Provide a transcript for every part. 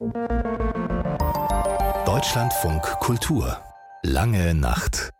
Deutschlandfunk Kultur. Lange Nacht.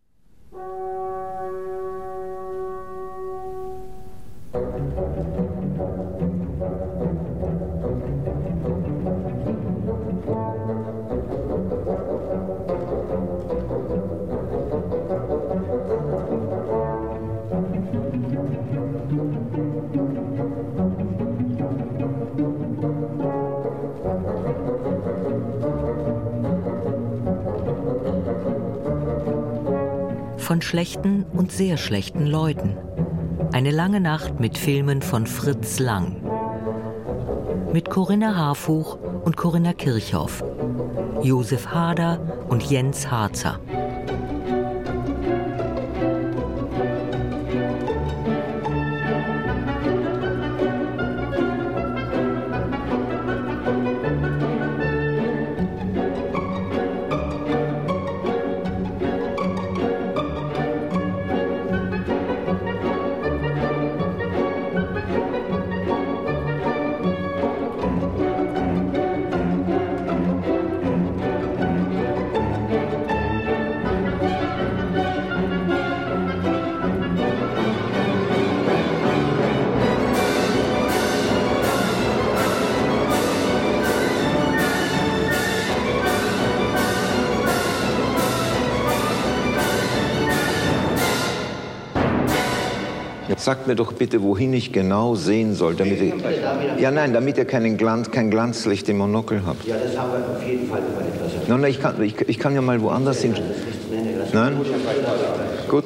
Von schlechten und sehr schlechten Leuten. Eine lange Nacht mit Filmen von Fritz Lang. Mit Corinna Harfuch und Corinna Kirchhoff. Josef Hader und Jens Harzer. Sagt mir doch bitte, wohin ich genau sehen soll, damit ihr kein Glanzlicht im Monokel habt. Ja, das haben wir auf jeden Fall über etwas. Nein, ich kann ja mal woanders hin. Nein? Gut.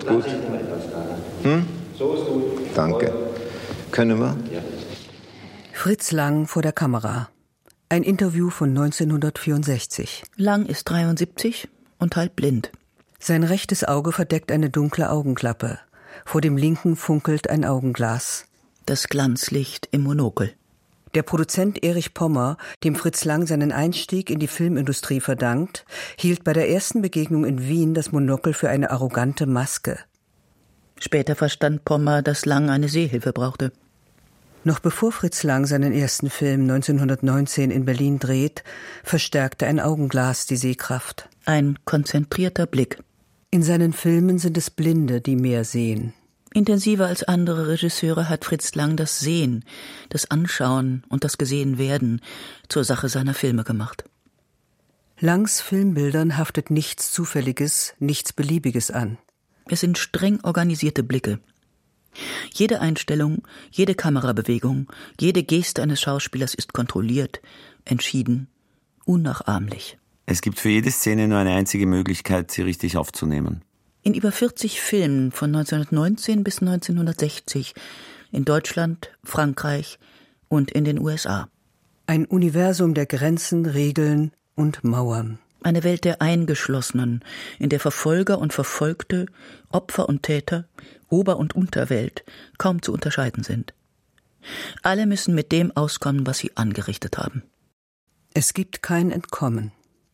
So ist gut. Danke. Können wir? Ja. Fritz Lang vor der Kamera. Ein Interview von 1964. Lang ist 73 und halb blind. Sein rechtes Auge verdeckt eine dunkle Augenklappe. Vor dem linken funkelt ein Augenglas. Das Glanzlicht im Monokel. Der Produzent Erich Pommer, dem Fritz Lang seinen Einstieg in die Filmindustrie verdankt, hielt bei der ersten Begegnung in Wien das Monokel für eine arrogante Maske. Später verstand Pommer, dass Lang eine Sehhilfe brauchte. Noch bevor Fritz Lang seinen ersten Film 1919 in Berlin dreht, verstärkte ein Augenglas die Sehkraft. Ein konzentrierter Blick. In seinen Filmen sind es Blinde, die mehr sehen. Intensiver als andere Regisseure hat Fritz Lang das Sehen, das Anschauen und das Gesehenwerden zur Sache seiner Filme gemacht. Langs Filmbildern haftet nichts Zufälliges, nichts Beliebiges an. Es sind streng organisierte Blicke. Jede Einstellung, jede Kamerabewegung, jede Geste eines Schauspielers ist kontrolliert, entschieden, unnachahmlich. Es gibt für jede Szene nur eine einzige Möglichkeit, sie richtig aufzunehmen. In über 40 Filmen von 1919 bis 1960 in Deutschland, Frankreich und in den USA. Ein Universum der Grenzen, Regeln und Mauern. Eine Welt der Eingeschlossenen, in der Verfolger und Verfolgte, Opfer und Täter, Ober- und Unterwelt kaum zu unterscheiden sind. Alle müssen mit dem auskommen, was sie angerichtet haben. Es gibt kein Entkommen.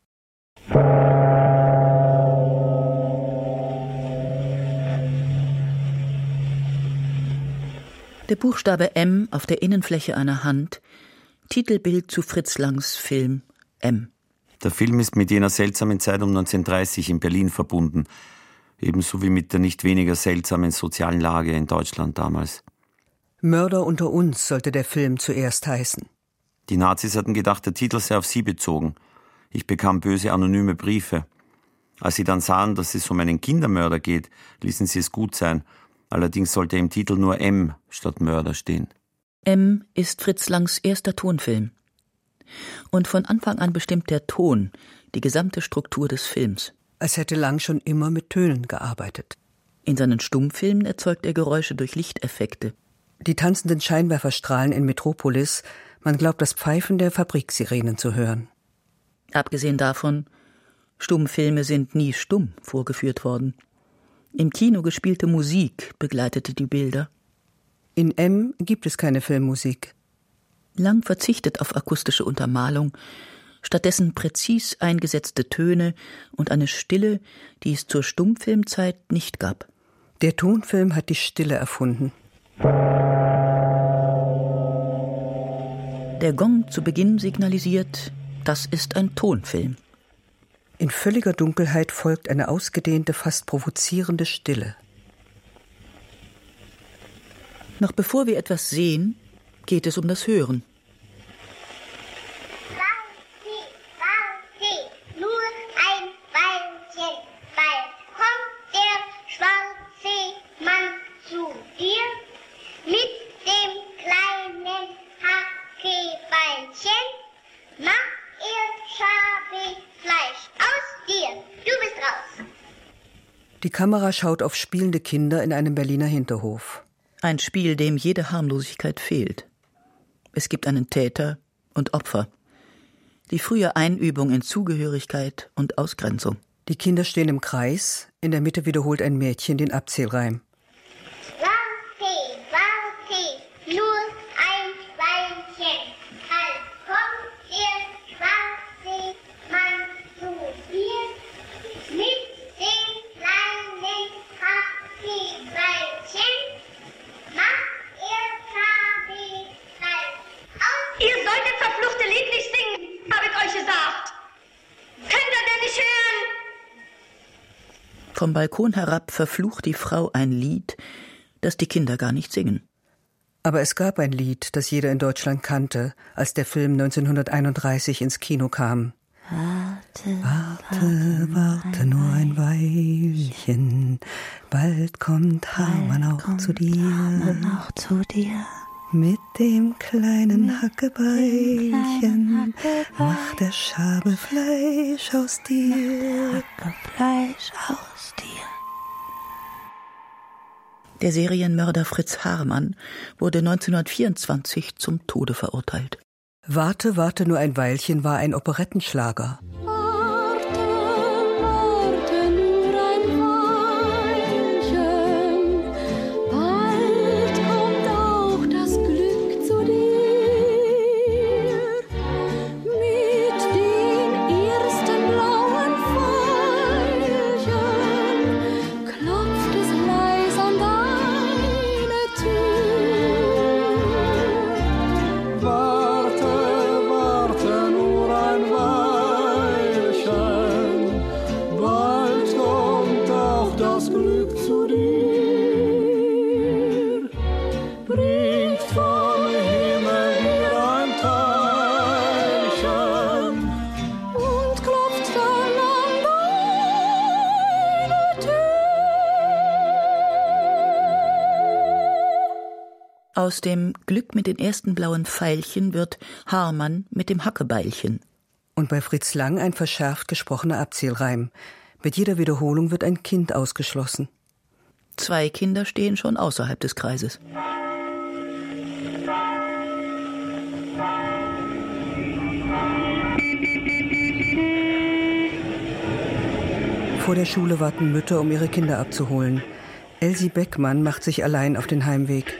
Der Buchstabe M auf der Innenfläche einer Hand, Titelbild zu Fritz Langs Film M. Der Film ist mit jener seltsamen Zeit um 1930 in Berlin verbunden, ebenso wie mit der nicht weniger seltsamen sozialen Lage in Deutschland damals. Mörder unter uns sollte der Film zuerst heißen. Die Nazis hatten gedacht, der Titel sei auf sie bezogen. Ich bekam böse anonyme Briefe. Als sie dann sahen, dass es um einen Kindermörder geht, ließen sie es gut sein. Allerdings sollte im Titel nur M statt Mörder stehen. M ist Fritz Langs erster Tonfilm. Und von Anfang an bestimmt der Ton die gesamte Struktur des Films. Als hätte Lang schon immer mit Tönen gearbeitet. In seinen Stummfilmen erzeugt er Geräusche durch Lichteffekte. Die tanzenden Scheinwerferstrahlen in Metropolis, man glaubt das Pfeifen der Fabriksirenen zu hören. Abgesehen davon, Stummfilme sind nie stumm vorgeführt worden. Im Kino gespielte Musik begleitete die Bilder. In M gibt es keine Filmmusik. Lang verzichtet auf akustische Untermalung, stattdessen präzis eingesetzte Töne und eine Stille, die es zur Stummfilmzeit nicht gab. Der Tonfilm hat die Stille erfunden. Der Gong zu Beginn signalisiert Das ist ein Tonfilm. In völliger Dunkelheit folgt eine ausgedehnte, fast provozierende Stille. Noch bevor wir etwas sehen, geht es um das Hören. Warte, nur ein Weilchen, bald kommt der schwarze Mann zu dir mit dem kleinen Hackebeinchen. Macht Schabefleisch aus dir. Du bist raus. Die Kamera schaut auf spielende Kinder in einem Berliner Hinterhof. Ein Spiel, dem jede Harmlosigkeit fehlt. Es gibt einen Täter und Opfer. Die frühe Einübung in Zugehörigkeit und Ausgrenzung. Die Kinder stehen im Kreis. In der Mitte wiederholt ein Mädchen den Abzählreim. Warte, nur ein Weilchen. Bald kommt der schwarze Mann zu dir mit dem kleinen Hackebeinchen. Ihr solltet verfluchte Lied nicht singen, habe ich euch gesagt. Könnt ihr denn nicht hören? Vom Balkon herab verflucht die Frau ein Lied, das die Kinder gar nicht singen. Aber es gab ein Lied, das jeder in Deutschland kannte, als der Film 1931 ins Kino kam. Warte nur ein Weilchen, bald kommt Hamann auch zu dir. Mit dem kleinen Hackebeinchen macht der Schabe Fleisch aus dir. Der Serienmörder Fritz Haarmann wurde 1924 zum Tode verurteilt. Warte nur ein Weilchen war ein Operettenschlager. Aus dem Glück mit den ersten blauen Pfeilchen wird Haarmann mit dem Hackebeilchen. Und bei Fritz Lang ein verschärft gesprochener Abzählreim. Mit jeder Wiederholung wird ein Kind ausgeschlossen. 2 Kinder stehen schon außerhalb des Kreises. Vor der Schule warten Mütter, um ihre Kinder abzuholen. Elsie Beckmann macht sich allein auf den Heimweg.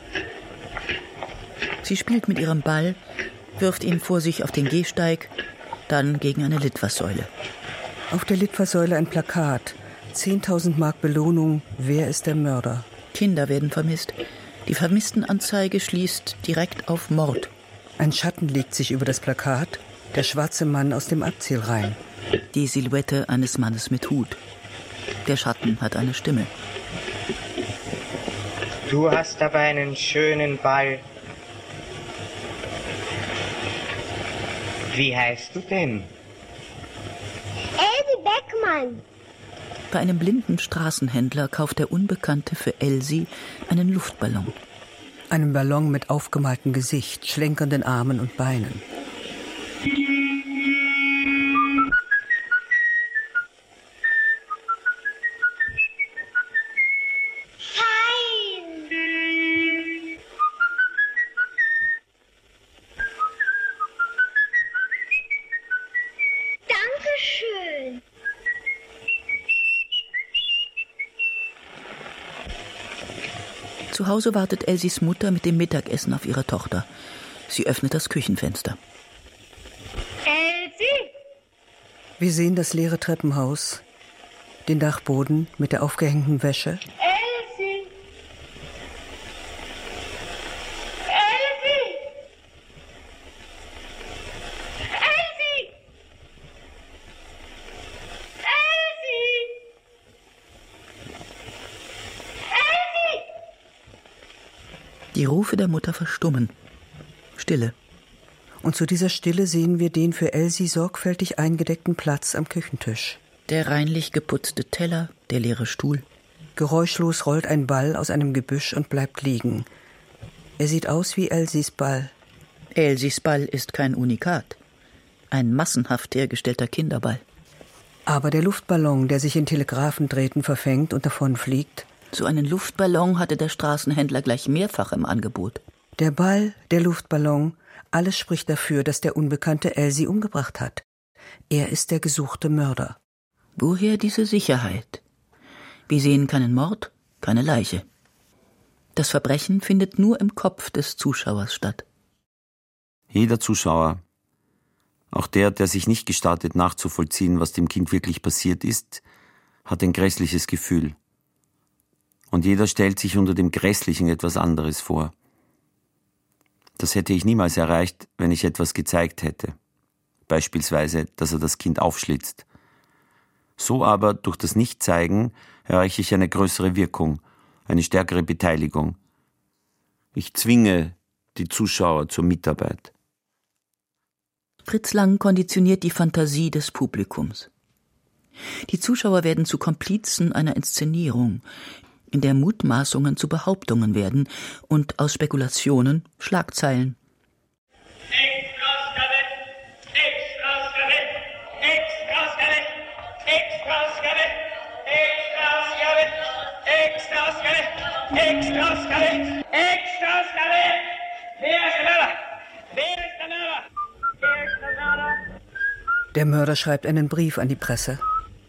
Sie spielt mit ihrem Ball, wirft ihn vor sich auf den Gehsteig, dann gegen eine Litfaßsäule. Auf der Litfaßsäule ein Plakat. 10.000 Mark Belohnung. Wer ist der Mörder? Kinder werden vermisst. Die Vermisstenanzeige schließt direkt auf Mord. Ein Schatten legt sich über das Plakat. Der schwarze Mann aus dem Abzählreim. Die Silhouette eines Mannes mit Hut. Der Schatten hat eine Stimme. Du hast aber einen schönen Ball. Wie heißt du denn? Elsie Beckmann. Bei einem blinden Straßenhändler kauft der Unbekannte für Elsie einen Luftballon. Einen Ballon mit aufgemaltem Gesicht, schlenkernden Armen und Beinen. Zu Hause wartet Elsies Mutter mit dem Mittagessen auf ihre Tochter. Sie öffnet das Küchenfenster. Elsie? Wir sehen das leere Treppenhaus, den Dachboden mit der aufgehängten Wäsche. Elsie? Elsie? Elsie? Die Rufe der Mutter verstummen. Stille. Und zu dieser Stille sehen wir den für Elsie sorgfältig eingedeckten Platz am Küchentisch. Der reinlich geputzte Teller, der leere Stuhl. Geräuschlos rollt ein Ball aus einem Gebüsch und bleibt liegen. Er sieht aus wie Elsies Ball. Elsies Ball ist kein Unikat. Ein massenhaft hergestellter Kinderball. Aber der Luftballon, der sich in Telegraphendrähten verfängt und davonfliegt. So einen Luftballon hatte der Straßenhändler gleich mehrfach im Angebot. Der Ball, der Luftballon, alles spricht dafür, dass der Unbekannte Elsie umgebracht hat. Er ist der gesuchte Mörder. Woher diese Sicherheit? Wir sehen keinen Mord, keine Leiche. Das Verbrechen findet nur im Kopf des Zuschauers statt. Jeder Zuschauer, auch der sich nicht gestattet nachzuvollziehen, was dem Kind wirklich passiert ist, hat ein grässliches Gefühl. Und jeder stellt sich unter dem Grässlichen etwas anderes vor. Das hätte ich niemals erreicht, wenn ich etwas gezeigt hätte. Beispielsweise, dass er das Kind aufschlitzt. So aber durch das Nichtzeigen erreiche ich eine größere Wirkung, eine stärkere Beteiligung. Ich zwinge die Zuschauer zur Mitarbeit. Fritz Lang konditioniert die Fantasie des Publikums. Die Zuschauer werden zu Komplizen einer Inszenierung, in der Mutmaßungen zu Behauptungen werden und aus Spekulationen Schlagzeilen. Der Mörder schreibt einen Brief an die Presse.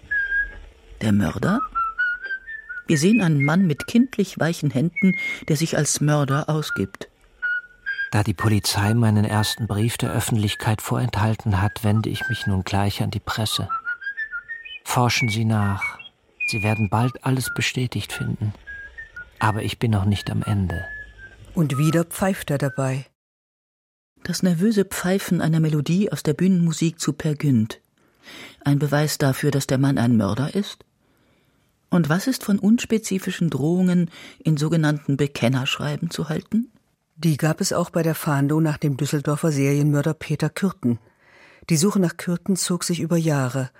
Der Mörder? Wir sehen einen Mann mit kindlich weichen Händen, der sich als Mörder ausgibt. Da die Polizei meinen ersten Brief der Öffentlichkeit vorenthalten hat, wende ich mich nun gleich an die Presse. Forschen Sie nach. Sie werden bald alles bestätigt finden. Aber ich bin noch nicht am Ende. Und wieder pfeift er dabei. Das nervöse Pfeifen einer Melodie aus der Bühnenmusik zu Peer Gynt. Ein Beweis dafür, dass der Mann ein Mörder ist? Und was ist von unspezifischen Drohungen in sogenannten Bekennerschreiben zu halten? Die gab es auch bei der Fahndung nach dem Düsseldorfer Serienmörder Peter Kürten. Die Suche nach Kürten zog sich über Jahre.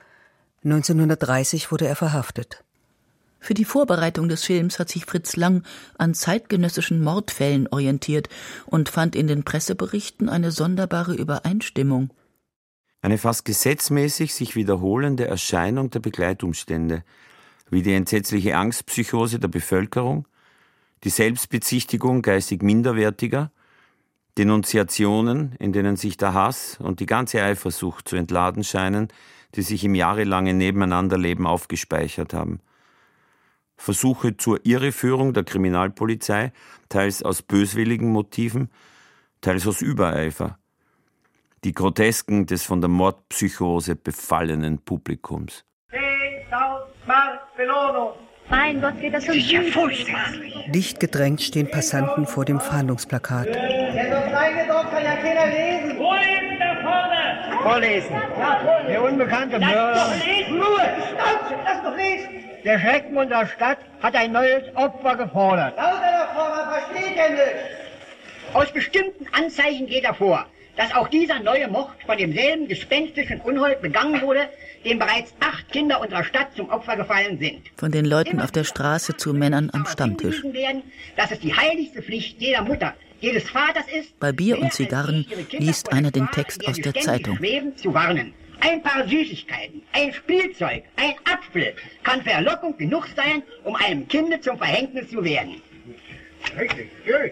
1930 wurde er verhaftet. Für die Vorbereitung des Films hat sich Fritz Lang an zeitgenössischen Mordfällen orientiert und fand in den Presseberichten eine sonderbare Übereinstimmung. Eine fast gesetzmäßig sich wiederholende Erscheinung der Begleitumstände, wie die entsetzliche Angstpsychose der Bevölkerung, die Selbstbezichtigung geistig Minderwertiger, Denunziationen, in denen sich der Hass und die ganze Eifersucht zu entladen scheinen, die sich im jahrelangen Nebeneinanderleben aufgespeichert haben. Versuche zur Irreführung der Kriminalpolizei, teils aus böswilligen Motiven, teils aus Übereifer. Die Grotesken des von der Mordpsychose befallenen Publikums. 10.000 Mark Belohnung. Mein Gott, geht das so Ja, furchtbar. Dicht gedrängt stehen Passanten vor dem Fahndungsplakat. Der so kleine Dorf kann ja keiner lesen. Vorlesen da vorne! Vorlesen. Ja, der unbekannte Mörder. Lass doch lesen! Ruhe! Stopp! Lass doch lesen! Der Schrecken unserer Stadt hat ein neues Opfer gefordert. Lauter davor, man versteht ja nicht. Aus bestimmten Anzeichen geht hervor, dass auch dieser neue Mord von demselben gespenstischen Unhold begangen wurde, dem bereits 8 Kinder unserer Stadt zum Opfer gefallen sind. Von den Leuten auf der Straße zu Männern am Stammtisch. Werden, dass es die heiligste Pflicht jeder Mutter, jedes Vaters ist, bei Bier und Zigarren liest einer den Text aus der Zeitung. Zu warnen. Ein paar Süßigkeiten, ein Spielzeug, ein Apfel kann Verlockung genug sein, um einem Kinde zum Verhängnis zu werden. Richtig, schön.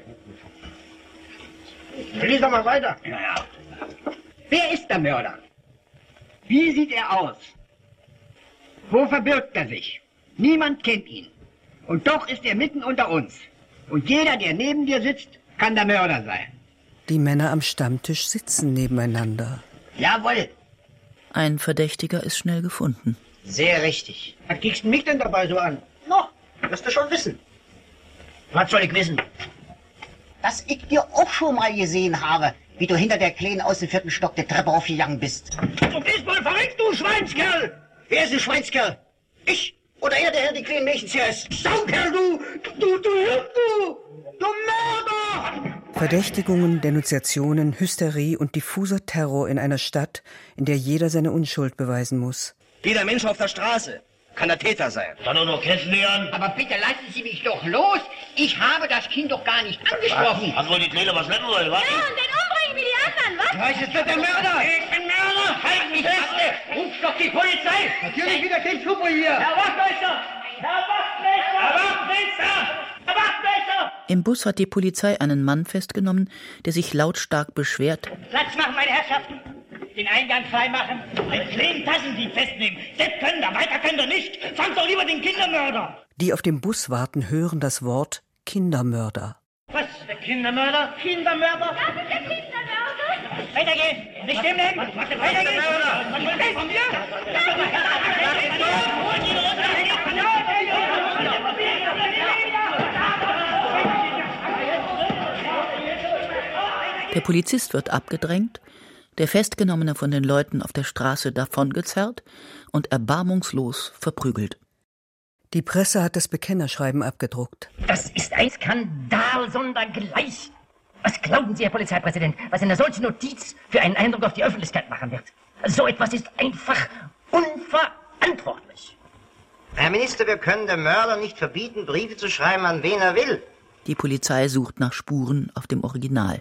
Lies doch mal weiter. Ja. Wer ist der Mörder? Wie sieht er aus? Wo verbirgt er sich? Niemand kennt ihn. Und doch ist er mitten unter uns. Und jeder, der neben dir sitzt, kann der Mörder sein. Die Männer am Stammtisch sitzen nebeneinander. Jawohl. Ein Verdächtiger ist schnell gefunden. Sehr richtig. Was kriegst du mich denn dabei so an? No, wirst du schon wissen. Was soll ich wissen? Dass ich dir auch schon mal gesehen habe, wie du hinter der Kleinen aus dem 4. Stock der Treppe aufgegangen bist. Du bist wohl verrückt, du Schweinskerl! Wer ist ein Schweinskerl? Ich oder er, der Herr die kleinen Mädchen zuerst? Saukerl, du Mörder! Verdächtigungen, Denunziationen, Hysterie und diffuser Terror in einer Stadt, in der jeder seine Unschuld beweisen muss. Jeder Mensch auf der Straße kann der Täter sein. Dann nur noch kennenlernen. Aber bitte lassen Sie mich doch los. Ich habe das Kind doch gar nicht angesprochen. Hast wohl die Kleine was schleppen wollen, was? Ja, und den umbringen wie die anderen, was? Gleich ist der Mörder. Ich bin Mörder. Halt mich fest. Ruf doch die Polizei. Natürlich wieder kein Schupo hier. Herr Wachtmeister! Herr Wachtmeister! Herr Wachtmeister! Herr Wachtmeister! Im Bus hat die Polizei einen Mann festgenommen, der sich lautstark beschwert. Platz machen, meine Herrschaften. Den Eingang freimachen. Einen kleinen Tassendieb festnehmen. Das könnt ihr, weiter könnt ihr nicht. Fangt doch lieber den Kindermörder. Die auf dem Bus warten, hören das Wort Kindermörder. Was? Der Kindermörder? Kindermörder? Das ist der Kindermörder. Weitergehen. Nicht stehen bleiben. Weitergehen. Was ist von dir? Der Polizist wird abgedrängt, der Festgenommene von den Leuten auf der Straße davongezerrt und erbarmungslos verprügelt. Die Presse hat das Bekennerschreiben abgedruckt. Das ist ein Skandal sondergleich. Was glauben Sie, Herr Polizeipräsident, was eine solche Notiz für einen Eindruck auf die Öffentlichkeit machen wird? So etwas ist einfach unverantwortlich. Herr Minister, wir können dem Mörder nicht verbieten, Briefe zu schreiben, an wen er will. Die Polizei sucht nach Spuren auf dem Original.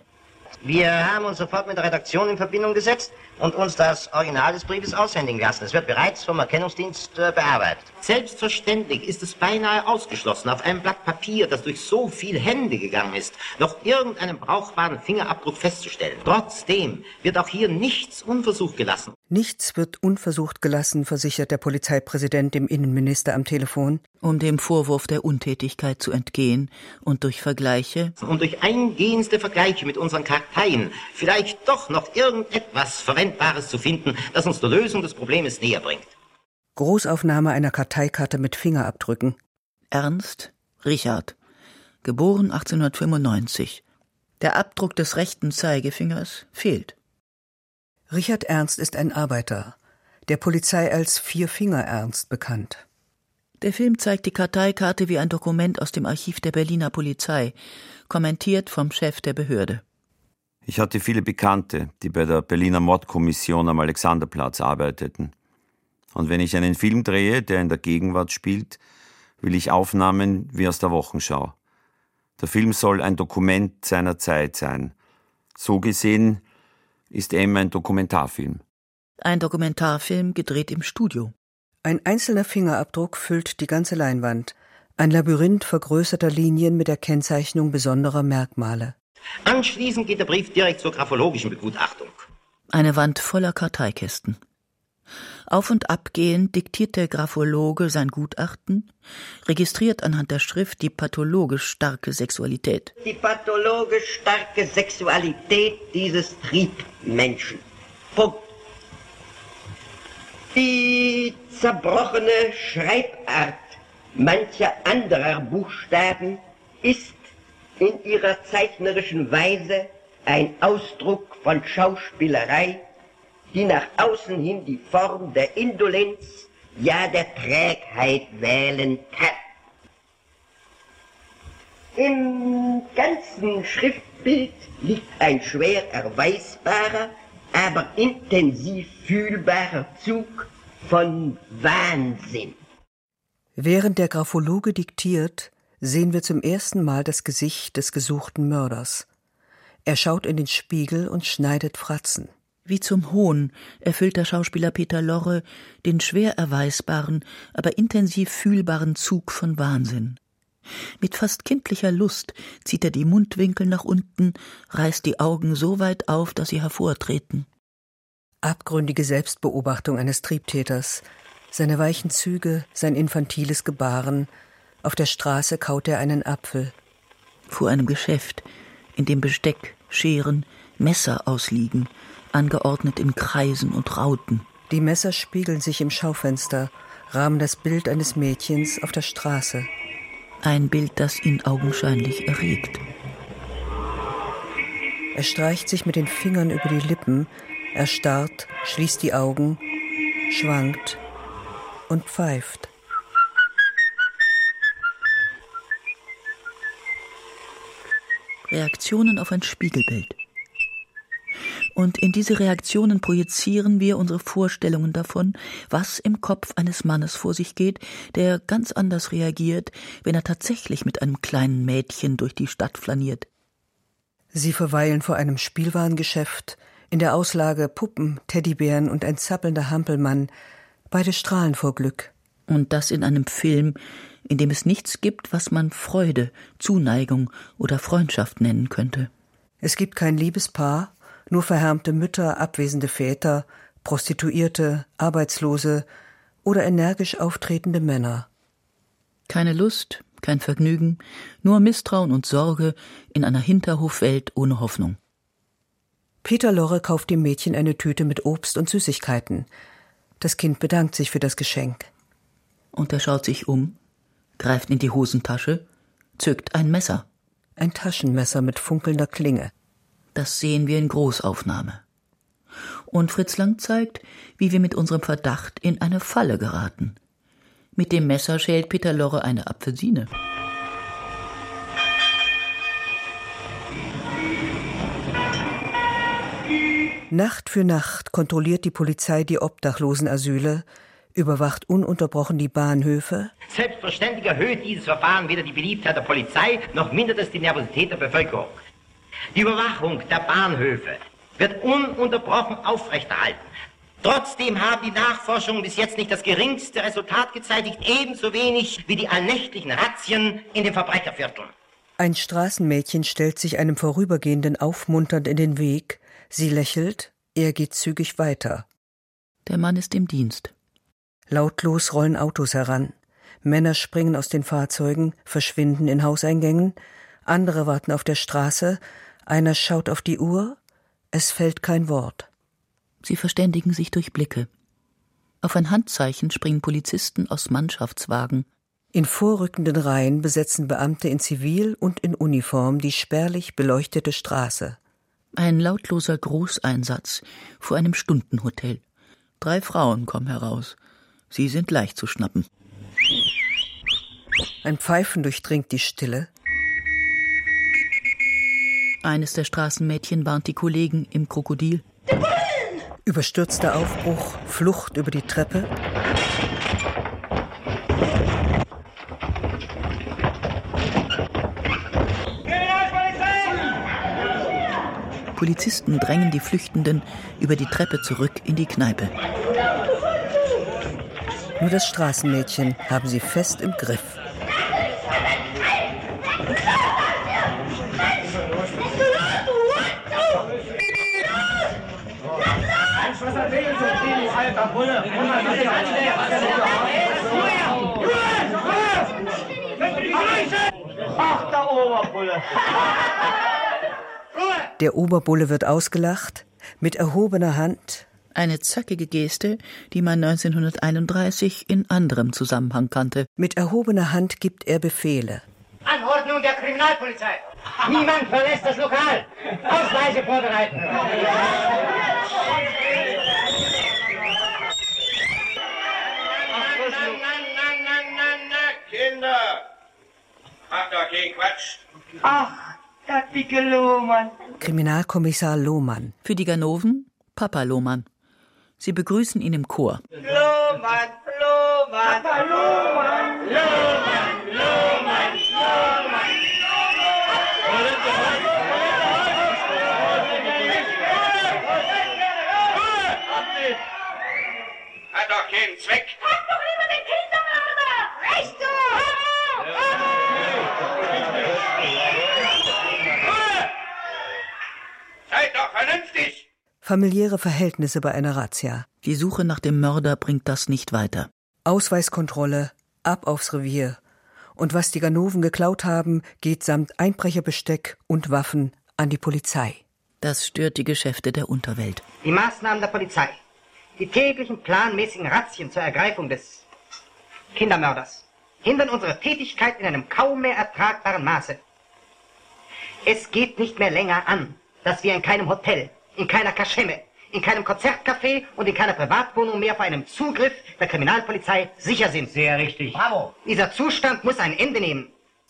Wir haben uns sofort mit der Redaktion in Verbindung gesetzt und uns das Original des Briefes aushändigen lassen. Es wird bereits vom Erkennungsdienst bearbeitet. Selbstverständlich ist es beinahe ausgeschlossen, auf einem Blatt Papier, das durch so viele Hände gegangen ist, noch irgendeinen brauchbaren Fingerabdruck festzustellen. Trotzdem wird auch hier nichts unversucht gelassen. Nichts wird unversucht gelassen, versichert der Polizeipräsident dem Innenminister am Telefon. Um dem Vorwurf der Untätigkeit zu entgehen und durch Vergleiche und durch eingehendste Vergleiche mit unseren Karteien vielleicht doch noch irgendetwas Verwendbares zu finden, das uns der Lösung des Problems näher bringt. Großaufnahme einer Karteikarte mit Fingerabdrücken. Ernst Richard, geboren 1895. Der Abdruck des rechten Zeigefingers fehlt. Richard Ernst ist ein Arbeiter, der Polizei als Vierfinger-Ernst bekannt. Der Film zeigt die Karteikarte wie ein Dokument aus dem Archiv der Berliner Polizei, kommentiert vom Chef der Behörde. Ich hatte viele Bekannte, die bei der Berliner Mordkommission am Alexanderplatz arbeiteten. Und wenn ich einen Film drehe, der in der Gegenwart spielt, will ich Aufnahmen wie aus der Wochenschau. Der Film soll ein Dokument seiner Zeit sein. So gesehen ist M ein Dokumentarfilm. Ein Dokumentarfilm gedreht im Studio. Ein einzelner Fingerabdruck füllt die ganze Leinwand. Ein Labyrinth vergrößerter Linien mit der Kennzeichnung besonderer Merkmale. Anschließend geht der Brief direkt zur graphologischen Begutachtung. Eine Wand voller Karteikästen. Auf und ab gehend diktiert der Graphologe sein Gutachten, registriert anhand der Schrift die pathologisch starke Sexualität. Die pathologisch starke Sexualität dieses Triebmenschen. Punkt. Die zerbrochene Schreibart mancher anderer Buchstaben ist in ihrer zeichnerischen Weise ein Ausdruck von Schauspielerei, die nach außen hin die Form der Indolenz, ja der Trägheit wählen kann. Im ganzen Schriftbild liegt ein schwer erweisbarer, aber intensiv fühlbarer Zug von Wahnsinn. Während der Graphologe diktiert, sehen wir zum ersten Mal das Gesicht des gesuchten Mörders. Er schaut in den Spiegel und schneidet Fratzen. Wie zum Hohn erfüllt der Schauspieler Peter Lorre den schwer erweisbaren, aber intensiv fühlbaren Zug von Wahnsinn. Mit fast kindlicher Lust zieht er die Mundwinkel nach unten, reißt die Augen so weit auf, dass sie hervortreten. Abgründige Selbstbeobachtung eines Triebtäters, seine weichen Züge, sein infantiles Gebaren. Auf der Straße kaut er einen Apfel. Vor einem Geschäft, in dem Besteck, Scheren, Messer ausliegen, angeordnet in Kreisen und Rauten. Die Messer spiegeln sich im Schaufenster, rahmen das Bild eines Mädchens auf der Straße. Ein Bild, das ihn augenscheinlich erregt. Er streicht sich mit den Fingern über die Lippen, erstarrt, schließt die Augen, schwankt und pfeift. Reaktionen auf ein Spiegelbild. Und in diese Reaktionen projizieren wir unsere Vorstellungen davon, was im Kopf eines Mannes vor sich geht, der ganz anders reagiert, wenn er tatsächlich mit einem kleinen Mädchen durch die Stadt flaniert. Sie verweilen vor einem Spielwarengeschäft, in der Auslage Puppen, Teddybären und ein zappelnder Hampelmann. Beide strahlen vor Glück. Und das in einem Film, in dem es nichts gibt, was man Freude, Zuneigung oder Freundschaft nennen könnte. Es gibt kein Liebespaar, nur verhärmte Mütter, abwesende Väter, Prostituierte, Arbeitslose oder energisch auftretende Männer. Keine Lust, kein Vergnügen, nur Misstrauen und Sorge in einer Hinterhofwelt ohne Hoffnung. Peter Lorre kauft dem Mädchen eine Tüte mit Obst und Süßigkeiten. Das Kind bedankt sich für das Geschenk. Und er schaut sich um, greift in die Hosentasche, zückt ein Messer. Ein Taschenmesser mit funkelnder Klinge. Das sehen wir in Großaufnahme. Und Fritz Lang zeigt, wie wir mit unserem Verdacht in eine Falle geraten. Mit dem Messer schält Peter Lorre eine Apfelsine. Nacht für Nacht kontrolliert die Polizei die Obdachlosenasyle, überwacht ununterbrochen die Bahnhöfe. Selbstverständlich erhöht dieses Verfahren weder die Beliebtheit der Polizei, noch mindert es die Nervosität der Bevölkerung. Die Überwachung der Bahnhöfe wird ununterbrochen aufrechterhalten. Trotzdem haben die Nachforschungen bis jetzt nicht das geringste Resultat gezeitigt, ebenso wenig wie die allnächtlichen Razzien in den Verbrechervierteln. Ein Straßenmädchen stellt sich einem Vorübergehenden aufmunternd in den Weg. Sie lächelt, er geht zügig weiter. Der Mann ist im Dienst. Lautlos rollen Autos heran. Männer springen aus den Fahrzeugen, verschwinden in Hauseingängen. Andere warten auf der Straße. Einer schaut auf die Uhr. Es fällt kein Wort. Sie verständigen sich durch Blicke. Auf ein Handzeichen springen Polizisten aus Mannschaftswagen. In vorrückenden Reihen besetzen Beamte in Zivil und in Uniform die spärlich beleuchtete Straße. Ein lautloser Großeinsatz vor einem Stundenhotel. 3 Frauen kommen heraus. Sie sind leicht zu schnappen. Ein Pfeifen durchdringt die Stille. Eines der Straßenmädchen warnt die Kollegen im Krokodil. Überstürzter Aufbruch, Flucht über die Treppe. Polizisten drängen die Flüchtenden über die Treppe zurück in die Kneipe. Nur das Straßenmädchen haben sie fest im Griff. Ach, der Oberbulle! Der Oberbulle wird ausgelacht, mit erhobener Hand. Eine zackige Geste, die man 1931 in anderem Zusammenhang kannte. Mit erhobener Hand gibt er Befehle. Anordnung der Kriminalpolizei. Niemand verlässt das Lokal. Ausweise vorbereiten. Kinder! Macht doch keinen Quatsch. Ach, der dicke Lohmann. Kriminalkommissar Lohmann. Für die Ganoven Papa Lohmann. Sie begrüßen ihn im Chor. Lohmann, Lohmann, Papa Lohmann, Lohmann, Lohmann, Lohmann. Hat doch keinen Zweck. Pack doch lieber den Kindermörder! Recht du! Seid doch vernünftig! Familiäre Verhältnisse bei einer Razzia. Die Suche nach dem Mörder bringt das nicht weiter. Ausweiskontrolle, ab aufs Revier. Und was die Ganoven geklaut haben, geht samt Einbrecherbesteck und Waffen an die Polizei. Das stört die Geschäfte der Unterwelt. Die Maßnahmen der Polizei, die täglichen planmäßigen Razzien zur Ergreifung des Kindermörders, hindern unsere Tätigkeit in einem kaum mehr ertragbaren Maße. Es geht nicht mehr länger an, dass wir in keinem Hotel, in keiner Kaschemme, in keinem Konzertcafé und in keiner Privatwohnung mehr vor einem Zugriff der Kriminalpolizei sicher sind. Sehr richtig. Bravo. Dieser Zustand muss ein Ende nehmen.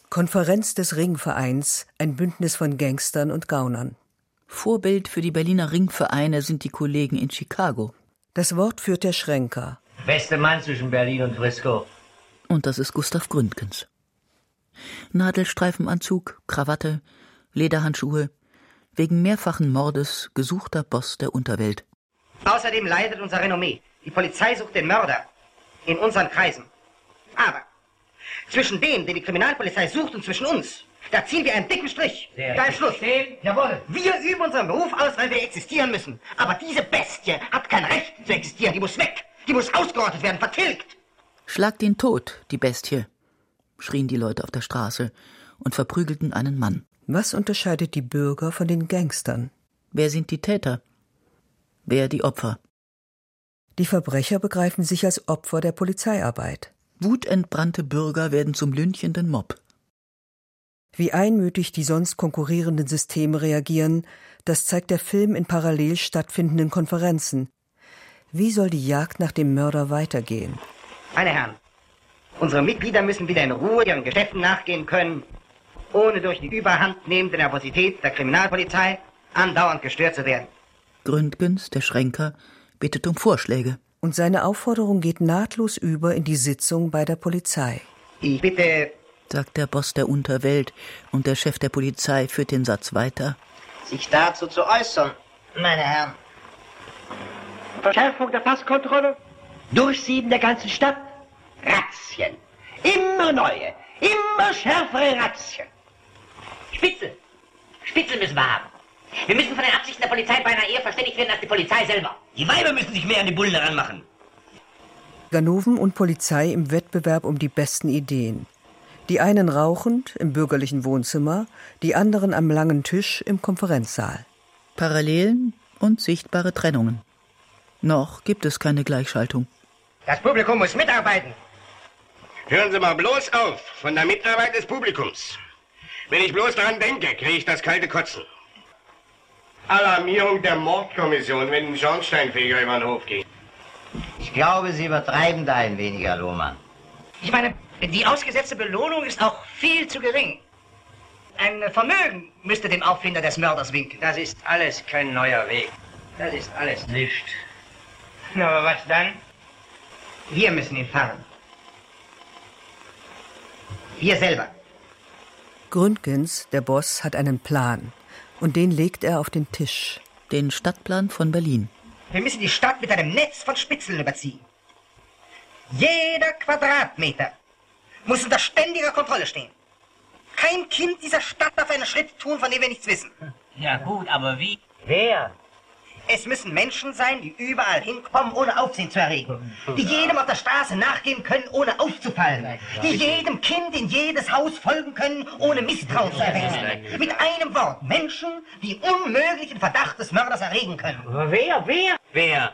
Konferenz des Ringvereins, ein Bündnis von Gangstern und Gaunern. Vorbild für die Berliner Ringvereine sind die Kollegen in Chicago. Das Wort führt der Schrenker. Beste Mann zwischen Berlin und Frisco. Und das ist Gustav Gründgens. Nadelstreifenanzug, Krawatte, Lederhandschuhe, wegen mehrfachen Mordes gesuchter Boss der Unterwelt. Außerdem leidet unser Renommee. Die Polizei sucht den Mörder in unseren Kreisen. Aber zwischen dem, den die Kriminalpolizei sucht, und zwischen uns, da ziehen wir einen dicken Strich. Da ist Schluss. Jawohl. Wir üben unseren Beruf aus, weil wir existieren müssen. Aber diese Bestie hat kein Recht zu existieren. Die muss weg. Die muss ausgerottet werden, vertilgt. Schlagt ihn tot, die Bestie, schrien die Leute auf der Straße und verprügelten einen Mann. Was unterscheidet die Bürger von den Gangstern? Wer sind die Täter? Wer die Opfer? Die Verbrecher begreifen sich als Opfer der Polizeiarbeit. Wutentbrannte Bürger werden zum lynchenden Mob. Wie einmütig die sonst konkurrierenden Systeme reagieren, das zeigt der Film in parallel stattfindenden Konferenzen. Wie soll die Jagd nach dem Mörder weitergehen? Meine Herren, unsere Mitglieder müssen wieder in Ruhe ihren Geschäften nachgehen können, ohne durch die überhandnehmende Nervosität der Kriminalpolizei andauernd gestört zu werden. Gründgens, der Schrenker, bittet um Vorschläge. Und seine Aufforderung geht nahtlos über in die Sitzung bei der Polizei. Ich bitte, sagt der Boss der Unterwelt, und der Chef der Polizei führt den Satz weiter, sich dazu zu äußern, meine Herren. Verschärfung der Passkontrolle, Durchsieben der ganzen Stadt, Razzien. Immer neue, immer schärfere Razzien. Spitzel müssen wir haben. Wir müssen von den Absichten der Polizei beinahe eher verständigt werden als die Polizei selber. Die Weiber müssen sich mehr an die Bullen heranmachen. Ganoven und Polizei im Wettbewerb um die besten Ideen. Die einen rauchend im bürgerlichen Wohnzimmer, die anderen am langen Tisch im Konferenzsaal. Parallelen und sichtbare Trennungen. Noch gibt es keine Gleichschaltung. Das Publikum muss mitarbeiten. Hören Sie mal bloß auf von der Mitarbeit des Publikums. Wenn ich bloß daran denke, kriege ich das kalte Kotzen. Alarmierung der Mordkommission, wenn ein Schornsteinfeger über den Hof geht. Ich glaube, Sie übertreiben da ein wenig, Herr Lohmann. Ich meine, die ausgesetzte Belohnung ist auch viel zu gering. Ein Vermögen müsste dem Auffinder des Mörders winken. Das ist alles kein neuer Weg. Das ist alles nicht. Na, aber was dann? Wir müssen ihn fangen. Wir selber. Gründgens, der Boss, hat einen Plan. Und den legt er auf den Tisch. Den Stadtplan von Berlin. Wir müssen die Stadt mit einem Netz von Spitzeln überziehen. Jeder Quadratmeter muss unter ständiger Kontrolle stehen. Kein Kind dieser Stadt darf einen Schritt tun, von dem wir nichts wissen. Ja gut, aber wie? Wer? Es müssen Menschen sein, die überall hinkommen, ohne Aufsehen zu erregen. Die jedem auf der Straße nachgehen können, ohne aufzufallen. Die jedem Kind in jedes Haus folgen können, ohne Misstrauen zu erwecken. Mit einem Wort, Menschen, die unmöglichen Verdacht des Mörders erregen können. Aber wer?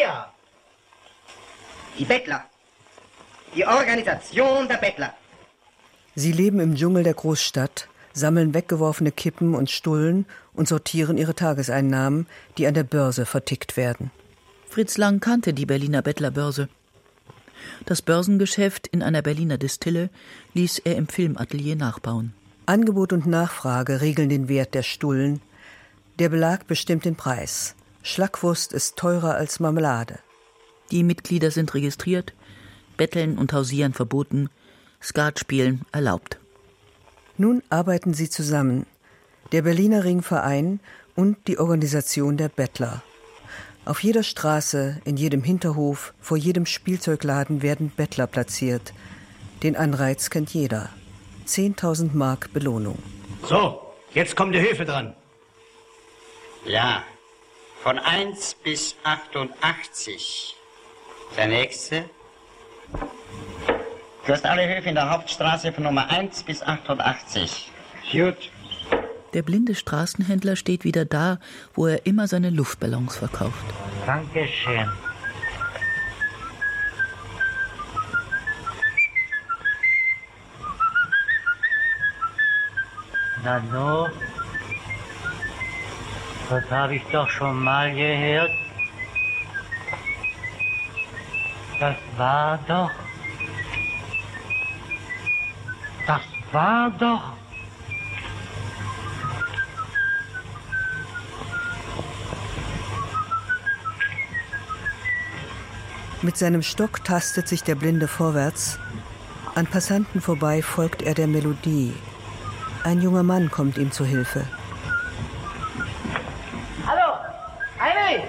Die Bettler. Die Organisation der Bettler. Sie leben im Dschungel der Großstadt, sammeln weggeworfene Kippen und Stullen und sortieren ihre Tageseinnahmen, die an der Börse vertickt werden. Fritz Lang kannte die Berliner Bettlerbörse. Das Börsengeschäft in einer Berliner Distille ließ er im Filmatelier nachbauen. Angebot und Nachfrage regeln den Wert der Stullen. Der Belag bestimmt den Preis. Schlackwurst ist teurer als Marmelade. Die Mitglieder sind registriert, Betteln und Hausieren verboten, Skatspielen erlaubt. Nun arbeiten sie zusammen, der Berliner Ringverein und die Organisation der Bettler. Auf jeder Straße, in jedem Hinterhof, vor jedem Spielzeugladen werden Bettler platziert. Den Anreiz kennt jeder. 10.000 Mark Belohnung. So, jetzt kommt die Höfe dran. Ja, von 1 bis 88. Der nächste. Du hast alle Höfe in der Hauptstraße von Nummer 1 bis 88. Gut. Der blinde Straßenhändler steht wieder da, wo er immer seine Luftballons verkauft. Dankeschön. Na no, das habe ich doch schon mal gehört. Das war doch war doch. Mit seinem Stock tastet sich der Blinde vorwärts. An Passanten vorbei folgt er der Melodie. Ein junger Mann kommt ihm zu Hilfe. Hallo, Heinrich!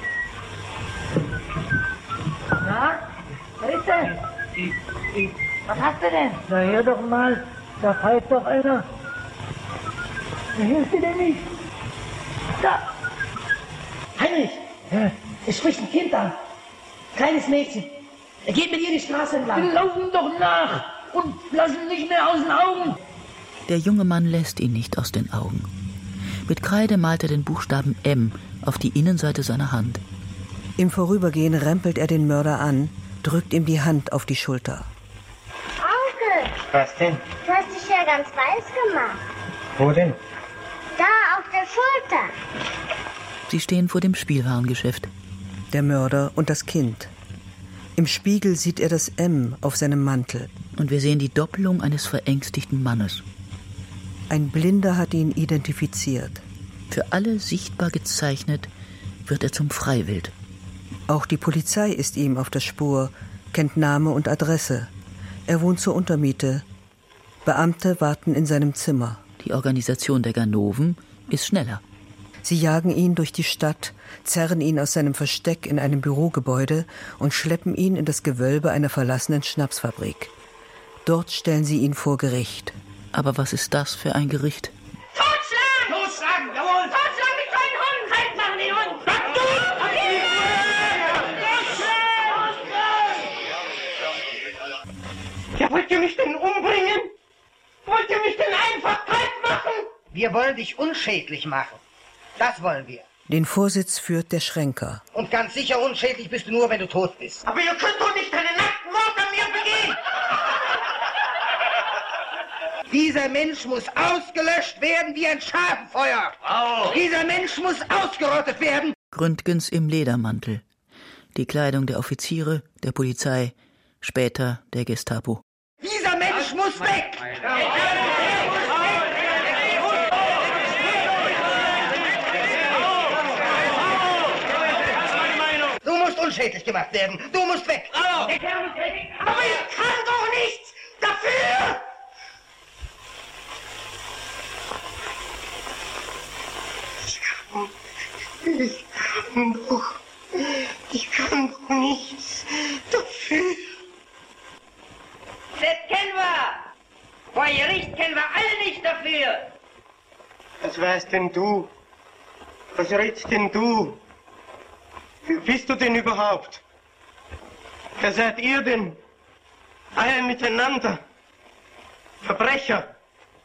Na, was ist denn? Was hast du denn? Na, hör doch mal, da pfeift doch einer. Da hörst du denn nicht? Da! Heinrich! Ja. Es spricht ein Kind an. Kleines Mädchen. Er geht mit ihr die Straße entlang. Wir laufen doch nach und lassen nicht mehr aus den Augen. Der junge Mann lässt ihn nicht aus den Augen. Mit Kreide malt er den Buchstaben M auf die Innenseite seiner Hand. Im Vorübergehen rempelt er den Mörder an, drückt ihm die Hand auf die Schulter. Onkel! Was denn? Du hast dich ja ganz weiß gemacht. Wo denn? Da, auf der Schulter. Sie stehen vor dem Spielwarengeschäft. Der Mörder und das Kind. Im Spiegel sieht er das M auf seinem Mantel. Und wir sehen die Doppelung eines verängstigten Mannes. Ein Blinder hat ihn identifiziert. Für alle sichtbar gezeichnet, wird er zum Freiwild. Auch die Polizei ist ihm auf der Spur, kennt Name und Adresse. Er wohnt zur Untermiete. Beamte warten in seinem Zimmer. Die Organisation der Ganoven ist schneller. Sie jagen ihn durch die Stadt, zerren ihn aus seinem Versteck in einem Bürogebäude und schleppen ihn in das Gewölbe einer verlassenen Schnapsfabrik. Dort stellen sie ihn vor Gericht. Aber was ist das für ein Gericht? Totschlagen! Totschlagen, jawohl! Totschlagen mit deinen Hund! Halt, machen die Hund! Ja, wollt ihr mich denn umbringen? Wollt ihr mich denn einfach kalt machen? Wir wollen dich unschädlich machen. Das wollen wir. Den Vorsitz führt der Schränker. Und ganz sicher unschädlich bist du nur, wenn du tot bist. Aber ihr könnt doch nicht einen nackten Mord an mir begehen! Dieser Mensch muss ausgelöscht werden wie ein Schadenfeuer. Oh. Dieser Mensch muss ausgerottet werden. Gründgens im Ledermantel. Die Kleidung der Offiziere, der Polizei, später der Gestapo. Dieser Mensch muss weg! Du musst unschädlich gemacht werden. Du musst weg. Aber ich kann doch nichts dafür! Ich kann doch nichts dafür. Das kennen wir! Vor Gericht kennen wir alle nicht dafür! Was weißt denn du? Was redst denn du? Wer bist du denn überhaupt? Wer seid ihr denn? Alle miteinander. Verbrecher.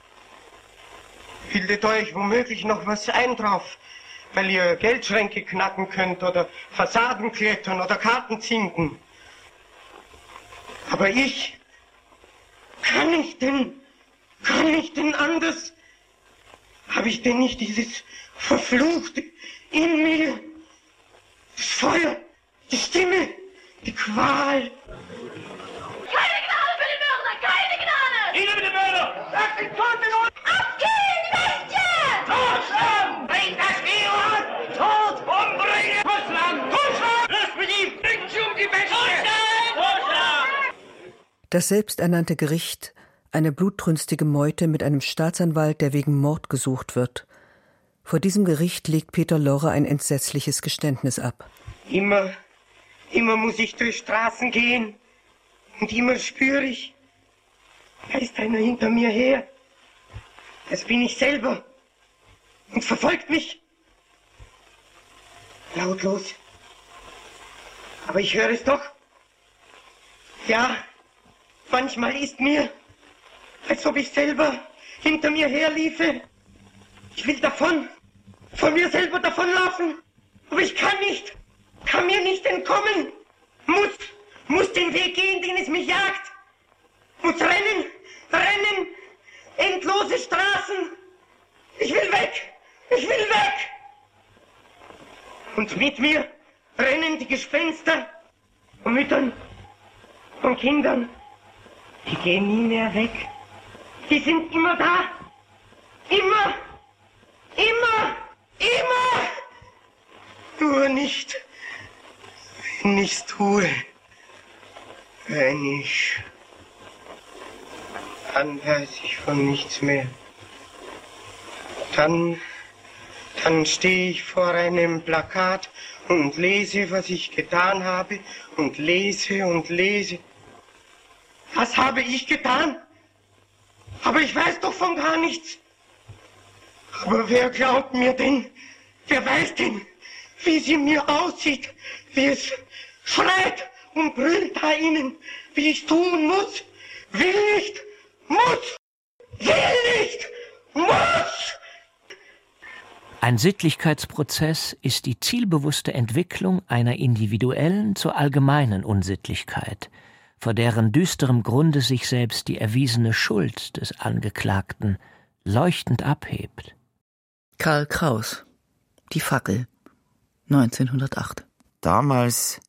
Bildet euch womöglich noch was ein drauf, weil ihr Geldschränke knacken könnt oder Fassaden klettern oder Karten zinken. Aber ich, kann ich denn anders? Habe ich denn nicht dieses Verfluchte in mir? Das Feuer, die Stimme, die Qual. Keine Gnade für den Mörder! Keine Gnade! Nieder mit dem Mörder! Sag den Toten und Abgehen, Bestien! Totschlagen! Bring das Video an! Tot! Umbringen! Totschlagen! Totschlagen! Löst mit ihm! Bringt sie um die Bestie! Totschlagen! Das selbsternannte Gericht, eine blutrünstige Meute mit einem Staatsanwalt, der wegen Mord gesucht wird. Vor diesem Gericht legt Peter Lorre ein entsetzliches Geständnis ab. Immer muss ich durch Straßen gehen und immer spüre ich, da ist einer hinter mir her. Das bin ich selber und verfolgt mich. Lautlos. Aber ich höre es doch. Ja, manchmal ist mir, als ob ich selber hinter mir herliefe. Ich will von mir selber davonlaufen, aber ich kann mir nicht entkommen. Muss den Weg gehen, den es mich jagt. Muss rennen, endlose Straßen. Ich will weg. Und mit mir rennen die Gespenster von Müttern, von Kindern. Die gehen nie mehr weg. Die sind immer da. Immer. Nur nicht, wenn ich's tue. Dann weiß ich von nichts mehr. Dann stehe ich vor einem Plakat und lese, was ich getan habe, und lese und lese. Was habe ich getan? Aber ich weiß doch von gar nichts. Aber wer glaubt mir denn? Wer weiß denn, wie sie mir aussieht? Wie es schreit und brüllt da innen, wie ich tun muss? Will nicht, muss! Will nicht, muss! Ein Sittlichkeitsprozess ist die zielbewusste Entwicklung einer individuellen zur allgemeinen Unsittlichkeit, vor deren düsterem Grunde sich selbst die erwiesene Schuld des Angeklagten leuchtend abhebt. Karl Kraus, Die Fackel, 1908. Damals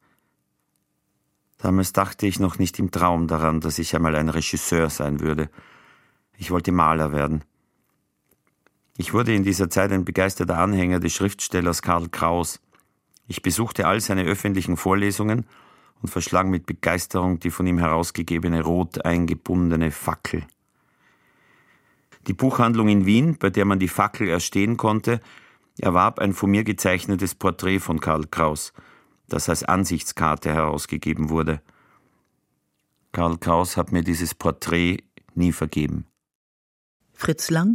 dachte ich noch nicht im Traum daran, dass ich einmal ein Regisseur sein würde. Ich wollte Maler werden. Ich wurde in dieser Zeit ein begeisterter Anhänger des Schriftstellers Karl Kraus. Ich besuchte all seine öffentlichen Vorlesungen und verschlang mit Begeisterung die von ihm herausgegebene rot eingebundene Fackel. Die Buchhandlung in Wien, bei der man die Fackel erstehen konnte, erwarb ein von mir gezeichnetes Porträt von Karl Kraus, das als Ansichtskarte herausgegeben wurde. Karl Kraus hat mir dieses Porträt nie vergeben. Fritz Lang,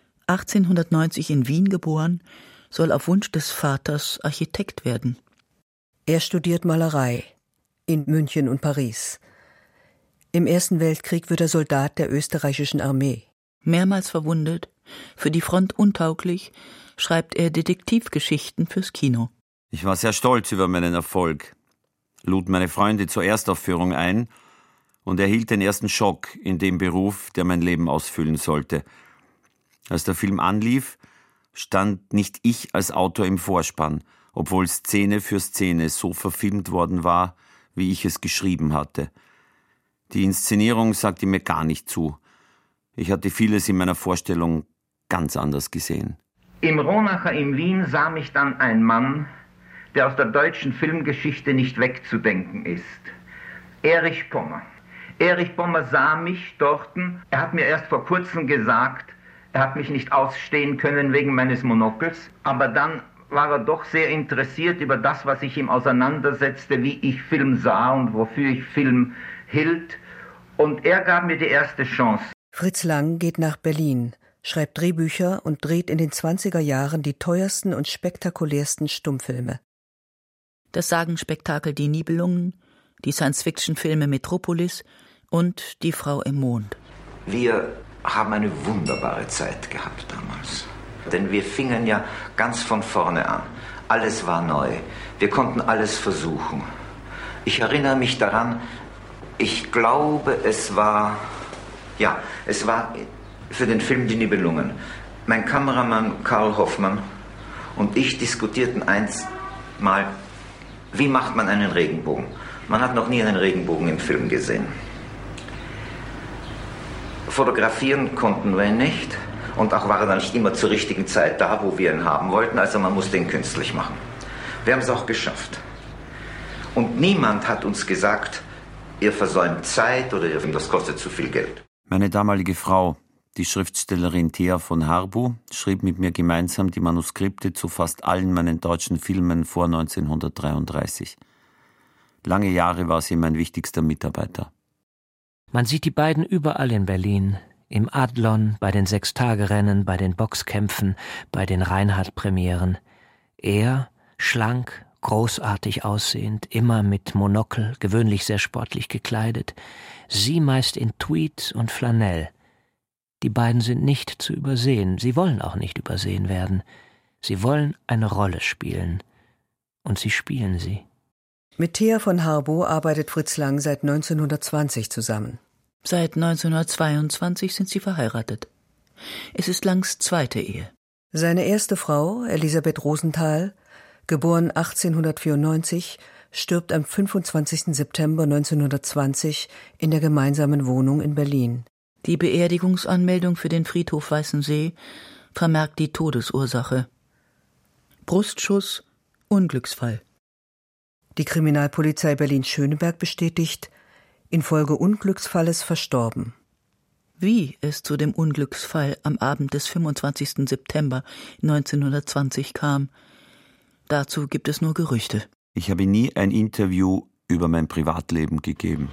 1890 in Wien geboren, soll auf Wunsch des Vaters Architekt werden. Er studiert Malerei in München und Paris. Im Ersten Weltkrieg wird er Soldat der österreichischen Armee. Mehrmals verwundet, für die Front untauglich, schreibt er Detektivgeschichten fürs Kino. Ich war sehr stolz über meinen Erfolg, lud meine Freunde zur Erstaufführung ein und erhielt den ersten Schock in dem Beruf, der mein Leben ausfüllen sollte. Als der Film anlief, stand nicht ich als Autor im Vorspann, obwohl Szene für Szene so verfilmt worden war, wie ich es geschrieben hatte. Die Inszenierung sagte mir gar nicht zu. Ich hatte vieles in meiner Vorstellung ganz anders gesehen. Im Ronacher in Wien sah mich dann ein Mann, der aus der deutschen Filmgeschichte nicht wegzudenken ist. Erich Pommer. Erich Pommer sah mich dorten. Er hat mir erst vor kurzem gesagt, er hat mich nicht ausstehen können wegen meines Monokels, aber dann war er doch sehr interessiert über das, was ich ihm auseinandersetzte, wie ich Film sah und wofür ich Film hielt. Und er gab mir die erste Chance. Fritz Lang geht nach Berlin, schreibt Drehbücher und dreht in den 20er Jahren die teuersten und spektakulärsten Stummfilme. Das Sagenspektakel Die Nibelungen, die Science-Fiction-Filme Metropolis und Die Frau im Mond. Wir haben eine wunderbare Zeit gehabt damals. Denn wir fingen ja ganz von vorne an. Alles war neu. Wir konnten alles versuchen. Ich erinnere mich daran, ich glaube, es war für den Film Die Nibelungen. Mein Kameramann Karl Hoffmann und ich diskutierten einmal, wie macht man einen Regenbogen? Man hat noch nie einen Regenbogen im Film gesehen. Fotografieren konnten wir ihn nicht und auch war er dann nicht immer zur richtigen Zeit da, wo wir ihn haben wollten, also man musste ihn künstlich machen. Wir haben es auch geschafft. Und niemand hat uns gesagt, ihr versäumt Zeit oder das kostet zu viel Geld. Meine damalige Frau, die Schriftstellerin Thea von Harbu, schrieb mit mir gemeinsam die Manuskripte zu fast allen meinen deutschen Filmen vor 1933. Lange Jahre war sie mein wichtigster Mitarbeiter. Man sieht die beiden überall in Berlin, im Adlon, bei den 6-Tage-Rennen, bei den Boxkämpfen, bei den Reinhardt-Premieren. Er, schlank, großartig aussehend, immer mit Monokel, gewöhnlich sehr sportlich gekleidet. Sie meist in Tweed und Flanell. Die beiden sind nicht zu übersehen, sie wollen auch nicht übersehen werden. Sie wollen eine Rolle spielen. Und sie spielen sie. Mit Thea von Harbu arbeitet Fritz Lang seit 1920 zusammen. Seit 1922 sind sie verheiratet. Es ist Langs zweite Ehe. Seine erste Frau, Elisabeth Rosenthal, geboren 1894, stirbt am 25. September 1920 in der gemeinsamen Wohnung in Berlin. Die Beerdigungsanmeldung für den Friedhof Weißensee vermerkt die Todesursache. Brustschuss, Unglücksfall. Die Kriminalpolizei Berlin-Schöneberg bestätigt, infolge Unglücksfalles verstorben. Wie es zu dem Unglücksfall am Abend des 25. September 1920 kam, dazu gibt es nur Gerüchte. Ich habe nie ein Interview über mein Privatleben gegeben.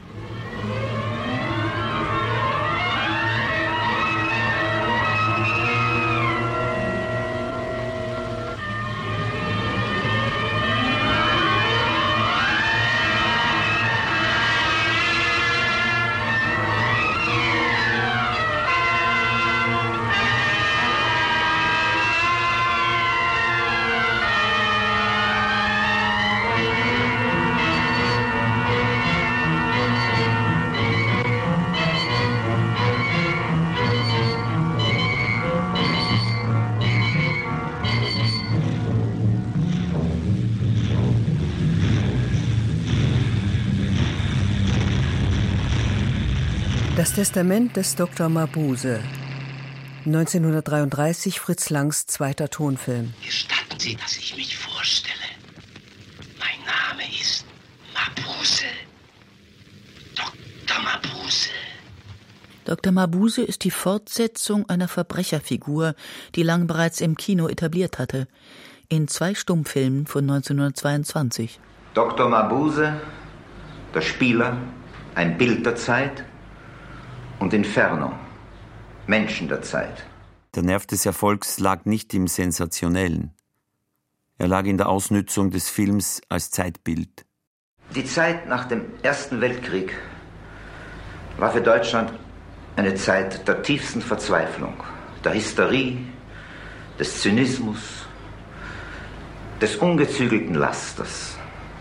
Das Testament des Dr. Mabuse. 1933 Fritz Langs zweiter Tonfilm. Gestatten Sie, dass ich mich vorstelle. Mein Name ist Mabuse. Dr. Mabuse. Dr. Mabuse ist die Fortsetzung einer Verbrecherfigur, die Lang bereits im Kino etabliert hatte, in 2 Stummfilmen von 1922. Dr. Mabuse, der Spieler, ein Bild der Zeit und Inferno, Menschen der Zeit. Der Nerv des Erfolgs lag nicht im Sensationellen. Er lag in der Ausnützung des Films als Zeitbild. Die Zeit nach dem Ersten Weltkrieg war für Deutschland eine Zeit der tiefsten Verzweiflung, der Hysterie, des Zynismus, des ungezügelten Lasters.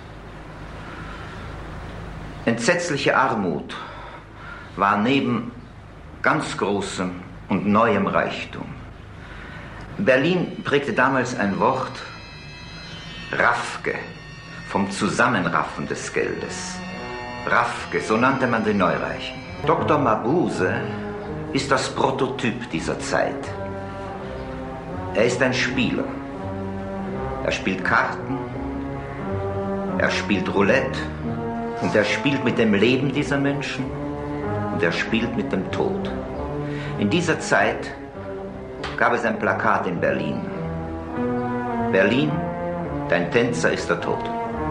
Entsetzliche Armut war neben ganz großem und neuem Reichtum. Berlin prägte damals ein Wort, Raffke, vom Zusammenraffen des Geldes. Raffke, so nannte man die Neureichen. Dr. Mabuse ist das Prototyp dieser Zeit. Er ist ein Spieler. Er spielt Karten, er spielt Roulette und er spielt mit dem Leben dieser Menschen. Und er spielt mit dem Tod. In dieser Zeit gab es ein Plakat in Berlin. Berlin, dein Tänzer ist der Tod.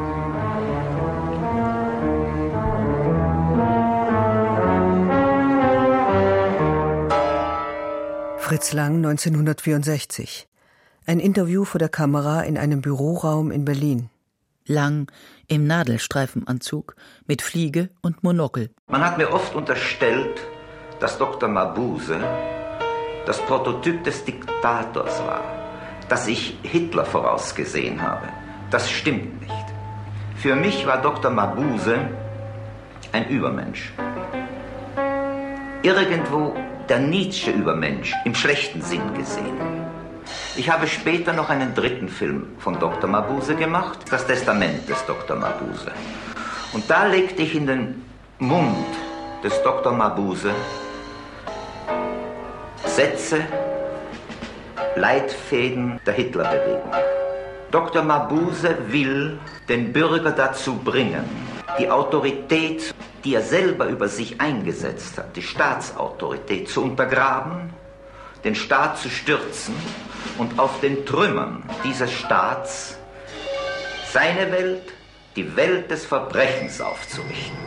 Fritz Lang, 1964. Ein Interview vor der Kamera in einem Büroraum in Berlin. Lang im Nadelstreifenanzug mit Fliege und Monokel. Man hat mir oft unterstellt, dass Dr. Mabuse das Prototyp des Diktators war, dass ich Hitler vorausgesehen habe. Das stimmt nicht. Für mich war Dr. Mabuse ein Übermensch. Irgendwo der Nietzsche-Übermensch im schlechten Sinn gesehen. Ich habe später noch einen 3. Film von Dr. Mabuse gemacht, das Testament des Dr. Mabuse. Und da legte ich in den Mund des Dr. Mabuse Sätze, Leitfäden der Hitlerbewegung. Dr. Mabuse will den Bürger dazu bringen, die Autorität, die er selber über sich eingesetzt hat, die Staatsautorität zu untergraben, den Staat zu stürzen und auf den Trümmern dieses Staats seine Welt, die Welt des Verbrechens aufzurichten.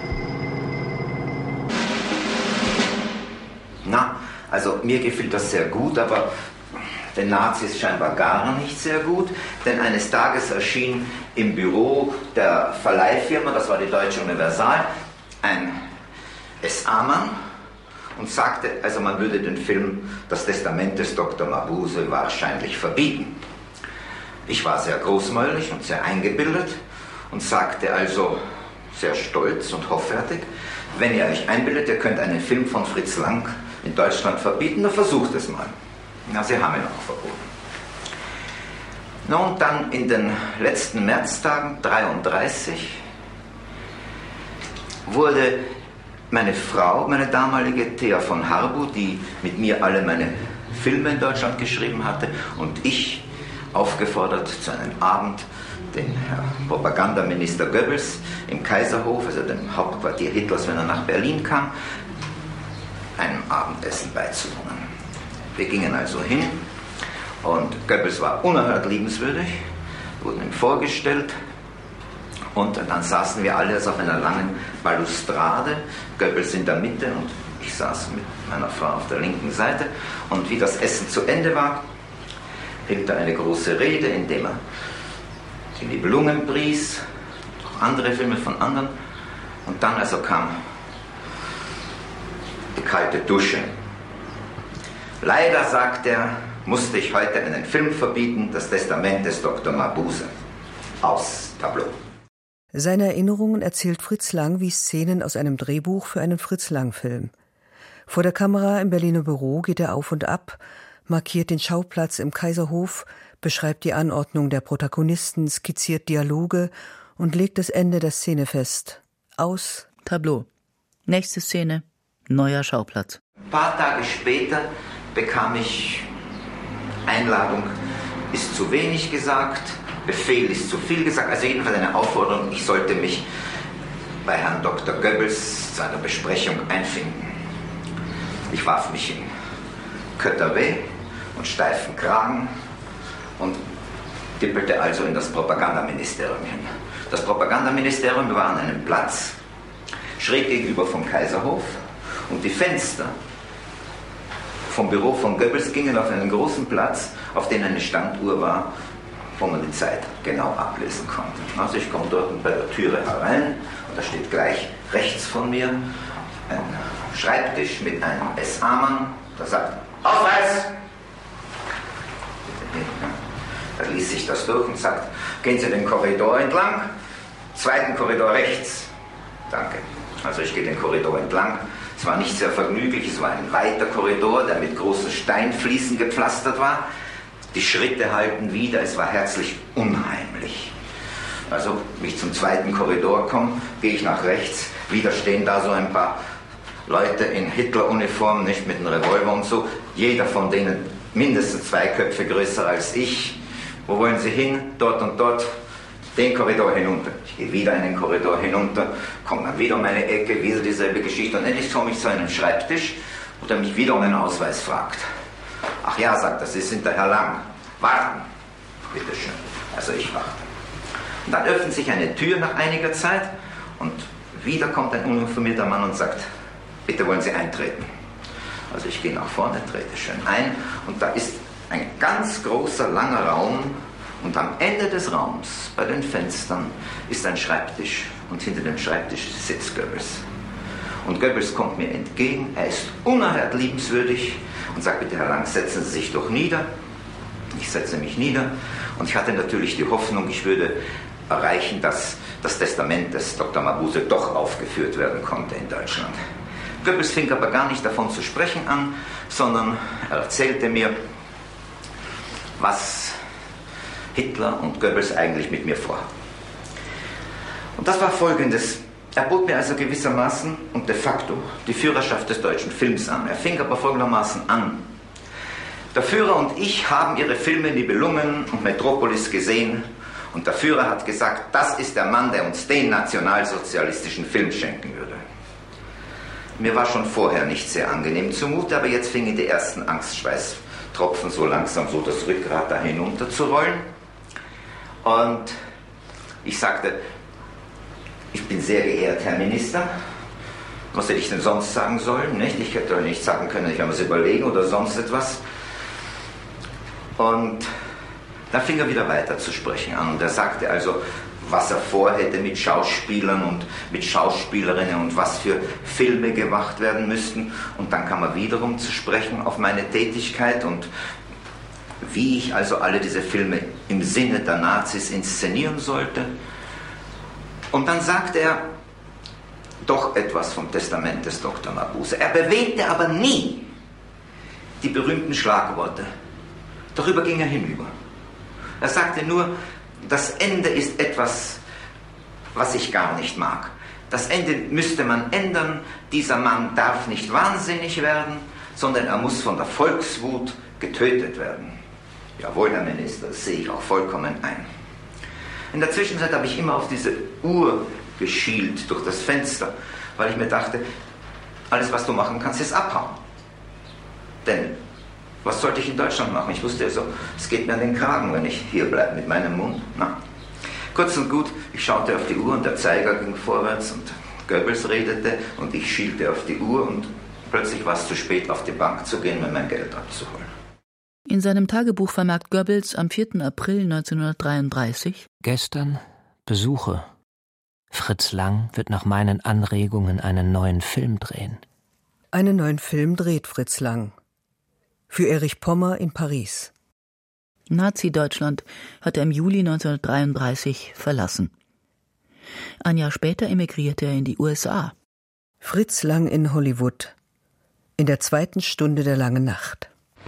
Na, also mir gefiel das sehr gut, aber den Nazis scheinbar gar nicht sehr gut, denn eines Tages erschien im Büro der Verleihfirma, das war die Deutsche Universal, ein SA-Mann und sagte, also man würde den Film Das Testament des Dr. Mabuse wahrscheinlich verbieten. Ich war sehr großmäulig und sehr eingebildet und sagte also sehr stolz und hoffärtig, wenn ihr euch einbildet, ihr könnt einen Film von Fritz Lang in Deutschland verbieten, dann versucht es mal. Na, sie haben ihn auch verboten. Nun, dann in den letzten Märztagen, 1933, wurde meine Frau, meine damalige Thea von Harbu, die mit mir alle meine Filme in Deutschland geschrieben hatte, und ich aufgefordert zu einem Abend, den Herr Propagandaminister Goebbels im Kaiserhof, also dem Hauptquartier Hitlers, wenn er nach Berlin kam, einem Abendessen beizuwohnen. Wir gingen also hin und Goebbels war unerhört liebenswürdig, wurden ihm vorgestellt und dann saßen wir alle auf einer langen Balustrade, Goebbels in der Mitte und ich saß mit meiner Frau auf der linken Seite, und wie das Essen zu Ende war, hielt er eine große Rede, in dem er die Nibelungen pries, auch andere Filme von anderen, und dann also kam die kalte Dusche. Leider, sagt er, musste ich heute einen Film verbieten, das Testament des Dr. Mabuse. Aus Tableau. Seine Erinnerungen erzählt Fritz Lang wie Szenen aus einem Drehbuch für einen Fritz-Lang-Film. Vor der Kamera im Berliner Büro geht er auf und ab, markiert den Schauplatz im Kaiserhof, beschreibt die Anordnung der Protagonisten, skizziert Dialoge und legt das Ende der Szene fest. Aus Tableau. Nächste Szene, neuer Schauplatz. Ein paar Tage später bekam ich Einladung, ist zu wenig gesagt, Befehl ist zu viel gesagt, also jedenfalls eine Aufforderung, ich sollte mich bei Herrn Dr. Goebbels zu einer Besprechung einfinden. Ich warf mich in Kötterweh und steifen Kragen und tippelte also in das Propagandaministerium hin. Das Propagandaministerium war an einem Platz, schräg gegenüber vom Kaiserhof, und die Fenster vom Büro von Goebbels gingen auf einen großen Platz, auf dem eine Standuhr war, wo man die Zeit genau ablesen konnte. Also ich komme dort bei der Türe herein und da steht gleich rechts von mir ein Schreibtisch mit einem SA-Mann, der sagt, Ausweis! Da ließ sich das durch und sagt, gehen Sie den Korridor entlang, zweiten Korridor rechts. Danke. Also ich gehe den Korridor entlang. Es war nicht sehr vergnüglich, es war ein weiter Korridor, der mit großen Steinfliesen gepflastert war. Die Schritte hallten wieder, es war herzlich unheimlich. Also, wie ich zum zweiten Korridor komme, gehe ich nach rechts, wieder stehen da so ein paar Leute in Hitleruniform, nicht mit einem Revolver und so, jeder von denen mindestens 2 Köpfe größer als ich. Wo wollen Sie hin? Dort und dort. Den Korridor hinunter. Ich gehe wieder in den Korridor hinunter, komme dann wieder um eine Ecke, wieder dieselbe Geschichte, und endlich komme ich zu einem Schreibtisch, wo er mich wieder um einen Ausweis fragt. Ach ja, sagt er, Sie sind der Herr Lang. Warten. Bitteschön. Also ich warte. Und dann öffnet sich eine Tür nach einiger Zeit und wieder kommt ein uniformierter Mann und sagt, bitte wollen Sie eintreten. Also ich gehe nach vorne, trete schön ein, und da ist ein ganz großer, langer Raum, und am Ende des Raums, bei den Fenstern, ist ein Schreibtisch, und hinter dem Schreibtisch sitzt Goebbels. Und Goebbels kommt mir entgegen, er ist unerhört liebenswürdig und sagt, bitte Herr Lang, setzen Sie sich doch nieder. Ich setze mich nieder, und ich hatte natürlich die Hoffnung, ich würde erreichen, dass das Testament des Dr. Mabuse doch aufgeführt werden konnte in Deutschland. Goebbels fing aber gar nicht davon zu sprechen an, sondern er erzählte mir, was Hitler und Goebbels eigentlich mit mir vorhaben. Und das war Folgendes. Er bot mir also gewissermaßen und de facto die Führerschaft des deutschen Films an. Er fing aber folgendermaßen an. Der Führer und ich haben Ihre Filme Nibelungen und Metropolis gesehen, und der Führer hat gesagt, das ist der Mann, der uns den nationalsozialistischen Film schenken würde. Mir war schon vorher nicht sehr angenehm zumute, aber jetzt fingen die ersten Angstschweißtropfen so langsam so das Rückgrat da hinunter zu rollen. Und ich sagte, ich bin sehr geehrt, Herr Minister. Was hätte ich denn sonst sagen sollen? Nicht? Ich hätte doch nicht sagen können, ich habe es überlegen oder sonst etwas. Und dann fing er wieder weiter zu sprechen an. Und er sagte also, was er vorhätte mit Schauspielern und mit Schauspielerinnen und was für Filme gemacht werden müssten. Und dann kam er wiederum zu sprechen auf meine Tätigkeit und wie ich also alle diese Filme im Sinne der Nazis inszenieren sollte. Und dann sagte er doch etwas vom Testament des Dr. Mabuse. Er erwähnte aber nie die berühmten Schlagworte. Darüber ging er hinüber. Er sagte nur, das Ende ist etwas, was ich gar nicht mag. Das Ende müsste man ändern. Dieser Mann darf nicht wahnsinnig werden, sondern er muss von der Volkswut getötet werden. Jawohl, Herr Minister, das sehe ich auch vollkommen ein. In der Zwischenzeit habe ich immer auf diese Uhr geschielt durch das Fenster, weil ich mir dachte, alles, was du machen kannst, ist abhauen. Denn was sollte ich in Deutschland machen? Ich wusste ja so, es geht mir an den Kragen, wenn ich hier bleibe mit meinem Mund. Na. Kurz und gut, ich schaute auf die Uhr und der Zeiger ging vorwärts und Goebbels redete und ich schielte auf die Uhr und plötzlich war es zu spät, auf die Bank zu gehen, mir mein Geld abzuholen. In seinem Tagebuch vermerkt Goebbels am 4. April 1933: Gestern Besuche. Fritz Lang wird nach meinen Anregungen einen neuen Film drehen. Einen neuen Film dreht Fritz Lang. Für Erich Pommer in Paris. Nazi-Deutschland hat er im Juli 1933 verlassen. Ein Jahr später emigrierte er in die USA. Fritz Lang in Hollywood. In der 2. Stunde der langen Nacht.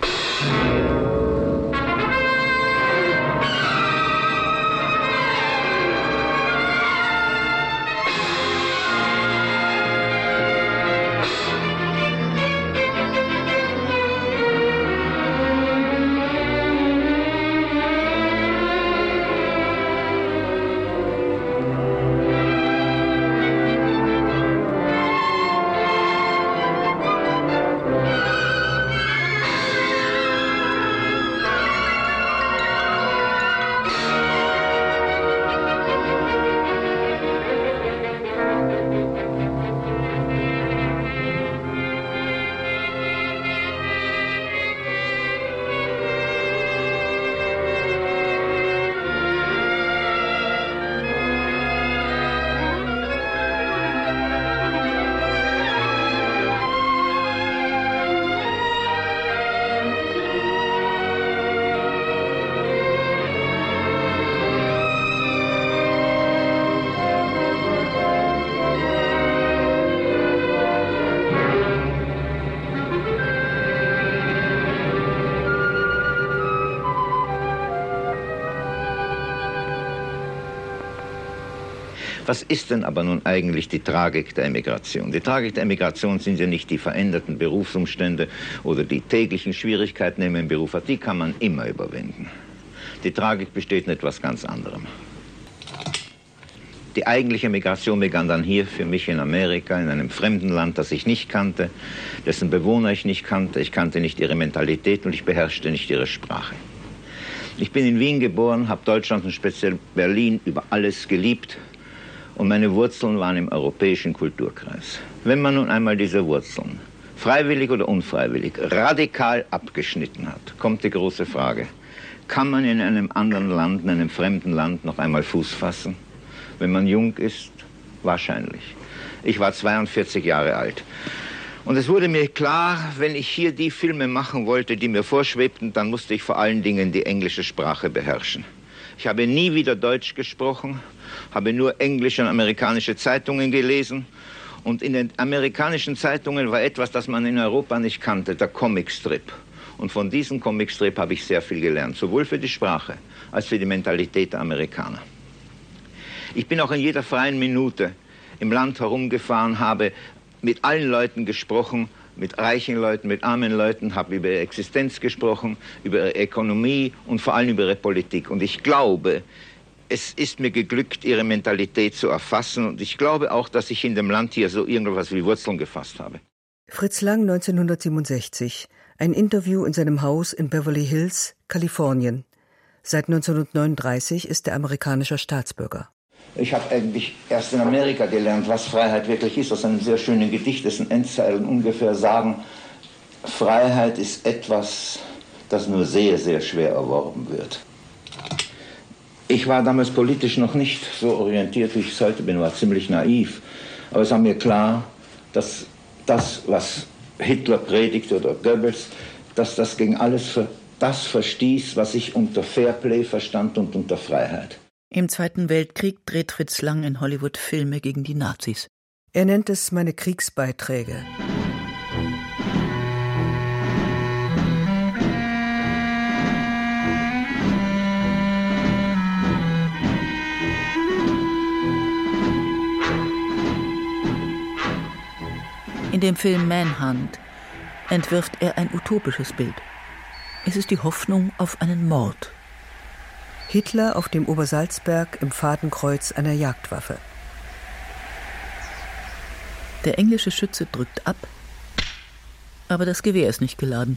Was ist denn aber nun eigentlich die Tragik der Emigration? Die Tragik der Emigration sind ja nicht die veränderten Berufsumstände oder die täglichen Schwierigkeiten, die man im Beruf hat. Die kann man immer überwinden. Die Tragik besteht in etwas ganz anderem. Die eigentliche Emigration begann dann hier für mich in Amerika, in einem fremden Land, das ich nicht kannte, dessen Bewohner ich nicht kannte. Ich kannte nicht ihre Mentalität und ich beherrschte nicht ihre Sprache. Ich bin in Wien geboren, habe Deutschland und speziell Berlin über alles geliebt. Und meine Wurzeln waren im europäischen Kulturkreis. Wenn man nun einmal diese Wurzeln, freiwillig oder unfreiwillig, radikal abgeschnitten hat, kommt die große Frage, kann man in einem anderen Land, in einem fremden Land noch einmal Fuß fassen? Wenn man jung ist, wahrscheinlich. Ich war 42 Jahre alt. Und es wurde mir klar, wenn ich hier die Filme machen wollte, die mir vorschwebten, dann musste ich vor allen Dingen die englische Sprache beherrschen. Ich habe nie wieder Deutsch gesprochen, habe nur englische und amerikanische Zeitungen gelesen. Und in den amerikanischen Zeitungen war etwas, das man in Europa nicht kannte, der Comicstrip. Und von diesem Comicstrip habe ich sehr viel gelernt, sowohl für die Sprache als für die Mentalität der Amerikaner. Ich bin auch in jeder freien Minute im Land herumgefahren, habe mit allen Leuten gesprochen, mit reichen Leuten, mit armen Leuten, habe über ihre Existenz gesprochen, über ihre Ökonomie und vor allem über ihre Politik. Und ich glaube, es ist mir geglückt, ihre Mentalität zu erfassen. Und ich glaube auch, dass ich in dem Land hier so irgendwas wie Wurzeln gefasst habe. Fritz Lang 1967. Ein Interview in seinem Haus in Beverly Hills, Kalifornien. Seit 1939 ist er amerikanischer Staatsbürger. Ich habe eigentlich erst in Amerika gelernt, was Freiheit wirklich ist. Aus einem sehr schönen Gedicht, dessen Endzeilen ungefähr sagen, Freiheit ist etwas, das nur sehr, sehr schwer erworben wird. Ich war damals politisch noch nicht so orientiert, wie ich es heute bin, war ziemlich naiv. Aber es war mir klar, dass das, was Hitler predigte oder Goebbels, dass das gegen alles das verstieß, was ich unter Fairplay verstand und unter Freiheit. Im Zweiten Weltkrieg dreht Fritz Lang in Hollywood Filme gegen die Nazis. Er nennt es meine Kriegsbeiträge. dem Film Manhunt entwirft er ein utopisches Bild. Es ist die Hoffnung auf einen Mord. Hitler auf dem Obersalzberg im Fadenkreuz einer Jagdwaffe. Der englische Schütze drückt ab, aber das Gewehr ist nicht geladen.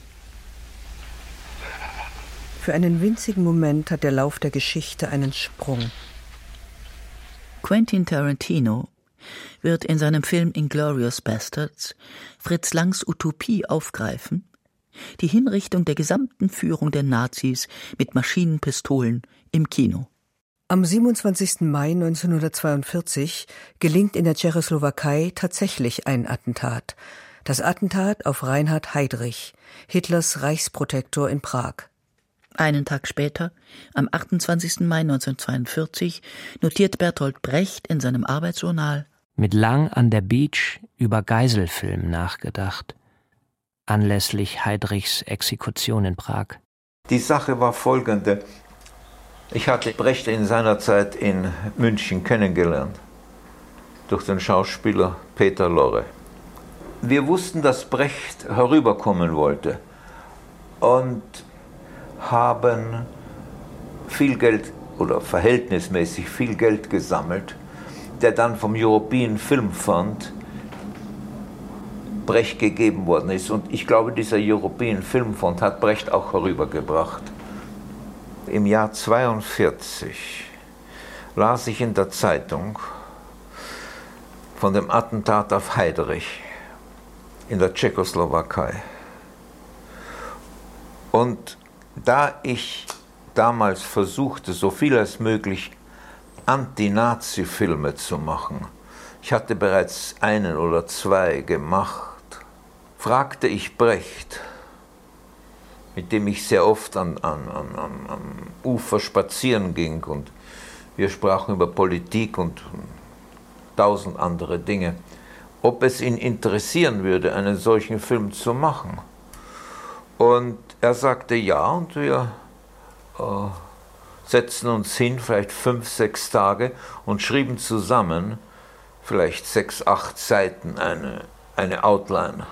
Für einen winzigen Moment hat der Lauf der Geschichte einen Sprung. Quentin Tarantino wird in seinem Film Inglourious Basterds Fritz Langs Utopie aufgreifen, die Hinrichtung der gesamten Führung der Nazis mit Maschinenpistolen im Kino. Am 27. Mai 1942 gelingt in der Tschechoslowakei tatsächlich ein Attentat. Das Attentat auf Reinhard Heydrich, Hitlers Reichsprotektor in Prag. Einen Tag später, am 28. Mai 1942, notiert Bertolt Brecht in seinem Arbeitsjournal: Mit Lang an der Beach über Geiselfilm nachgedacht, anlässlich Heydrichs Exekution in Prag. Die Sache war folgende. Ich hatte Brecht in seiner Zeit in München kennengelernt, durch den Schauspieler Peter Lorre. Wir wussten, dass Brecht herüberkommen wollte und haben viel Geld oder verhältnismäßig viel Geld gesammelt, der dann vom European Film Fund Brecht gegeben worden ist. Und ich glaube, dieser European Film Fund hat Brecht auch herübergebracht. Im Jahr 1942 las ich in der Zeitung von dem Attentat auf Heydrich in der Tschechoslowakei. Und da ich damals versuchte, so viel als möglich Anti-Nazi-Filme zu machen, ich hatte bereits 1 oder 2 gemacht, fragte ich Brecht, mit dem ich sehr oft am Ufer spazieren ging, und wir sprachen über Politik und 1000 andere Dinge, ob es ihn interessieren würde, einen solchen Film zu machen. Und er sagte ja, und wir setzten uns hin, vielleicht 5, 6 Tage, und schrieben zusammen vielleicht 6, 8 Seiten eine Outline.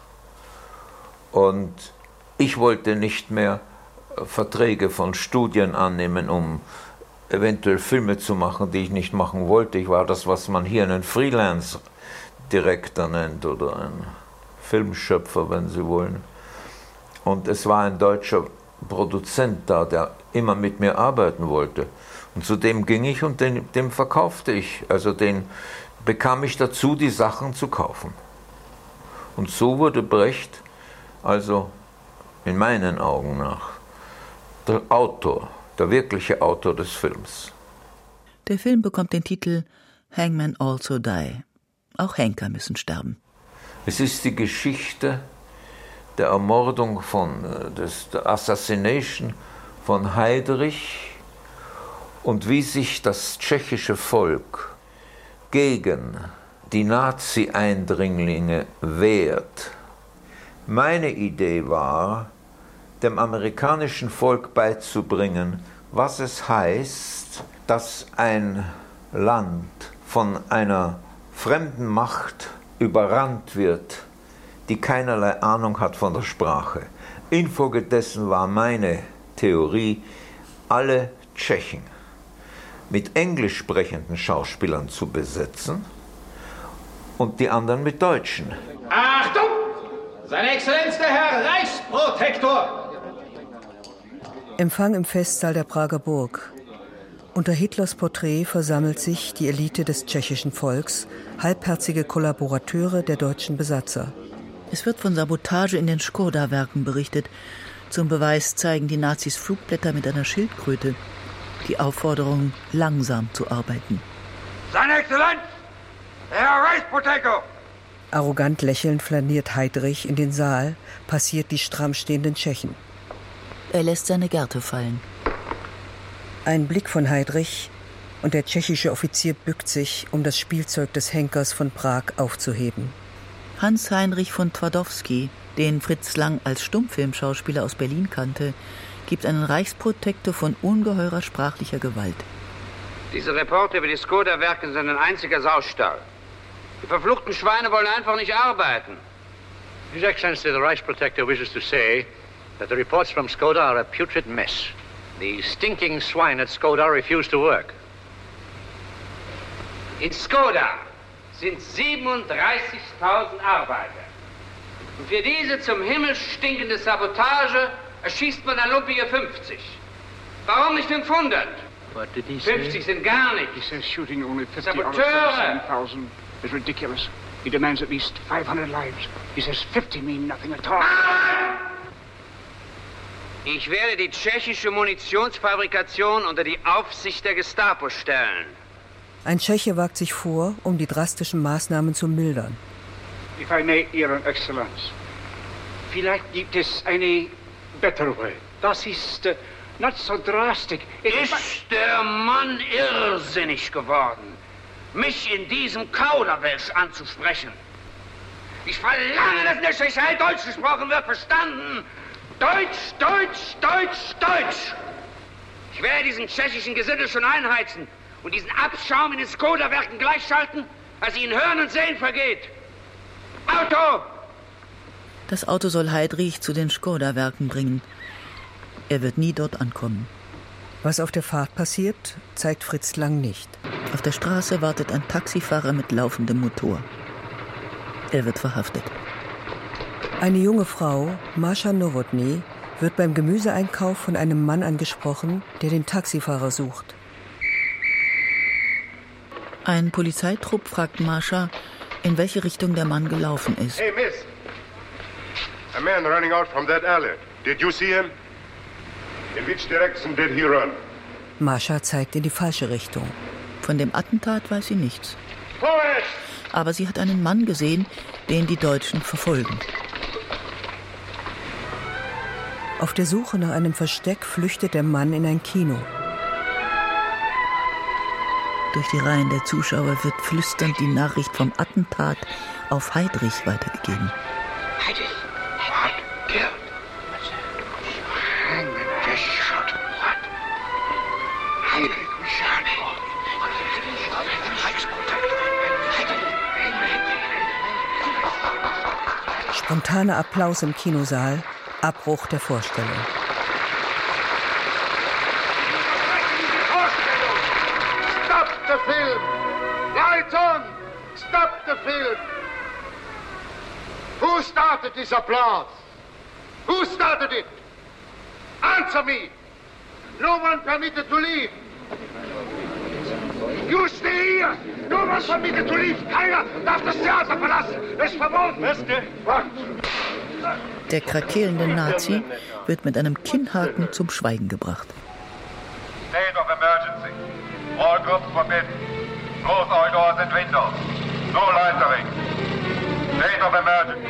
Und ich wollte nicht mehr Verträge von Studien annehmen, um eventuell Filme zu machen, die ich nicht machen wollte. Ich war das, was man hier einen Freelance-Director nennt oder ein Filmschöpfer, wenn Sie wollen. Und es war ein deutscher Produzent da, der immer mit mir arbeiten wollte. Und zu dem ging ich und dem verkaufte ich. Also den bekam ich dazu, die Sachen zu kaufen. Und so wurde Brecht, also in meinen Augen nach, der Autor, der wirkliche Autor des Films. Der Film bekommt den Titel Hangmen Also Die. Auch Henker müssen sterben. Es ist die Geschichte der Ermordung der Assassination von Heydrich und wie sich das tschechische Volk gegen die Nazi-Eindringlinge wehrt. Meine Idee war, dem amerikanischen Volk beizubringen, was es heißt, dass ein Land von einer fremden Macht überrannt wird, die keinerlei Ahnung hat von der Sprache. Infolgedessen war meine Theorie, alle Tschechen mit englisch sprechenden Schauspielern zu besetzen und die anderen mit Deutschen. Achtung! Seine Exzellenz, der Herr Reichsprotektor! Empfang im Festsaal der Prager Burg. Unter Hitlers Porträt versammelt sich die Elite des tschechischen Volks, halbherzige Kollaborateure der deutschen Besatzer. Es wird von Sabotage in den Škoda-Werken berichtet. Zum Beweis zeigen die Nazis Flugblätter mit einer Schildkröte. Die Aufforderung, langsam zu arbeiten. Seine Exzellenz, der Herr Reichsprotektor! Arrogant lächelnd flaniert Heydrich in den Saal, passiert die stramm stehenden Tschechen. Er lässt seine Gerte fallen. Ein Blick von Heydrich und der tschechische Offizier bückt sich, um das Spielzeug des Henkers von Prag aufzuheben. Hans-Heinrich von Twardowski, den Fritz Lang als Stummfilmschauspieler aus Berlin kannte, gibt einen Reichsprotektor von ungeheurer sprachlicher Gewalt. Diese Reporter über die Škoda-Werke sind ein einziger Saustall. Die verfluchten Schweine wollen einfach nicht arbeiten. His Excellency, the Reichsprotector wishes to say that the reports from Skoda are a putrid mess. The stinking swine at Skoda refuse to work. In Skoda sind 37.000 Arbeiter. Und für diese zum Himmel stinkende Sabotage erschießt man ein lumpige 50. Warum nicht 500? What did he say? 50 sind gar nicht. He says shooting only 50 Saboteure! 7,000 is ridiculous. He demands at least 500 lives. He says 50 mean nothing at all. Ich werde die tschechische Munitionsfabrikation unter die Aufsicht der Gestapo stellen. Ein Tscheche wagt sich vor, um die drastischen Maßnahmen zu mildern. If I may, Ihre Exzellenz, vielleicht gibt es eine better way. Das ist not so drastic. Ist der Mann irrsinnig geworden, mich in diesem Kauderwelsch anzusprechen? Ich verlange, dass in der Tschechei Deutsch gesprochen wird, verstanden? Deutsch, Deutsch, Deutsch, Deutsch! Ich werde diesen tschechischen Gesindel schon einheizen und diesen Abschaum in den Skoda-Werken gleichschalten, als ihn hören und sehen vergeht. Auto! Das Auto soll Heidrich zu den Skoda-Werken bringen. Er wird nie dort ankommen. Was auf der Fahrt passiert, zeigt Fritz Lang nicht. Auf der Straße wartet ein Taxifahrer mit laufendem Motor. Er wird verhaftet. Eine junge Frau, Mascha Nowotny, wird beim Gemüseeinkauf von einem Mann angesprochen, der den Taxifahrer sucht. Ein Polizeitrupp fragt Mascha, in welche Richtung der Mann gelaufen ist. Hey, miss. A man running out from that alley. Did you see him? In which direction did he run? Mascha zeigt in die falsche Richtung. Von dem Attentat weiß sie nichts. Vorwärts! Aber sie hat einen Mann gesehen, den die Deutschen verfolgen. Auf der Suche nach einem Versteck flüchtet der Mann in ein Kino. Durch die Reihen der Zuschauer wird flüsternd die Nachricht vom Attentat auf Heidrich weitergegeben. Heidrich, what? Killed. Hangman just shot. What? Heidrich was shot. Spontaner Applaus im Kinosaal, Abbruch der Vorstellung. Stop the film! Lights on! Stop the film! Who started this applause? Who started it? Answer me! No one permitted to leave! You stay here! No one permitted to leave! Keiner darf das Theater verlassen! Es ist verboten! Was? Der krakeelende Nazi wird mit einem Kinnhaken zum Schweigen gebracht. State of emergency. All groups forbidden. Close all doors and windows. No loitering. State of emergency.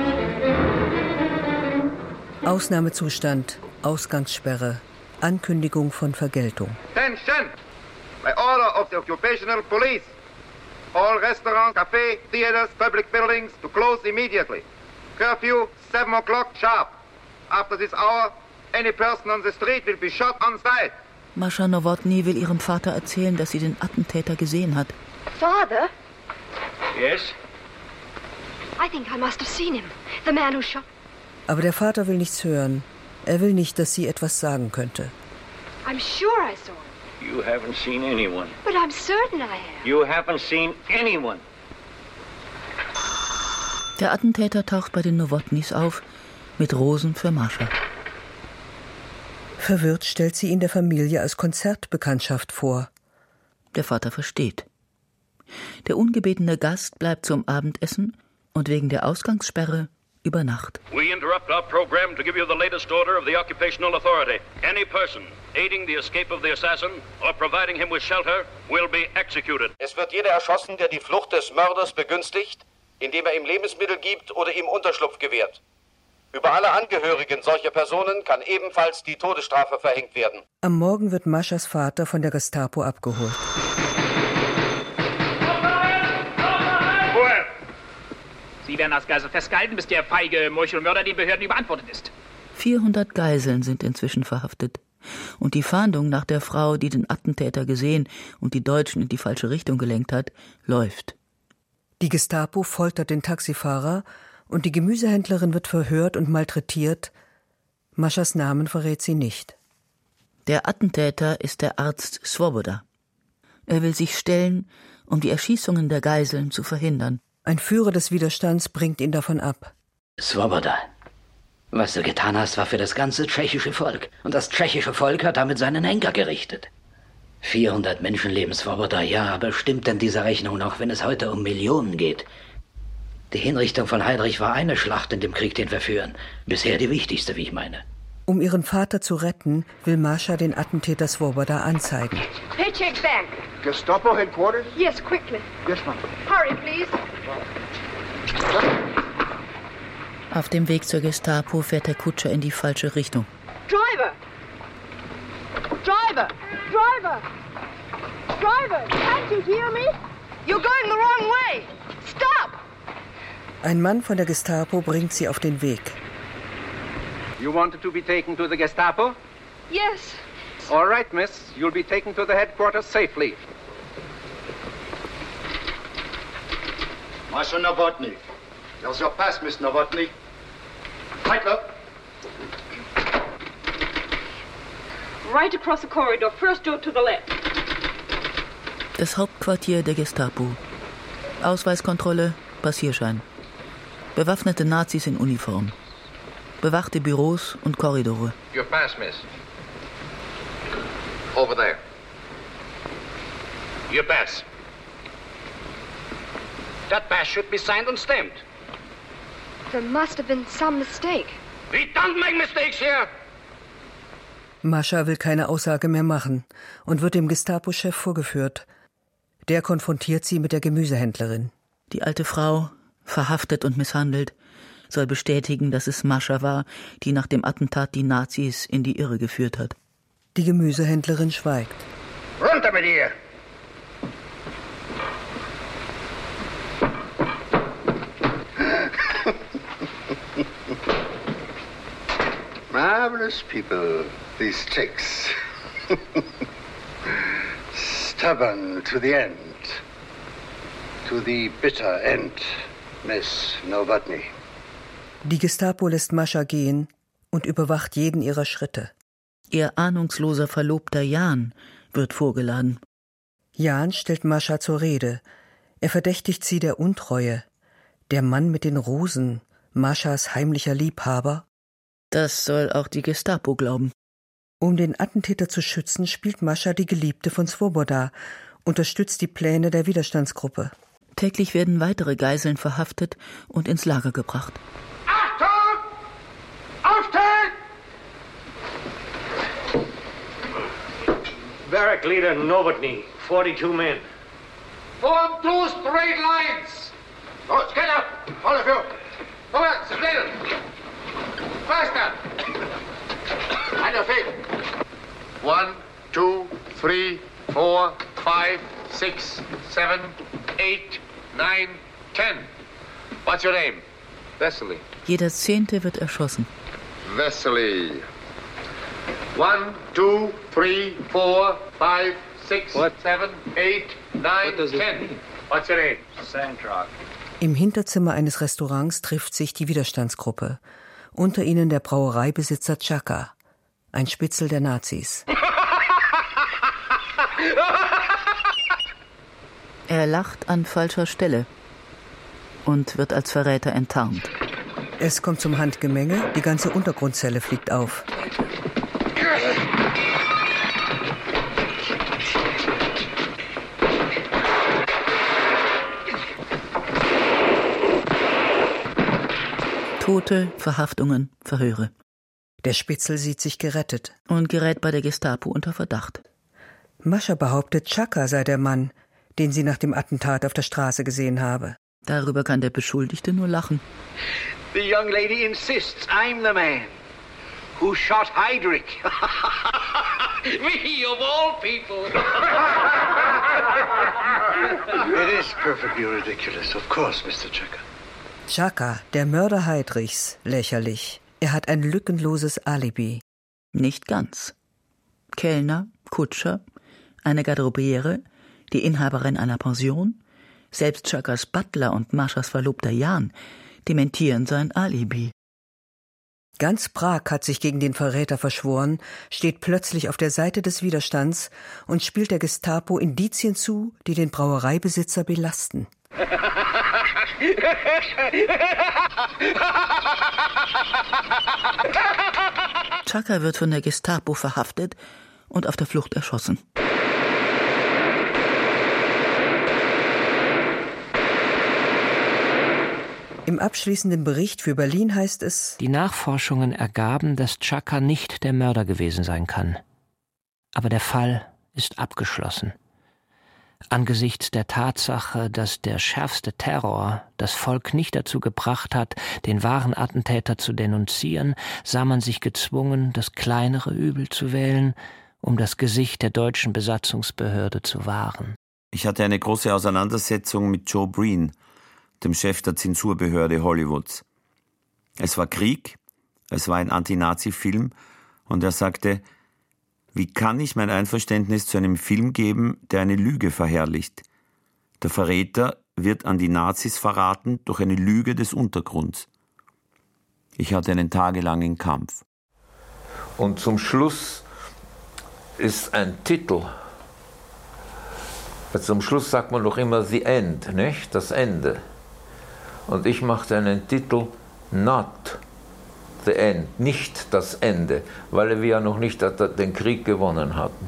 Ausnahmezustand, Ausgangssperre, Ankündigung von Vergeltung. Attention! By order of the occupational police, all restaurants, cafés, theaters, public buildings to close immediately. Curfew, 7 o'clock sharp. After this hour, any person on the street will be shot on sight. Mascha Nowotny will ihrem Vater erzählen, dass sie den Attentäter gesehen hat. Father? Yes? I think I must have seen him. The man who shot. Aber der Vater will nichts hören. Er will nicht, dass sie etwas sagen könnte. I'm sure I saw him. You haven't seen anyone. But I'm certain I have. You haven't seen anyone. Der Attentäter taucht bei den Nowotnys auf, mit Rosen für Mascha. Verwirrt stellt sie ihn der Familie als Konzertbekanntschaft vor. Der Vater versteht. Der ungebetene Gast bleibt zum Abendessen und wegen der Ausgangssperre über Nacht. We interrupt our program to give you the latest order of the Occupational Authority. Any person aiding the escape of the assassin or providing him with shelter will be executed. Es wird jeder erschossen, der die Flucht des Mörders begünstigt, indem er ihm Lebensmittel gibt oder ihm Unterschlupf gewährt. Über alle Angehörigen solcher Personen kann ebenfalls die Todesstrafe verhängt werden. Am Morgen wird Maschas Vater von der Gestapo abgeholt. Ruhe! Sie werden als Geisel festgehalten, bis der feige Meuchelmörder den Behörden überantwortet ist. 400 Geiseln sind inzwischen verhaftet. Und die Fahndung nach der Frau, die den Attentäter gesehen und die Deutschen in die falsche Richtung gelenkt hat, läuft. Die Gestapo foltert den Taxifahrer und die Gemüsehändlerin wird verhört und malträtiert. Maschas Namen verrät sie nicht. Der Attentäter ist der Arzt Swoboda. Er will sich stellen, um die Erschießungen der Geiseln zu verhindern. Ein Führer des Widerstands bringt ihn davon ab. Swoboda, was du getan hast, war für das ganze tschechische Volk. Und das tschechische Volk hat damit seinen Henker gerichtet. 400 Menschenleben, Swoboda, ja, aber stimmt denn diese Rechnung noch, wenn es heute um Millionen geht? Die Hinrichtung von Heydrich war eine Schlacht in dem Krieg, den wir führen. Bisher die wichtigste, wie ich meine. Um ihren Vater zu retten, will Mascha den Attentäter Swoboda anzeigen. Paycheck Bank. Gestapo headquarters? Yes, quickly. Yes, ma'am. Hurry, please. Auf dem Weg zur Gestapo fährt der Kutscher in die falsche Richtung. Driver! Driver! Driver! Driver! Can't you hear me? You're going the wrong way! Stop! Ein Mann von der Gestapo bringt sie auf den Weg. You wanted to be taken to the Gestapo? Yes. All right, miss. You'll be taken to the headquarters safely. Masha Novotny. There's your pass, Miss Novotny. Heitler. Right across the corridor. First door to the left. Das Hauptquartier der Gestapo. Ausweiskontrolle, Passierschein. Bewaffnete Nazis in Uniform. Bewachte Büros und Korridore. Your pass, miss. Over there. Your pass. That pass should be signed and stamped. There must have been some mistake. We don't make mistakes here. Mascha will keine Aussage mehr machen und wird dem Gestapo-Chef vorgeführt. Der konfrontiert sie mit der Gemüsehändlerin. Die alte Frau, verhaftet und misshandelt, soll bestätigen, dass es Mascha war, die nach dem Attentat die Nazis in die Irre geführt hat. Die Gemüsehändlerin schweigt. Runter mit ihr! Marvelous people, these Czechs. Stubborn to the end. To the bitter end, Miss Novotny. Die Gestapo lässt Mascha gehen und überwacht jeden ihrer Schritte. Ihr ahnungsloser Verlobter Jan wird vorgeladen. Jan stellt Mascha zur Rede. Er verdächtigt sie der Untreue. Der Mann mit den Rosen, Maschas heimlicher Liebhaber. Das soll auch die Gestapo glauben. Um den Attentäter zu schützen, spielt Mascha die Geliebte von Swoboda, unterstützt die Pläne der Widerstandsgruppe. Täglich werden weitere Geiseln verhaftet und ins Lager gebracht. Achtung! Aufstehen! Barrack leader Novotny, 42 men. Form 2 straight lines. Go, get up, all of you. Come on, split. Faster. On your feet. 1, 2, 3, 4, 5, 6, 7, 8, 9, 10. What's your name? Vesely. Jeder 10. wird erschossen. Vesely. 1, 2, 3, 4, 5, 6, 7, 8, 9, 10. What's your name? Sandrock. Im Hinterzimmer eines Restaurants trifft sich die Widerstandsgruppe. Unter ihnen der Brauereibesitzer Chaka, ein Spitzel der Nazis. Er lacht an falscher Stelle und wird als Verräter enttarnt. Es kommt zum Handgemenge, die ganze Untergrundzelle fliegt auf. Tote, Verhaftungen, Verhöre. Der Spitzel sieht sich gerettet. Und gerät bei der Gestapo unter Verdacht. Mascha behauptet, Chaka sei der Mann, den sie nach dem Attentat auf der Straße gesehen habe. Darüber kann der Beschuldigte nur lachen. The young lady insists I'm the man who shot Heydrich. Me of all people. It is perfectly ridiculous, of course, Mr. Chaka. Chaka, der Mörder Heydrichs, lächerlich. Er hat ein lückenloses Alibi. Nicht ganz. Kellner, Kutscher, eine Garderobiere, die Inhaberin einer Pension, Selbst Chakas Butler und Maschas Verlobter Jan dementieren sein Alibi. Ganz Prag hat sich gegen den Verräter verschworen, steht plötzlich auf der Seite des Widerstands und spielt der Gestapo Indizien zu, die den Brauereibesitzer belasten. Chaka wird von der Gestapo verhaftet und auf der Flucht erschossen. Im abschließenden Bericht für Berlin heißt es: Die Nachforschungen ergaben, dass Chaka nicht der Mörder gewesen sein kann. Aber der Fall ist abgeschlossen. Angesichts der Tatsache, dass der schärfste Terror das Volk nicht dazu gebracht hat, den wahren Attentäter zu denunzieren, sah man sich gezwungen, das kleinere Übel zu wählen, um das Gesicht der deutschen Besatzungsbehörde zu wahren. Ich hatte eine große Auseinandersetzung mit Joe Breen, dem Chef der Zensurbehörde Hollywoods. Es war Krieg, es war ein Anti-Nazi-Film und er sagte: Wie kann ich mein Einverständnis zu einem Film geben, der eine Lüge verherrlicht? Der Verräter wird an die Nazis verraten durch eine Lüge des Untergrunds. Ich hatte einen tagelangen Kampf. Und zum Schluss ist ein Titel. Zum Schluss sagt man doch immer The End, nicht? Das Ende. Und ich machte einen Titel Not the End, nicht das Ende, weil wir ja noch nicht den Krieg gewonnen hatten.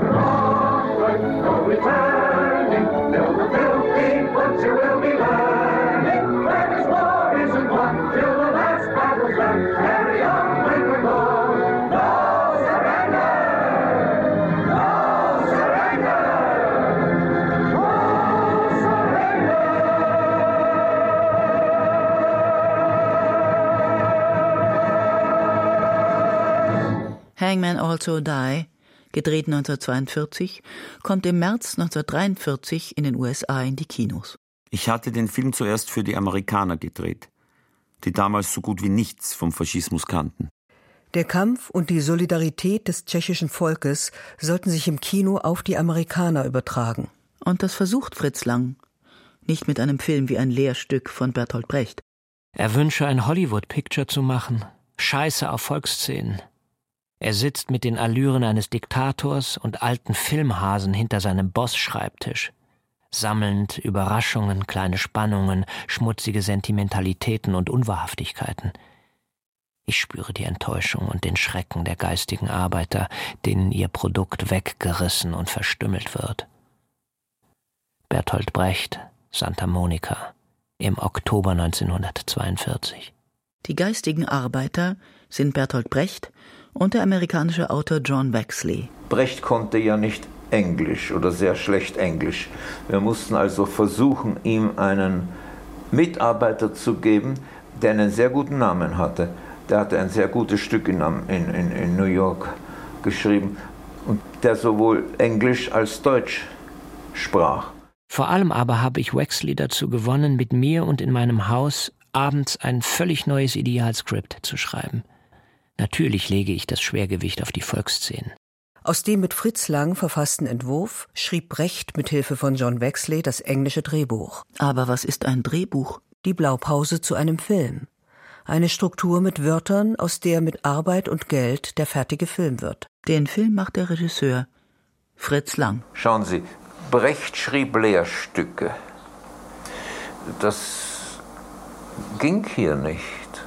Hangmen Also Die, gedreht 1942, kommt im März 1943 in den USA in die Kinos. Ich hatte den Film zuerst für die Amerikaner gedreht, die damals so gut wie nichts vom Faschismus kannten. Der Kampf und die Solidarität des tschechischen Volkes sollten sich im Kino auf die Amerikaner übertragen. Und das versucht Fritz Lang, nicht mit einem Film wie ein Lehrstück von Bertolt Brecht. Er wünsche, ein Hollywood-Picture zu machen, Scheiße auf Volksszenen. Er sitzt mit den Allüren eines Diktators und alten Filmhasen hinter seinem Boss-Schreibtisch, sammelnd Überraschungen, kleine Spannungen, schmutzige Sentimentalitäten und Unwahrhaftigkeiten. Ich spüre die Enttäuschung und den Schrecken der geistigen Arbeiter, denen ihr Produkt weggerissen und verstümmelt wird. Bertolt Brecht, Santa Monica, im Oktober 1942. Die geistigen Arbeiter sind Bertolt Brecht und der amerikanische Autor John Wexley. Brecht konnte ja nicht Englisch oder sehr schlecht Englisch. Wir mussten also versuchen, ihm einen Mitarbeiter zu geben, der einen sehr guten Namen hatte. Der hatte ein sehr gutes Stück in New York geschrieben und der sowohl Englisch als Deutsch sprach. Vor allem aber habe ich Wexley dazu gewonnen, mit mir und in meinem Haus abends ein völlig neues Idealskript zu schreiben. Natürlich lege ich das Schwergewicht auf die Volksszenen. Aus dem mit Fritz Lang verfassten Entwurf schrieb Brecht mit Hilfe von John Wexley das englische Drehbuch. Aber was ist ein Drehbuch? Die Blaupause zu einem Film. Eine Struktur mit Wörtern, aus der mit Arbeit und Geld der fertige Film wird. Den Film macht der Regisseur Fritz Lang. Schauen Sie, Brecht schrieb Lehrstücke. Das ging hier nicht.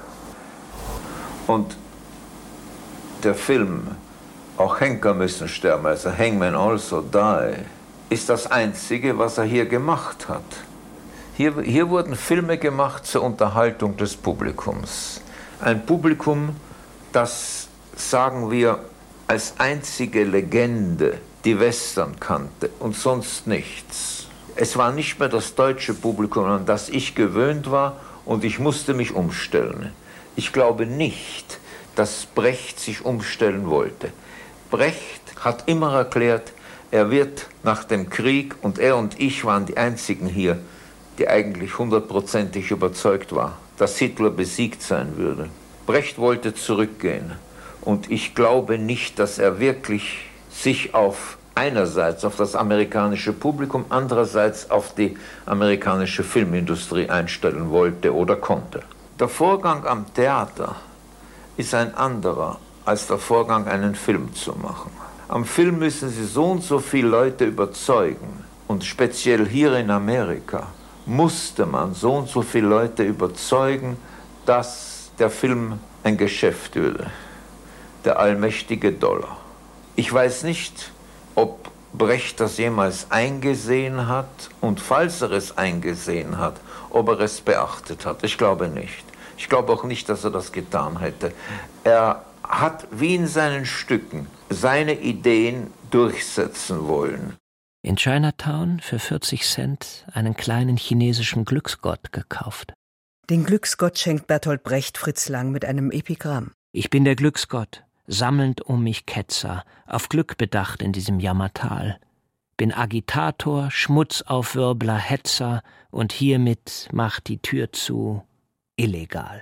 Und der Film, auch Henker müssen sterben, also Hangmen Also Die, ist das Einzige, was er hier gemacht hat. Hier wurden Filme gemacht zur Unterhaltung des Publikums. Ein Publikum, das, sagen wir, als einzige Legende die Western kannte und sonst nichts. Es war nicht mehr das deutsche Publikum, an das ich gewöhnt war, und ich musste mich umstellen. Ich glaube nicht, dass Brecht sich umstellen wollte. Brecht hat immer erklärt, er wird nach dem Krieg, und er und ich waren die einzigen hier, die eigentlich 100%ig überzeugt war, dass Hitler besiegt sein würde. Brecht wollte zurückgehen, und ich glaube nicht, dass er wirklich sich auf einerseits auf das amerikanische Publikum, andererseits auf die amerikanische Filmindustrie einstellen wollte oder konnte. Der Vorgang am Theater ist ein anderer als der Vorgang, einen Film zu machen. Am Film müssen Sie so und so viele Leute überzeugen. Und speziell hier in Amerika musste man so und so viele Leute überzeugen, dass der Film ein Geschäft würde. Der allmächtige Dollar. Ich weiß nicht, ob Brecht das jemals eingesehen hat und falls er es eingesehen hat, ob er es beachtet hat. Ich glaube nicht. Ich glaube auch nicht, dass er das getan hätte. Er hat wie in seinen Stücken seine Ideen durchsetzen wollen. In Chinatown für 40 Cent einen kleinen chinesischen Glücksgott gekauft. Den Glücksgott schenkt Bertolt Brecht Fritz Lang mit einem Epigramm. Ich bin der Glücksgott, sammelnd um mich Ketzer, auf Glück bedacht in diesem Jammertal. Bin Agitator, Schmutzaufwirbler, Hetzer und hiermit macht die Tür zu, illegal.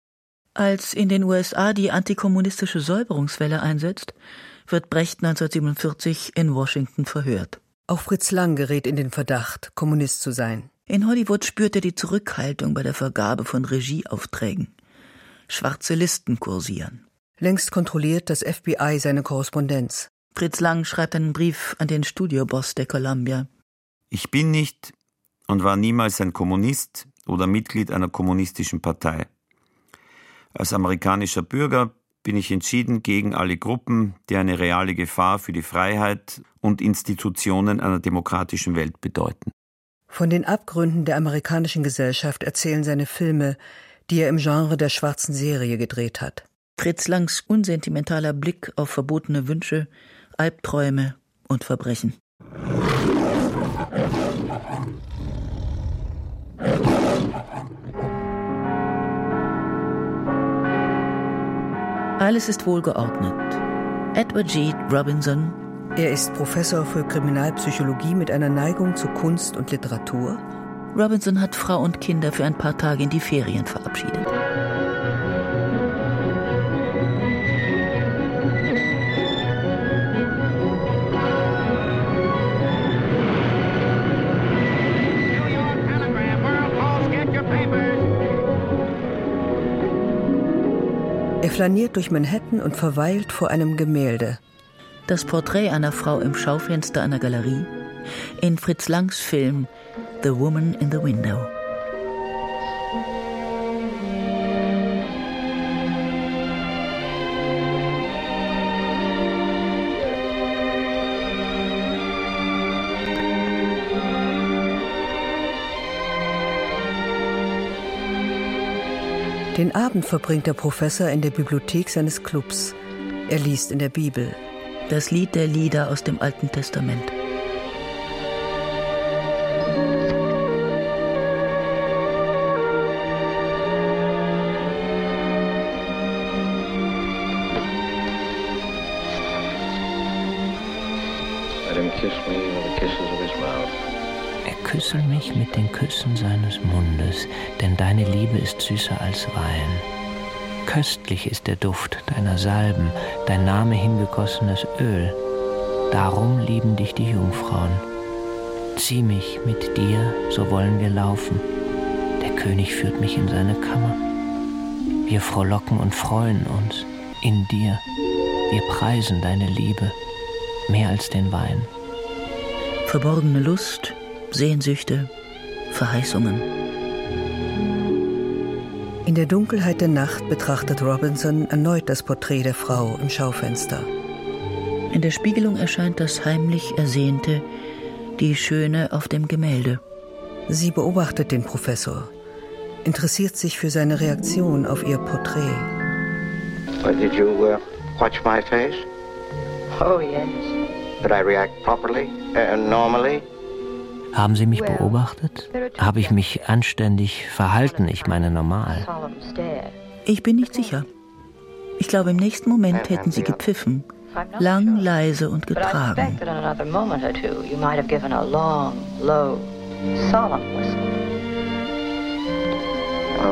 Als in den USA die antikommunistische Säuberungswelle einsetzt, wird Brecht 1947 in Washington verhört. Auch Fritz Lang gerät in den Verdacht, Kommunist zu sein. In Hollywood spürt er die Zurückhaltung bei der Vergabe von Regieaufträgen. Schwarze Listen kursieren. Längst kontrolliert das FBI seine Korrespondenz. Fritz Lang schreibt einen Brief an den Studioboss der Columbia. Ich bin nicht und war niemals ein Kommunist oder Mitglied einer kommunistischen Partei. Als amerikanischer Bürger bin ich entschieden gegen alle Gruppen, die eine reale Gefahr für die Freiheit und Institutionen einer demokratischen Welt bedeuten. Von den Abgründen der amerikanischen Gesellschaft erzählen seine Filme, die er im Genre der schwarzen Serie gedreht hat. Fritz Langs unsentimentaler Blick auf verbotene Wünsche, Albträume und Verbrechen. Alles ist wohlgeordnet. Edward G. Robinson. Er ist Professor für Kriminalpsychologie mit einer Neigung zu Kunst und Literatur. Robinson hat Frau und Kinder für ein paar Tage in die Ferien verabschiedet. Er flaniert durch Manhattan und verweilt vor einem Gemälde. Das Porträt einer Frau im Schaufenster einer Galerie in Fritz Langs Film The Woman in the Window. Den Abend verbringt der Professor in der Bibliothek seines Clubs. Er liest in der Bibel. Das Lied der Lieder aus dem Alten Testament. Er küsse mich mit den Küssen seines Mundes, denn deine Liebe ist süßer als Wein. Köstlich ist der Duft deiner Salben, dein Name hingegossenes Öl. Darum lieben dich die Jungfrauen. Zieh mich mit dir, so wollen wir laufen. Der König führt mich in seine Kammer. Wir frohlocken und freuen uns in dir. Wir preisen deine Liebe mehr als den Wein. Verborgene Lust, Sehnsüchte, Verheißungen. In der Dunkelheit der Nacht betrachtet Robinson erneut das Porträt der Frau im Schaufenster. In der Spiegelung erscheint das heimlich Ersehnte, die Schöne auf dem Gemälde. Sie beobachtet den Professor, interessiert sich für seine Reaktion auf ihr Porträt. Did you watch my face? Oh, yes. Did I react properly, normally? Haben Sie mich beobachtet? Habe ich mich anständig verhalten? Ich meine normal. Ich bin nicht sicher. Ich glaube, im nächsten Moment hätten Sie gepfiffen. Lang, leise und getragen.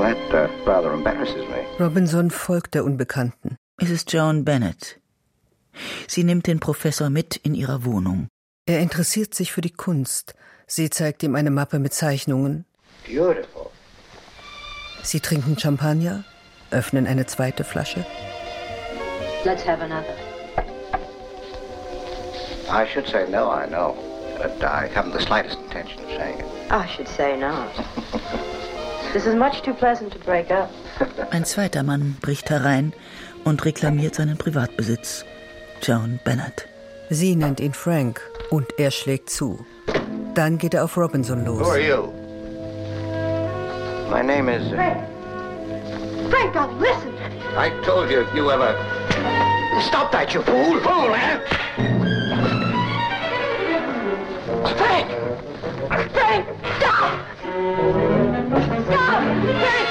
Robinson folgt der Unbekannten. Es ist Joan Bennett. Sie nimmt den Professor mit in ihrer Wohnung. Er interessiert sich für die Kunst. Sie zeigt ihm eine Mappe mit Zeichnungen. Beautiful. Sie trinken Champagner, öffnen eine zweite Flasche. Let's have another. I should say no, I know. But I haven't the slightest intention of saying it. I should say not. This is much too pleasant to break up. Ein zweiter Mann bricht herein und reklamiert seinen Privatbesitz. Joan Bennett. Sie nennt ihn Frank und er schlägt zu. Dann geht er auf Robinson los. Who are you? My name is... Frank, now listen! I told you if you ever... Stop that, you fool! Fool, eh? Frank! Frank, stop! Stop! Frank!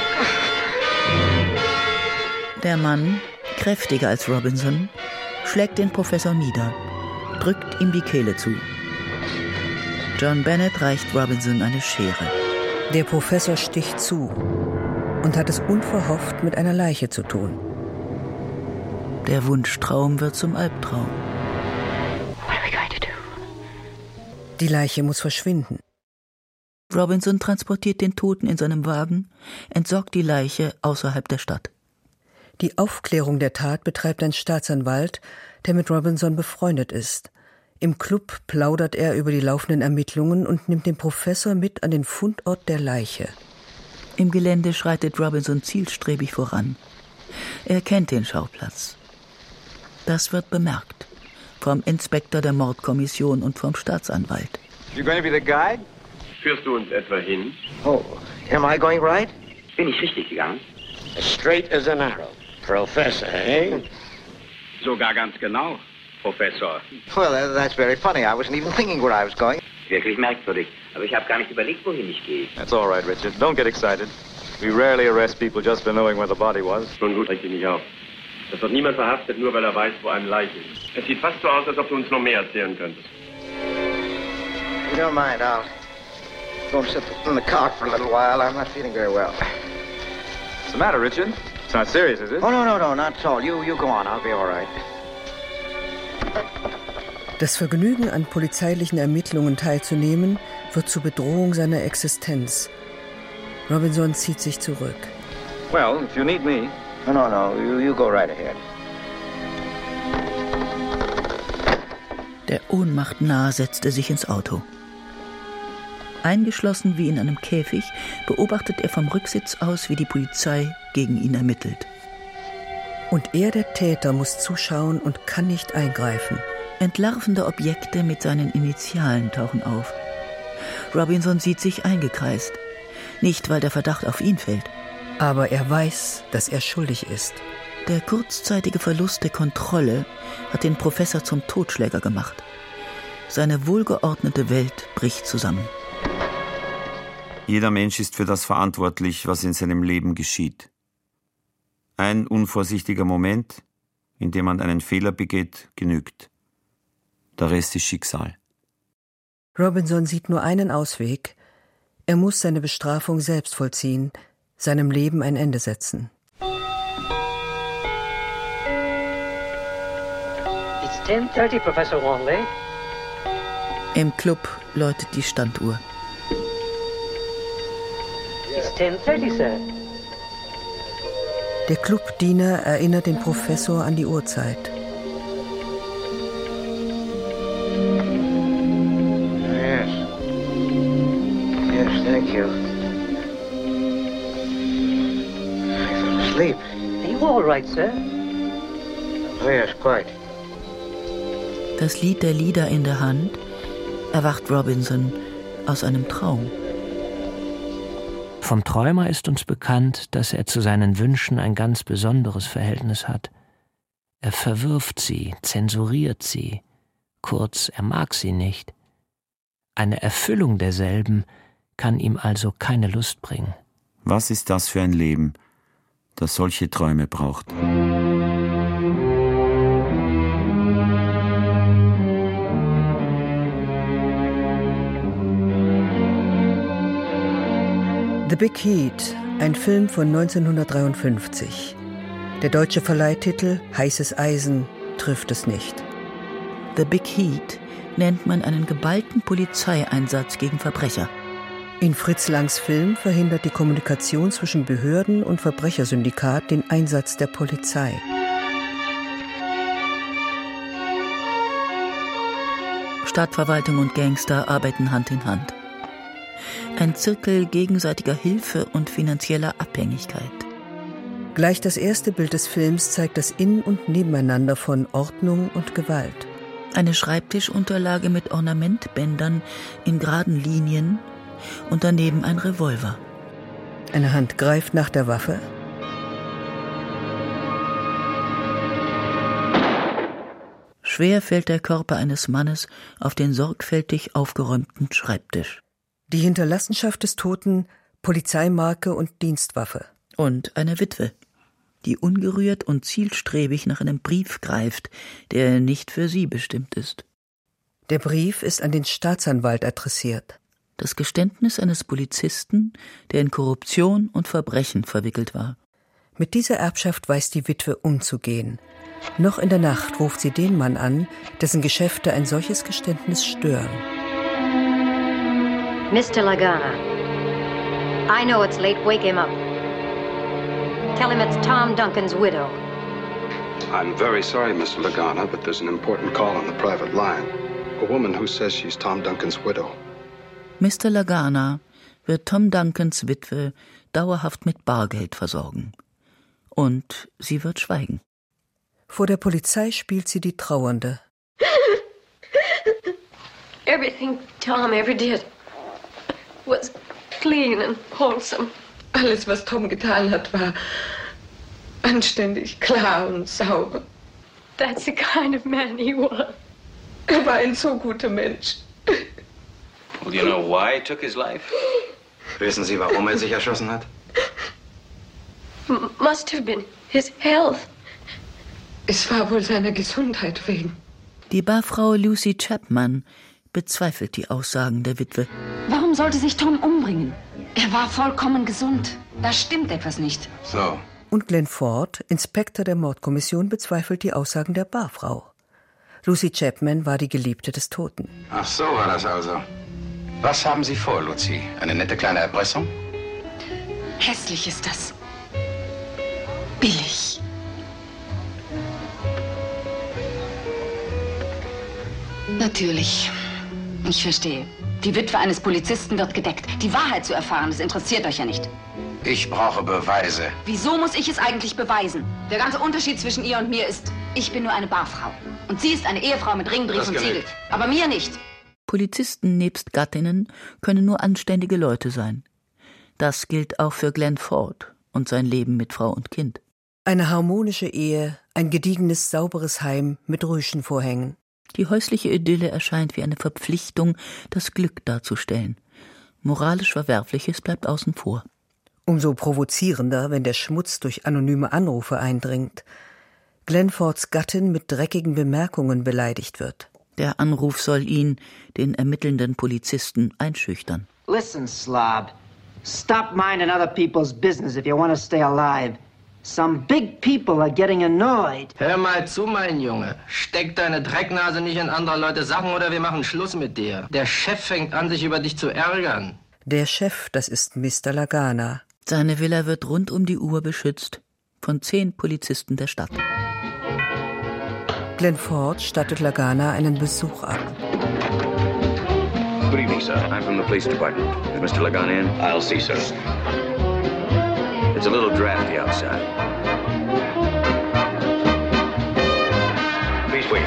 Der Mann, kräftiger als Robinson, schlägt den Professor nieder, drückt ihm die Kehle zu. John Bennett reicht Robinson eine Schere. Der Professor sticht zu und hat es unverhofft mit einer Leiche zu tun. Der Wunschtraum wird zum Albtraum. What are we going to do? Die Leiche muss verschwinden. Robinson transportiert den Toten in seinem Wagen, entsorgt die Leiche außerhalb der Stadt. Die Aufklärung der Tat betreibt ein Staatsanwalt, der mit Robinson befreundet ist. Im Club plaudert er über die laufenden Ermittlungen und nimmt den Professor mit an den Fundort der Leiche. Im Gelände schreitet Robinson zielstrebig voran. Er kennt den Schauplatz. Das wird bemerkt. Vom Inspektor der Mordkommission und vom Staatsanwalt. You going to be the guide? Führst du uns etwa hin? Oh, am I going right? Bin ich richtig gegangen? As straight as an arrow. Professor, eh? Sogar ganz genau, Professor. Well, that's very funny. I wasn't even thinking where I was going. Wirklich merkwürdig. Aber ich habe gar nicht überlegt, wohin ich gehe. That's all right, Richard. Don't get excited. We rarely arrest people just for knowing where the body was. Schon gut, reg dich nicht auf. Das wird niemand verhaftet, nur weil er weiß, wo eine Leiche ist. Es sieht fast so aus, als ob du uns noch mehr erzählen könntest. If you don't mind, I'll go and sit in the car for a little while. I'm not feeling very well. What's the matter, Richard? It's not serious, is it? Oh, no, not at all. You go on. I'll be all right. Das Vergnügen, an polizeilichen Ermittlungen teilzunehmen, wird zur Bedrohung seiner Existenz. Robinson zieht sich zurück. Well, if you need me... No, you go right ahead. Der Ohnmacht nahe setzt er sich ins Auto. Eingeschlossen wie in einem Käfig beobachtet er vom Rücksitz aus, wie die Polizei gegen ihn ermittelt. Und er, der Täter, muss zuschauen und kann nicht eingreifen. Entlarvende Objekte mit seinen Initialen tauchen auf. Robinson sieht sich eingekreist. Nicht, weil der Verdacht auf ihn fällt. Aber er weiß, dass er schuldig ist. Der kurzzeitige Verlust der Kontrolle hat den Professor zum Totschläger gemacht. Seine wohlgeordnete Welt bricht zusammen. Jeder Mensch ist für das verantwortlich, was in seinem Leben geschieht. Ein unvorsichtiger Moment, in dem man einen Fehler begeht, genügt. Der Rest ist Schicksal. Robinson sieht nur einen Ausweg. Er muss seine Bestrafung selbst vollziehen, seinem Leben ein Ende setzen. It's 10:30, Professor Wanley. Im Club läutet die Standuhr. It's 10:30, Sir. Der Clubdiener erinnert den Professor an die Uhrzeit. Yes, thank you. I fell asleep. Are you all right, sir? Oh, yes, quite. Das Lied der Lieder in der Hand erwacht Robinson aus einem Traum. Vom Träumer ist uns bekannt, dass er zu seinen Wünschen ein ganz besonderes Verhältnis hat. Er verwirft sie, zensuriert sie, kurz, er mag sie nicht. Eine Erfüllung derselben kann ihm also keine Lust bringen. Was ist das für ein Leben, das solche Träume braucht? The Big Heat, ein Film von 1953. Der deutsche Verleihtitel Heißes Eisen, trifft es nicht. The Big Heat nennt man einen geballten Polizeieinsatz gegen Verbrecher. In Fritz Langs Film verhindert die Kommunikation zwischen Behörden und Verbrechersyndikat den Einsatz der Polizei. Stadtverwaltung und Gangster arbeiten Hand in Hand. Ein Zirkel gegenseitiger Hilfe und finanzieller Abhängigkeit. Gleich das erste Bild des Films zeigt das In- und Nebeneinander von Ordnung und Gewalt. Eine Schreibtischunterlage mit Ornamentbändern in geraden Linien und daneben ein Revolver. Eine Hand greift nach der Waffe. Schwer fällt der Körper eines Mannes auf den sorgfältig aufgeräumten Schreibtisch. Die Hinterlassenschaft des Toten, Polizeimarke und Dienstwaffe. Und eine Witwe, die ungerührt und zielstrebig nach einem Brief greift, der nicht für sie bestimmt ist. Der Brief ist an den Staatsanwalt adressiert. Das Geständnis eines Polizisten, der in Korruption und Verbrechen verwickelt war. Mit dieser Erbschaft weiß die Witwe umzugehen. Noch in der Nacht ruft sie den Mann an, dessen Geschäfte ein solches Geständnis stören. Mr. Lagana, I know it's late. Wake him up. Tell him it's Tom Duncan's widow. I'm very sorry, Mr. Lagana, but there's an important call on the private line. A woman who says she's Tom Duncan's widow. Mr. Lagana wird Tom Duncans Witwe dauerhaft mit Bargeld versorgen. Und sie wird schweigen. Vor der Polizei spielt sie die Trauernde. Everything Tom ever did was clean and wholesome. Alles, was Tom getan hat, war anständig, klar und sauber. That's the kind of man he was. Er war ein so guter Mensch. Well, you know why he took his life? Wissen Sie, warum er sich erschossen hat? Must have been his health. Es war wohl seiner Gesundheit wegen. Die Barfrau Lucy Chapman bezweifelt die Aussagen der Witwe. Warum sollte sich Tom umbringen? Er war vollkommen gesund. Da stimmt etwas nicht. So. Und Glenn Ford, Inspektor der Mordkommission, bezweifelt die Aussagen der Barfrau. Lucy Chapman war die Geliebte des Toten. Ach, so war das also. Was haben Sie vor, Lucy? Eine nette kleine Erpressung? Hässlich ist das. Billig. Natürlich. Ich verstehe. Die Witwe eines Polizisten wird gedeckt. Die Wahrheit zu erfahren, das interessiert euch ja nicht. Ich brauche Beweise. Wieso muss ich es eigentlich beweisen? Der ganze Unterschied zwischen ihr und mir ist, ich bin nur eine Barfrau. Und sie ist eine Ehefrau mit Ring, Brief und Siegel. Aber mir nicht. Polizisten nebst Gattinnen können nur anständige Leute sein. Das gilt auch für Glenn Ford und sein Leben mit Frau und Kind. Eine harmonische Ehe, ein gediegenes, sauberes Heim mit Rüschenvorhängen. Die häusliche Idylle erscheint wie eine Verpflichtung, das Glück darzustellen. Moralisch Verwerfliches bleibt außen vor. Umso provozierender, wenn der Schmutz durch anonyme Anrufe eindringt. Glenn Fords Gattin mit dreckigen Bemerkungen beleidigt wird. Der Anruf soll ihn, den ermittelnden Polizisten, einschüchtern. Listen, Slob. Stop minding other people's business if you want to stay alive. Some big people are getting annoyed. Hör mal zu, mein Junge. Steck deine Drecknase nicht in andere Leute Sachen oder wir machen Schluss mit dir. Der Chef fängt an, sich über dich zu ärgern. Der Chef, das ist Mr. Lagana. Seine Villa wird rund um die Uhr beschützt von 10 Polizisten der Stadt. Glenn Ford stattet Lagana einen Besuch ab. Good evening, sir. I'm from the police department. Is Mr. Lagana in? I'll see, sir. It's a little drafty outside. Please wait.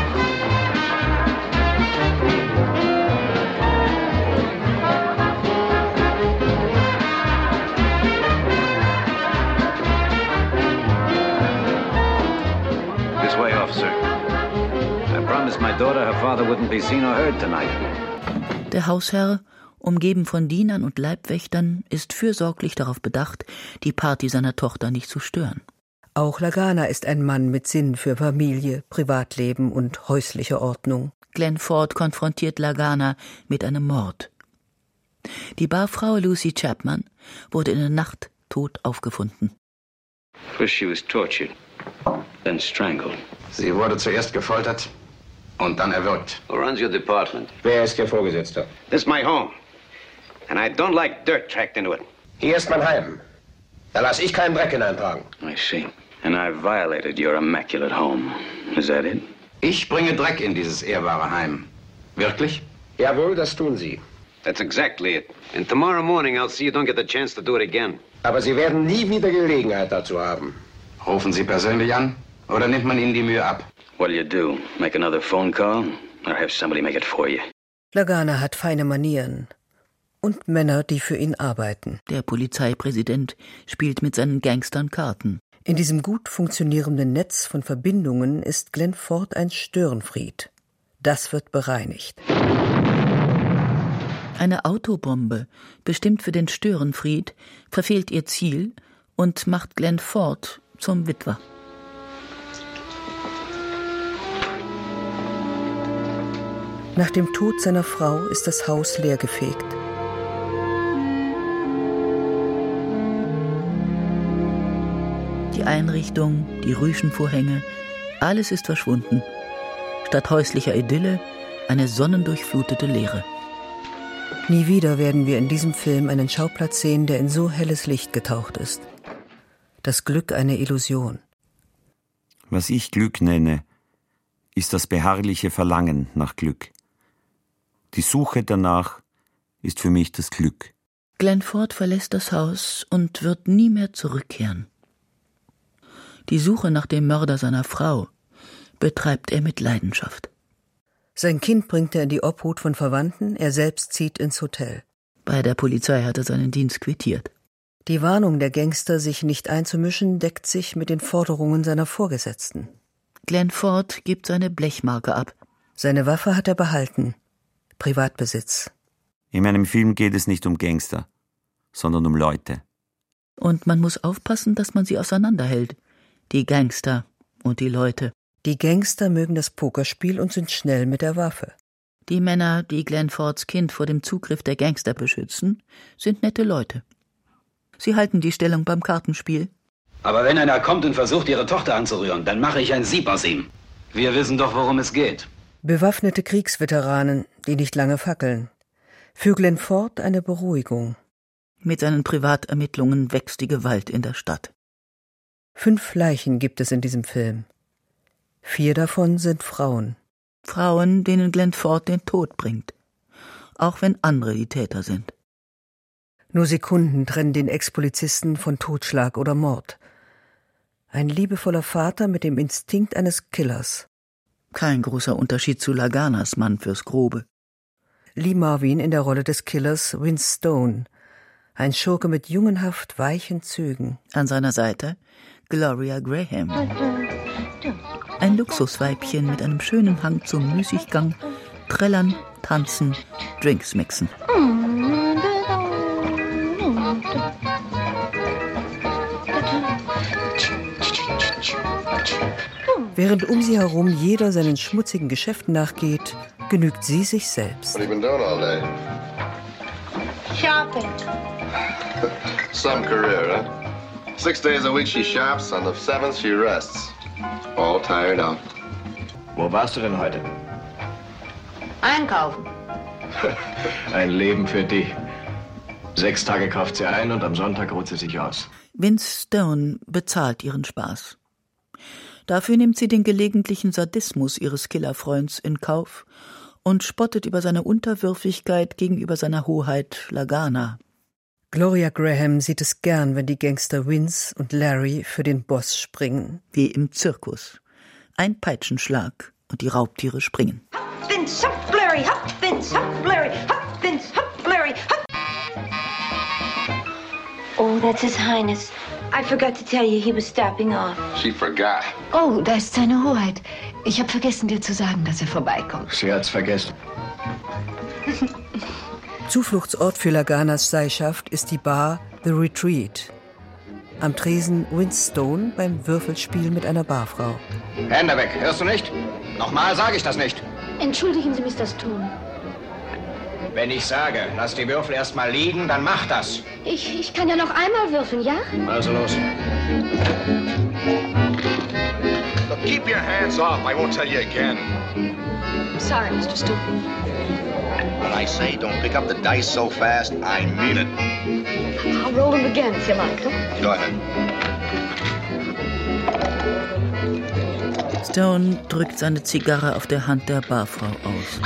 This way, officer. I promised my daughter her father wouldn't be seen or heard tonight. Der Hausherr, umgeben von Dienern und Leibwächtern, ist fürsorglich darauf bedacht, die Party seiner Tochter nicht zu stören. Auch Lagana ist ein Mann mit Sinn für Familie, Privatleben und häusliche Ordnung. Glenn Ford konfrontiert Lagana mit einem Mord. Die Barfrau Lucy Chapman wurde in der Nacht tot aufgefunden. First she was tortured, Then strangled. Sie wurde zuerst gefoltert und dann erwürgt. Who runs your department? Wer ist Ihr Vorgesetzter? This is my home. And I don't like dirt tracked into it. Hier ist mein Heim. Da lasse ich keinen Dreck hineintragen. I see. And I violated your immaculate home. Is that it? Ich bringe Dreck in dieses ehrbare Heim. Wirklich? Jawohl, das tun Sie. That's exactly it. And tomorrow morning I'll see you don't get the chance to do it again. Aber Sie werden nie wieder Gelegenheit dazu haben. Rufen Sie persönlich an oder nimmt man Ihnen die Mühe ab? What'll you do? Make another phone call or have somebody make it for you? Lagana hat feine Manieren und Männer, die für ihn arbeiten. Der Polizeipräsident spielt mit seinen Gangstern Karten. In diesem gut funktionierenden Netz von Verbindungen ist Glenn Ford ein Störenfried. Das wird bereinigt. Eine Autobombe, bestimmt für den Störenfried, verfehlt ihr Ziel und macht Glenn Ford zum Witwer. Nach dem Tod seiner Frau ist das Haus leergefegt. Die Einrichtung, die Rüschenvorhänge, alles ist verschwunden. Statt häuslicher Idylle eine sonnendurchflutete Leere. Nie wieder werden wir in diesem Film einen Schauplatz sehen, der in so helles Licht getaucht ist. Das Glück eine Illusion. Was ich Glück nenne, ist das beharrliche Verlangen nach Glück. Die Suche danach ist für mich das Glück. Glenn Ford verlässt das Haus und wird nie mehr zurückkehren. Die Suche nach dem Mörder seiner Frau betreibt er mit Leidenschaft. Sein Kind bringt er in die Obhut von Verwandten, er selbst zieht ins Hotel. Bei der Polizei hat er seinen Dienst quittiert. Die Warnung der Gangster, sich nicht einzumischen, deckt sich mit den Forderungen seiner Vorgesetzten. Glenn Ford gibt seine Blechmarke ab. Seine Waffe hat er behalten. Privatbesitz. In meinem Film geht es nicht um Gangster, sondern um Leute. Und man muss aufpassen, dass man sie auseinanderhält. Die Gangster und die Leute. Die Gangster mögen das Pokerspiel und sind schnell mit der Waffe. Die Männer, die Glenn Fords Kind vor dem Zugriff der Gangster beschützen, sind nette Leute. Sie halten die Stellung beim Kartenspiel. Aber wenn einer kommt und versucht, Ihre Tochter anzurühren, dann mache ich ein Sieb aus ihm. Wir wissen doch, worum es geht. Bewaffnete Kriegsveteranen, die nicht lange fackeln. Für Glenn Ford eine Beruhigung. Mit seinen Privatermittlungen wächst die Gewalt in der Stadt. 5 Leichen gibt es in diesem Film. 4 davon sind Frauen. Frauen, denen Glenn Ford den Tod bringt. Auch wenn andere die Täter sind. Nur Sekunden trennen den Ex-Polizisten von Totschlag oder Mord. Ein liebevoller Vater mit dem Instinkt eines Killers. Kein großer Unterschied zu Laganas Mann fürs Grobe. Lee Marvin in der Rolle des Killers Vince Stone. Ein Schurke mit jungenhaft weichen Zügen. An seiner Seite Gloria Graham. Ein Luxusweibchen mit einem schönen Hang zum Müßiggang, Trällern, Tanzen, Drinks mixen. Während um sie herum jeder seinen schmutzigen Geschäften nachgeht, genügt sie sich selbst. What have you been doing all day? Shopping. Some career, huh? 6 days a week she shops, on the 7th she rests. All tired out. Wo warst du denn heute? Einkaufen. Ein Leben für die. 6 Tage kauft sie ein und am Sonntag ruht sie sich aus. Vince Stone bezahlt ihren Spaß. Dafür nimmt sie den gelegentlichen Sadismus ihres Killerfreunds in Kauf und spottet über seine Unterwürfigkeit gegenüber seiner Hoheit Lagana. Gloria Graham sieht es gern, wenn die Gangster Vince und Larry für den Boss springen. Wie im Zirkus. Ein Peitschenschlag und die Raubtiere springen. Hopp, Vince, hopp, Larry, hopp, Vince, hopp, Larry, hopp, Vince, hopp, Larry, hopp. Oh, that's His Highness. I forgot to tell you he was stopping off. She forgot. Oh, da ist seine Hoheit. Ich habe vergessen, dir zu sagen, dass er vorbeikommt. Sie hat's vergessen. Zufluchtsort für Laganas Seilschaft ist die Bar The Retreat. Am Tresen Vince Stone beim Würfelspiel mit einer Barfrau. Hände weg, hörst du nicht? Nochmal sage ich das nicht. Entschuldigen Sie, Mr. Stone. Wenn ich sage, lass die Würfel erst mal liegen, dann mach das. Ich kann ja noch einmal würfeln, ja? Also los. Look, keep your hands off. I won't tell you again. I'm sorry, Mr. Stone. When I say don't pick up the dice so fast, I mean it. I'll roll them again if you like, huh? Go ahead. Stone drückt seine Zigarre auf der Hand der Barfrau aus.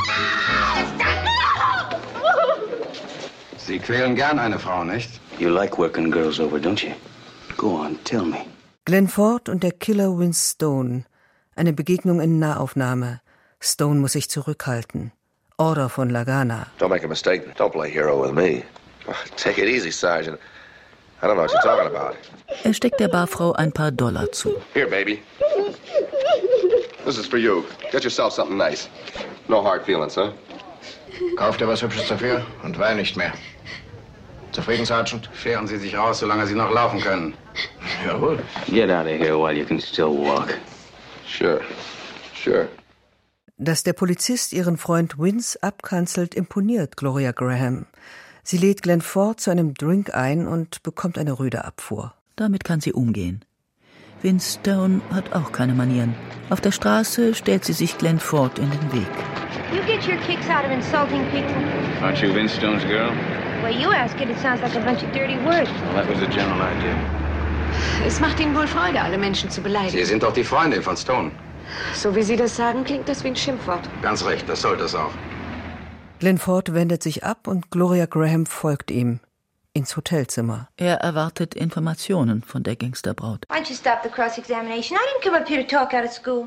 Sie quälen gern eine Frau, nicht? You like working girls over, don't you? Go on, tell me. Glenn Ford und der Killer Vince Stone. Eine Begegnung in Nahaufnahme. Stone muss sich zurückhalten. Order von Lagana. Don't make a mistake. Don't play hero with me. Take it easy, Sergeant. I don't know what you're talking about. Er steckt der Barfrau ein paar $, zu. Here, baby. This is for you. Get yourself something nice. No hard feelings, huh? Kauf dir was Hübsches dafür und wein nicht mehr. Zufrieden, Sergeant? Scheren Sie sich raus, solange Sie noch laufen können. Jawohl. Get out of here while you can still walk. Sure. Dass der Polizist ihren Freund Vince abkanzelt, imponiert Gloria Graham. Sie lädt Glenn Ford zu einem Drink ein und bekommt eine Rüdeabfuhr. Damit kann sie umgehen. Vince Stone hat auch keine Manieren. Auf der Straße stellt sie sich Glenn Ford in den Weg. You get your kicks out of insulting people. Aren't you Vince Stone's girl? Well, you ask it sounds like a bunch of dirty words. Well, that was the general idea. Es macht Ihnen wohl Freude, alle Menschen zu beleidigen. Sie sind doch die Freundin von Stone. So wie Sie das sagen, klingt das wie ein Schimpfwort. Ganz recht, das sollte es auch. Glenn Ford wendet sich ab und Gloria Graham folgt ihm ins Hotelzimmer. Er erwartet Informationen von der Gangsterbraut. Why don't you stop the cross-examination? I didn't come up here to talk out of school.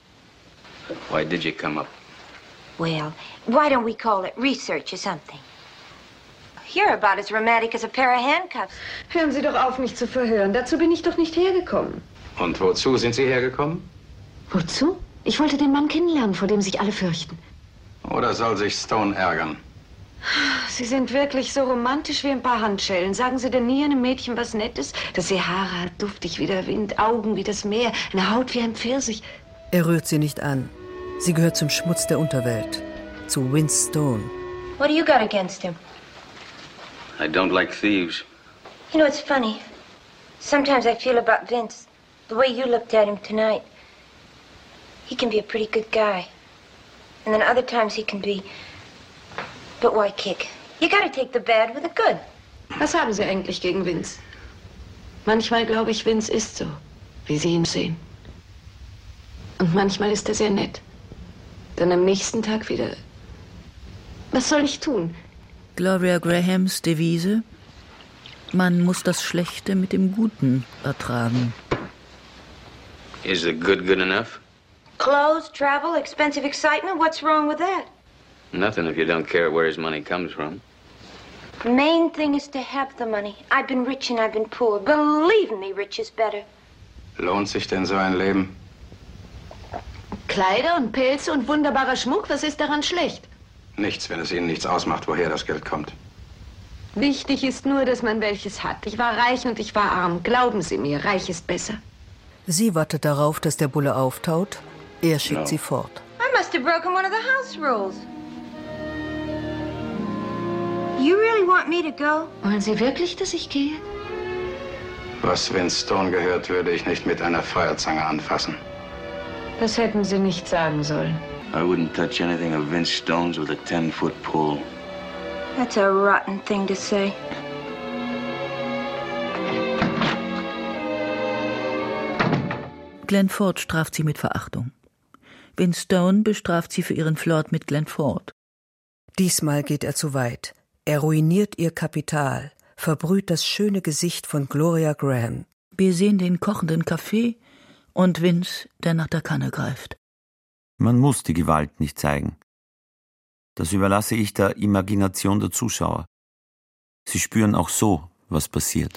Why did you come up? Well, why don't we call it research or something? You're about as romantic as a pair of handcuffs. Hören Sie doch auf, mich zu verhören. Dazu bin ich doch nicht hergekommen. Und wozu sind Sie hergekommen? Wozu? Ich wollte den Mann kennenlernen, vor dem sich alle fürchten. Oder soll sich Stone ärgern? Sie sind wirklich so romantisch wie ein paar Handschellen. Sagen Sie denn nie einem Mädchen was Nettes? Dass sie Haare hat, duftig wie der Wind, Augen wie das Meer, eine Haut wie ein Pfirsich. Er rührt sie nicht an. Sie gehört zum Schmutz der Unterwelt. Zu Vince Stone. What do you got against him? I don't like thieves. You know, it's funny. Sometimes I feel about Vince, the way you looked at him tonight. He can be a pretty good guy. And then other times he can be... But why kick? You gotta take the bad with the good. Was haben Sie eigentlich gegen Vince? Manchmal glaube ich, Vince ist so, wie Sie ihn sehen. Und manchmal ist er sehr nett. Dann am nächsten Tag wieder... Was soll ich tun? Gloria Grahams Devise: Man muss das Schlechte mit dem Guten ertragen. Is the good good enough? Clothes, travel, expensive excitement, what's wrong with that? Nothing if you don't care where his money comes from. The main thing is to have the money. I've been rich and I've been poor. Believe me, rich is better. Lohnt sich denn so ein Leben? Kleider und Pelze und wunderbarer Schmuck, was ist daran schlecht? Nichts, wenn es Ihnen nichts ausmacht, woher das Geld kommt. Wichtig ist nur, dass man welches hat. Ich war reich und ich war arm. Glauben Sie mir, reich ist besser. Sie wartet darauf, dass der Bulle auftaut. Er schickt sie fort. I must have broken one of the house rules. You really want me to go? Wollen Sie wirklich, dass ich gehe? Was Vince Stone gehört, würde ich nicht mit einer Feuerzange anfassen. Das hätten Sie nicht sagen sollen. I wouldn't touch anything of Vince Stone's with a 10-foot pole. That's a rotten thing to say. Glenn Ford straft sie mit Verachtung. Vince Stone bestraft sie für ihren Flirt mit Glenn Ford. Diesmal geht er zu weit. Er ruiniert ihr Kapital, verbrüht das schöne Gesicht von Gloria Graham. Wir sehen den kochenden Kaffee und Vince, der nach der Kanne greift. Man muss die Gewalt nicht zeigen. Das überlasse ich der Imagination der Zuschauer. Sie spüren auch so, was passiert.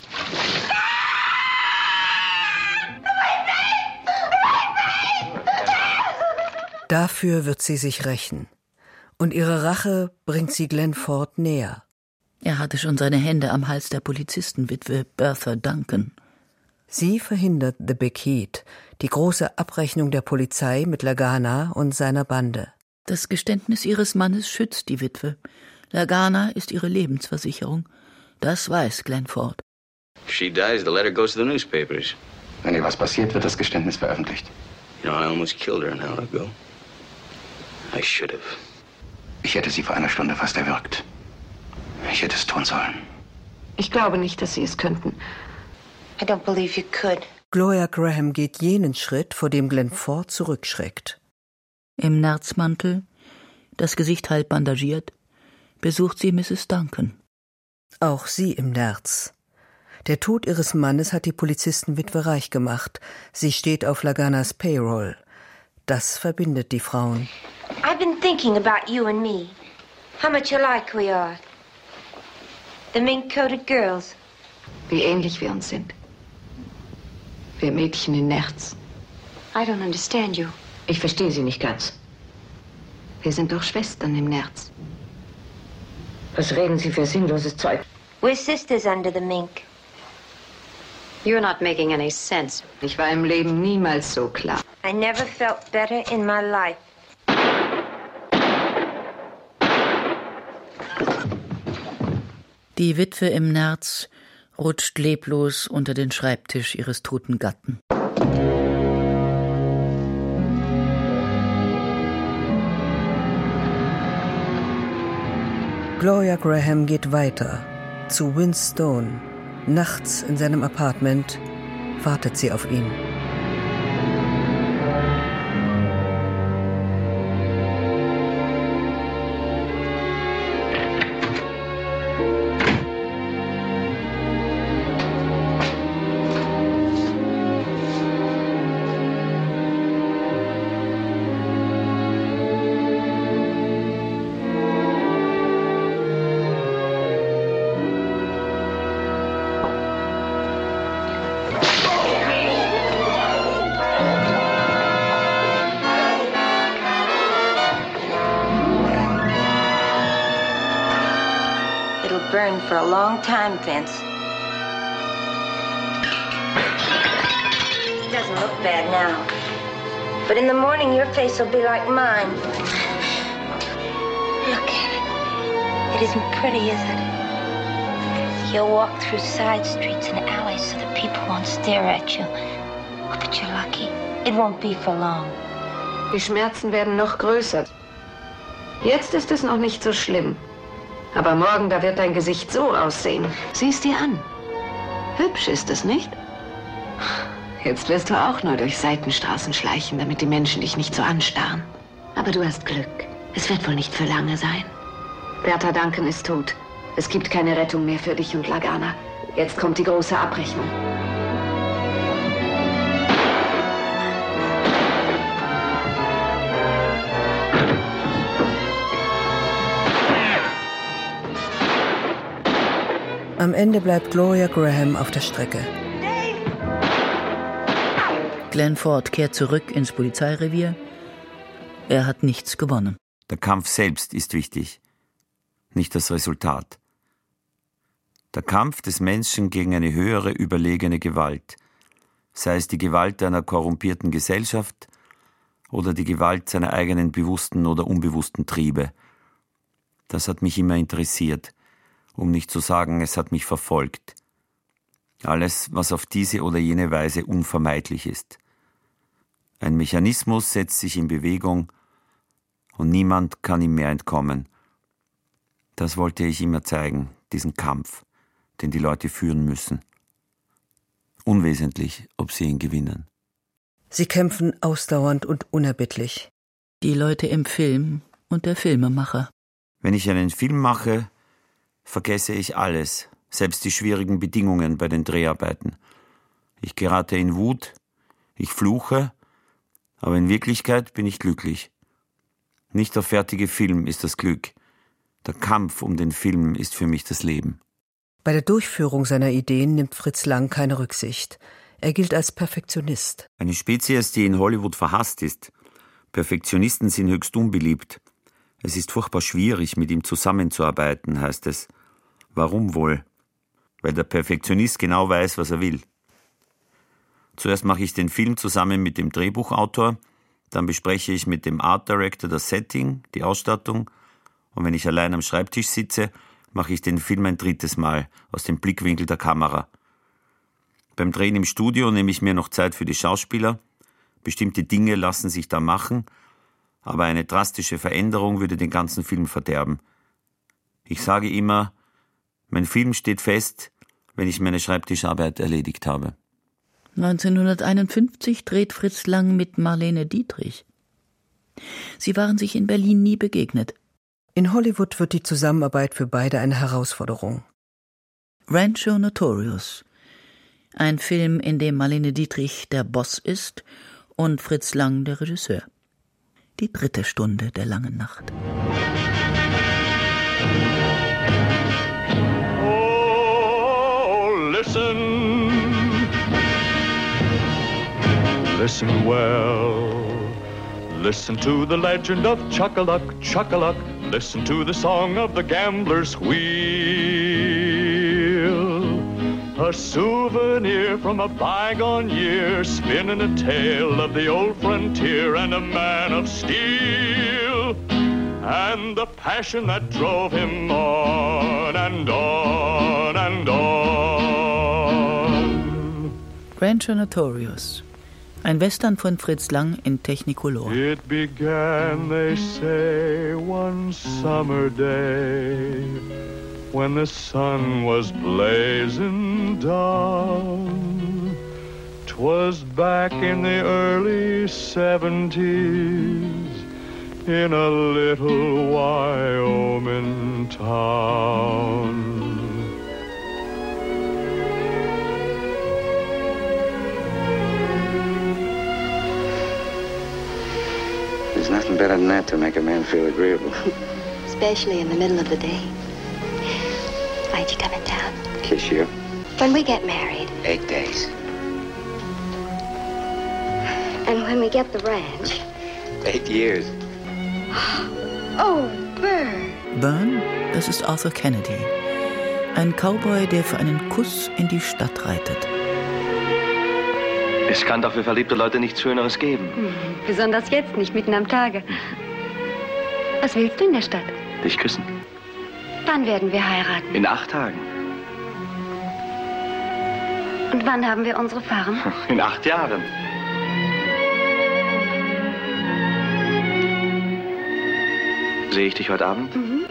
Dafür wird sie sich rächen. Und ihre Rache bringt sie Glenn Ford näher. Er hatte schon seine Hände am Hals der Polizistenwitwe Bertha Duncan. Sie verhindert The Big Heat, die große Abrechnung der Polizei mit Lagana und seiner Bande. Das Geständnis ihres Mannes schützt die Witwe. Lagana ist ihre Lebensversicherung. Das weiß Glenn Ford. If she dies, the letter goes to the newspapers. Wenn ihr was passiert, wird das Geständnis veröffentlicht. You know, I almost killed her an hour ago. I should have. Ich hätte sie vor einer Stunde fast erwürgt. Ich hätte es tun sollen. Ich glaube nicht, dass Sie es könnten. I don't believe you could. Gloria Graham geht jenen Schritt, vor dem Glenn Ford zurückschreckt. Im Nerzmantel, das Gesicht halb bandagiert, besucht sie Mrs. Duncan. Auch sie im Nerz. Der Tod ihres Mannes hat die Polizistenwitwe reich gemacht. Sie steht auf Laganas Payroll. Das verbindet die Frauen. I've been thinking about you and me. How much alike we are. The mink-coated girls. Wie ähnlich wir uns sind. Wir Mädchen in Nerz. I don't understand you. Ich verstehe Sie nicht ganz. Wir sind doch Schwestern im Nerz. Was reden Sie für sinnloses Zeug? We're sisters under the mink. You're not making any sense. Ich war im Leben niemals so klar. I never felt better in my life. Die Witwe im Nerz rutscht leblos unter den Schreibtisch ihres toten Gatten. Gloria Graham geht weiter zu Vince Stone. Nachts in seinem Apartment wartet sie auf ihn. Burn for a long time, Vince. It doesn't look bad now. But in the morning, your face will be like mine. Look at it. It isn't pretty, is it? You'll walk through side streets and alleys so that people won't stare at you. Oh, but you're lucky. It won't be for long. Die Schmerzen werden noch größer. Jetzt ist es noch nicht so schlimm. Aber morgen, da wird dein Gesicht so aussehen. Sieh es dir an. Hübsch ist es, nicht? Jetzt wirst du auch nur durch Seitenstraßen schleichen, damit die Menschen dich nicht so anstarren. Aber du hast Glück. Es wird wohl nicht für lange sein. Bertha Duncan ist tot. Es gibt keine Rettung mehr für dich und Lagana. Jetzt kommt die große Abrechnung. Am Ende bleibt Gloria Graham auf der Strecke. Glenn Ford kehrt zurück ins Polizeirevier. Er hat nichts gewonnen. Der Kampf selbst ist wichtig, nicht das Resultat. Der Kampf des Menschen gegen eine höhere, überlegene Gewalt, sei es die Gewalt einer korrumpierten Gesellschaft oder die Gewalt seiner eigenen bewussten oder unbewussten Triebe. Das hat mich immer interessiert. Um nicht zu sagen, es hat mich verfolgt. Alles, was auf diese oder jene Weise unvermeidlich ist. Ein Mechanismus setzt sich in Bewegung und niemand kann ihm mehr entkommen. Das wollte ich immer zeigen, diesen Kampf, den die Leute führen müssen. Unwesentlich, ob sie ihn gewinnen. Sie kämpfen ausdauernd und unerbittlich. Die Leute im Film und der Filmemacher. Wenn ich einen Film mache, vergesse ich alles, selbst die schwierigen Bedingungen bei den Dreharbeiten. Ich gerate in Wut, ich fluche, aber in Wirklichkeit bin ich glücklich. Nicht der fertige Film ist das Glück. Der Kampf um den Film ist für mich das Leben. Bei der Durchführung seiner Ideen nimmt Fritz Lang keine Rücksicht. Er gilt als Perfektionist. Eine Spezies, die in Hollywood verhasst ist. Perfektionisten sind höchst unbeliebt. Es ist furchtbar schwierig, mit ihm zusammenzuarbeiten, heißt es. Warum wohl? Weil der Perfektionist genau weiß, was er will. Zuerst mache ich den Film zusammen mit dem Drehbuchautor, dann bespreche ich mit dem Art Director das Setting, die Ausstattung, und wenn ich allein am Schreibtisch sitze, mache ich den Film ein drittes Mal aus dem Blickwinkel der Kamera. Beim Drehen im Studio nehme ich mir noch Zeit für die Schauspieler. Bestimmte Dinge lassen sich da machen, aber eine drastische Veränderung würde den ganzen Film verderben. Ich sage immer, mein Film steht fest, wenn ich meine Schreibtischarbeit erledigt habe. 1951 dreht Fritz Lang mit Marlene Dietrich. Sie waren sich in Berlin nie begegnet. In Hollywood wird die Zusammenarbeit für beide eine Herausforderung. Rancho Notorious, ein Film, in dem Marlene Dietrich der Boss ist und Fritz Lang der Regisseur. Die 3. Stunde der langen Nacht. Oh, listen. Listen well. Listen to the legend of Chuck-a-Luck, Chuck-a-Luck. Listen to the song of the gambler's wheel. A souvenir from a bygone year, spinning a tale of the old frontier and a man of steel, and the passion that drove him on and on and on. Rancho Notorious, ein Western von Fritz Lang in Technicolor. It began, they say, one summer day, when the sun was blazing down. 'Twas back in the early 70s, in a little Wyoming town. There's nothing better than that to make a man feel agreeable. Especially in the middle of the day. Why'd you come in town? Kiss you. When we get married. 8 days. And when we get the ranch. 8 years. Oh, Bern. Bern, das ist Arthur Kennedy. Ein Cowboy, der für einen Kuss in die Stadt reitet. Es kann doch für verliebte Leute nichts Schöneres geben. Besonders jetzt, nicht mitten am Tage. Was willst du in der Stadt? Dich küssen. Wann werden wir heiraten? In 8 Tagen. Und wann haben wir unsere Farm? In 8 Jahren. Sehe ich dich heute Abend? Mhm.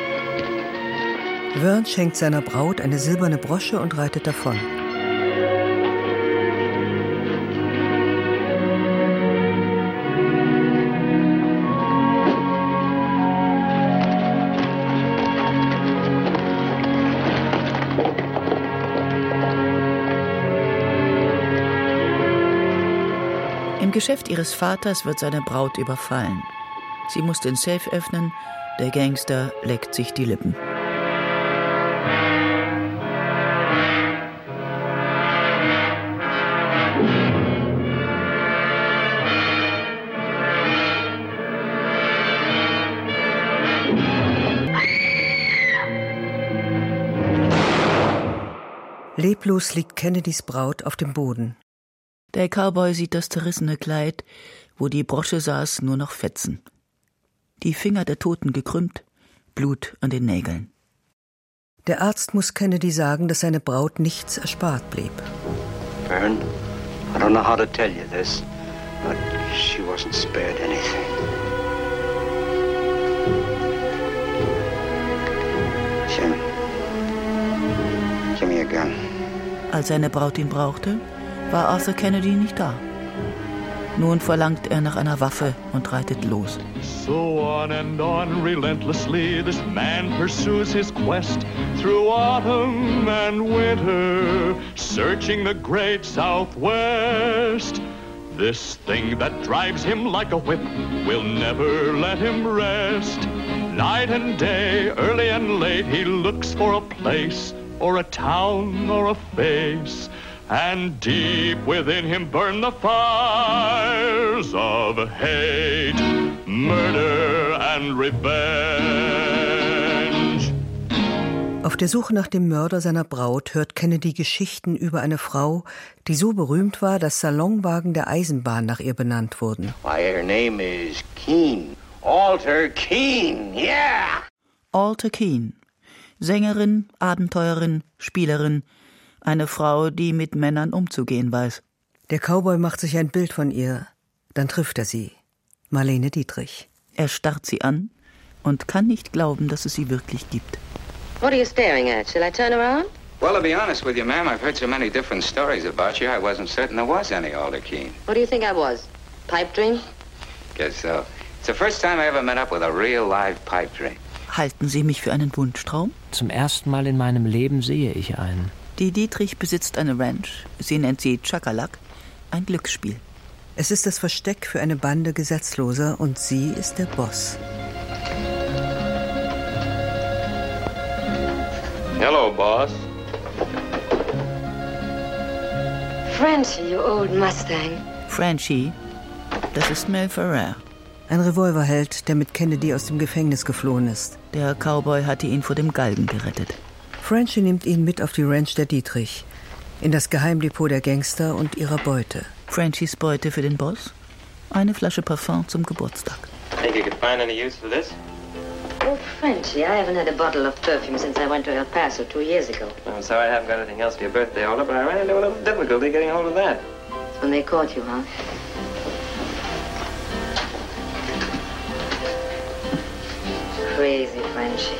Vern schenkt seiner Braut eine silberne Brosche und reitet davon. Im Geschäft ihres Vaters wird seine Braut überfallen. Sie muss den Safe öffnen, der Gangster leckt sich die Lippen. Leblos liegt Kennedys Braut auf dem Boden. Der Cowboy sieht das zerrissene Kleid, wo die Brosche saß, nur noch fetzen. Die Finger der Toten gekrümmt, Blut an den Nägeln. Der Arzt muss Kennedy sagen, dass seine Braut nichts erspart blieb. Vern, I don't know how to tell you this, but she wasn't spared anything. Jim, give me a gun. Als seine Braut ihn brauchte, war Arthur Kennedy nicht da. Nun verlangt er nach einer Waffe und reitet los. So on and on relentlessly this man pursues his quest through autumn and winter, searching the great Southwest. This thing that drives him like a whip will never let him rest. Night and day, early and late, he looks for a place or a town or a face. And deep within him burn the fires of hate, murder and revenge. Auf der Suche nach dem Mörder seiner Braut hört Kennedy Geschichten über eine Frau, die so berühmt war, dass Salonwagen der Eisenbahn nach ihr benannt wurden. Why, her name is Keene. Alter Keene, yeah! Alter Keene. Sängerin, Abenteurerin, Spielerin, eine Frau, die mit Männern umzugehen weiß. Der Cowboy macht sich ein Bild von ihr. Dann trifft er sie. Marlene Dietrich. Er starrt sie an und kann nicht glauben, dass es sie wirklich gibt. What are you staring at? Shall I turn around? Well, to be honest with you, ma'am, I've heard so many different stories about you, I wasn't certain there was any, Alder Keene. What do you think I was? Pipe dream? Guess so. It's the first time I ever met up with a real live pipe dream. Halten Sie mich für einen Wunschtraum? Zum ersten Mal in meinem Leben sehe ich einen. Die Dietrich besitzt eine Ranch. Sie nennt sie Chakalak. Ein Glücksspiel. Es ist das Versteck für eine Bande Gesetzloser und sie ist der Boss. Hello, boss. Frenchie, you old Mustang. Frenchie, das ist Mel Ferrer. Ein Revolverheld, der mit Kennedy aus dem Gefängnis geflohen ist. Der Cowboy hatte ihn vor dem Galgen gerettet. Frenchie nimmt ihn mit auf die Ranch der Dietrich, in das Geheimdepot der Gangster und ihrer Beute. Frenchies Beute für den Boss? Eine Flasche Parfum zum Geburtstag. Think you could find any use for this? Oh, Frenchie, I haven't had a bottle of perfume since I went to El Paso 2 years ago. I'm sorry I haven't got anything else for your birthday, Alder, but I ran into a little difficulty getting hold of that. When they caught you, huh? Crazy, Frenchie.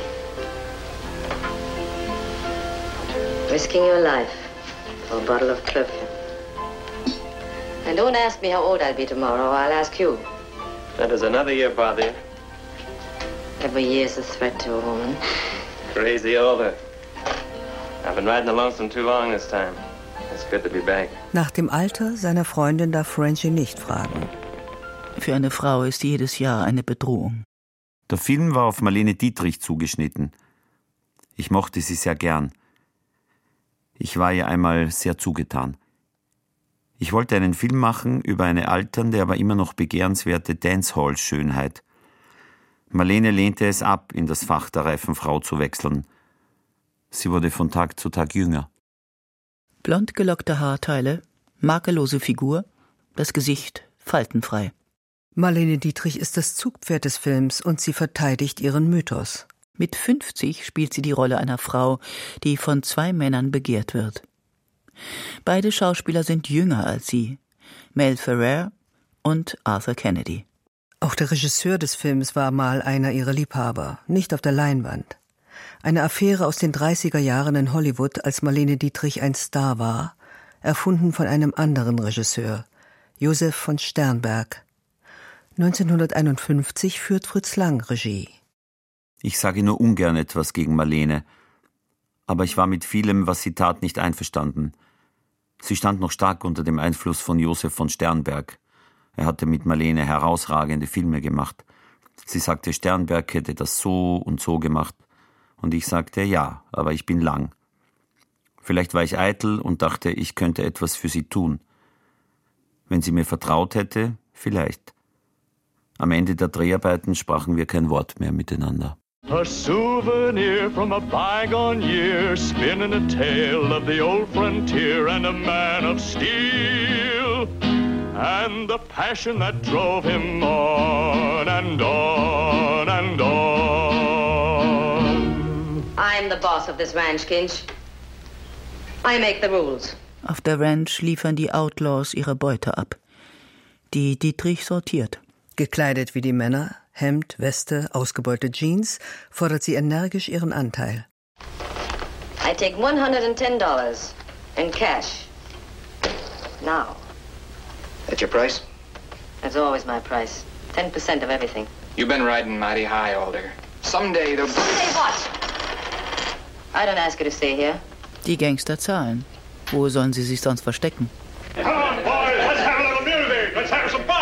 Risking your life for a bottle of perfume. And don't ask me how old I'll be tomorrow. I'll ask you. That does another year bother you? Every year's a threat to a woman. Crazy Alder. I've been riding the lonesome too long this time. It's good to be back. Nach dem Alter seiner Freundin darf Frenchie nicht fragen. Für eine Frau ist jedes Jahr eine Bedrohung. Der Film war auf Marlene Dietrich zugeschnitten. Ich mochte sie sehr gern. Ich war ihr einmal sehr zugetan. Ich wollte einen Film machen über eine alternde, aber immer noch begehrenswerte Dancehall-Schönheit. Marlene lehnte es ab, in das Fach der reifen Frau zu wechseln. Sie wurde von Tag zu Tag jünger. Blond gelockte Haarteile, makellose Figur, das Gesicht faltenfrei. Marlene Dietrich ist das Zugpferd des Films und sie verteidigt ihren Mythos. Mit 50 spielt sie die Rolle einer Frau, die von 2 Männern begehrt wird. Beide Schauspieler sind jünger als sie, Mel Ferrer und Arthur Kennedy. Auch der Regisseur des Films war mal einer ihrer Liebhaber, nicht auf der Leinwand. Eine Affäre aus den 30er Jahren in Hollywood, als Marlene Dietrich ein Star war, erfunden von einem anderen Regisseur, Josef von Sternberg. 1951 führt Fritz Lang Regie. Ich sage nur ungern etwas gegen Marlene, aber ich war mit vielem, was sie tat, nicht einverstanden. Sie stand noch stark unter dem Einfluss von Josef von Sternberg. Er hatte mit Marlene herausragende Filme gemacht. Sie sagte, Sternberg hätte das so und so gemacht. Und ich sagte, ja, aber ich bin Lang. Vielleicht war ich eitel und dachte, ich könnte etwas für sie tun. Wenn sie mir vertraut hätte, vielleicht. Am Ende der Dreharbeiten sprachen wir kein Wort mehr miteinander. A souvenir from a bygone year, spinning a tale of the old frontier and a man of steel, and the passion that drove him on and on and on. I'm the boss of this ranch, Kinch. I make the rules. Auf der Ranch liefern die Outlaws ihre Beute ab, die Dietrich sortiert. Gekleidet wie die Männer, Hemd, Weste, ausgebeulte Jeans, fordert sie energisch ihren Anteil. I take $110 in cash. Now. That's your price? That's always my price. 10% of everything. You've been riding mighty high, Alder. Someday they'll... Someday what? I don't ask you to stay here. Die Gangster zahlen. Wo sollen sie sich sonst verstecken? Come on, boys, let's have a little music. Let's have some fun.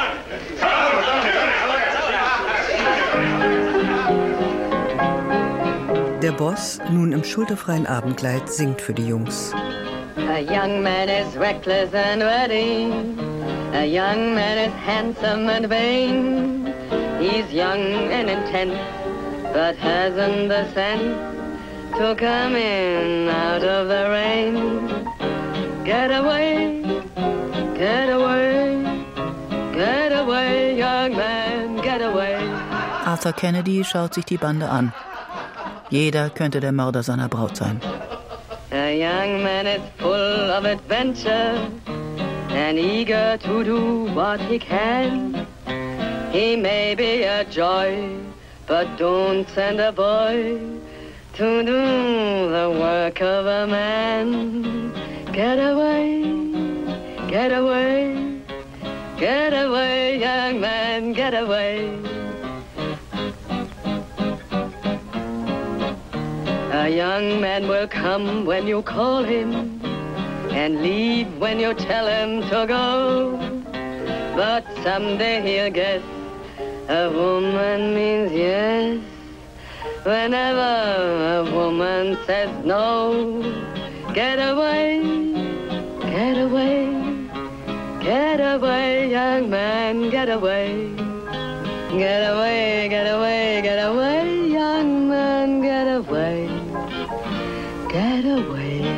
Der Boss, nun im schulterfreien Abendkleid, singt für die Jungs. A young man is reckless and ready. A young man is handsome and vain. He's young and intense, but hasn't the sense to come in out of the rain. Get away, get away, get away, young man, get away. Arthur Kennedy schaut sich die Bande an. Jeder könnte der Mörder seiner Braut sein. A young man is full of adventure and eager to do what he can. He may be a joy, but don't send a boy to do the work of a man. Get away, get away, get away, young man, get away. A young man will come when you call him and leave when you tell him to go. But someday he'll guess a woman means yes. Whenever a woman says no, get away, get away, get away, young man, get away. Get away, get away, get away, young man, get away. Get away,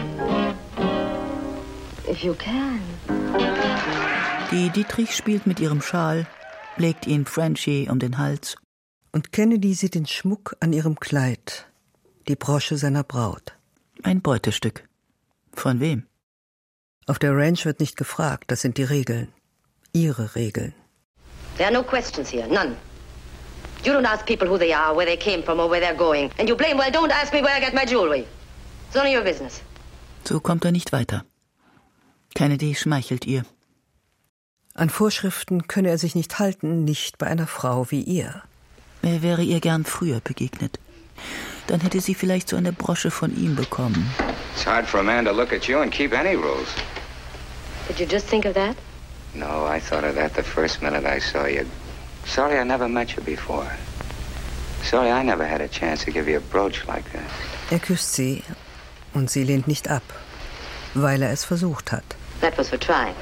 if you can. Die Dietrich spielt mit ihrem Schal, legt ihn Frenchie um den Hals. Und Kennedy sieht den Schmuck an ihrem Kleid, die Brosche seiner Braut. Ein Beutestück. Von wem? Auf der Ranch wird nicht gefragt, das sind die Regeln. Ihre Regeln. There are no questions here, none. You don't ask people who they are, where they came from, or where they're going. And you blame, well, don't ask me where I get my jewelry. It's none of your business. So kommt er nicht weiter. Kennedy schmeichelt ihr. An Vorschriften könne er sich nicht halten, nicht bei einer Frau wie ihr. Er wäre ihr gern früher begegnet. Dann hätte sie vielleicht so eine Brosche von ihm bekommen. It's hard for a man to look at you and keep any rules. Did you just think of that? No, I thought of that the first minute I saw you. Sorry I never met you before. Sorry I never had a chance to give you a brooch like this. Er küsst sie und sie lehnt nicht ab, weil er es versucht hat. That was for trying.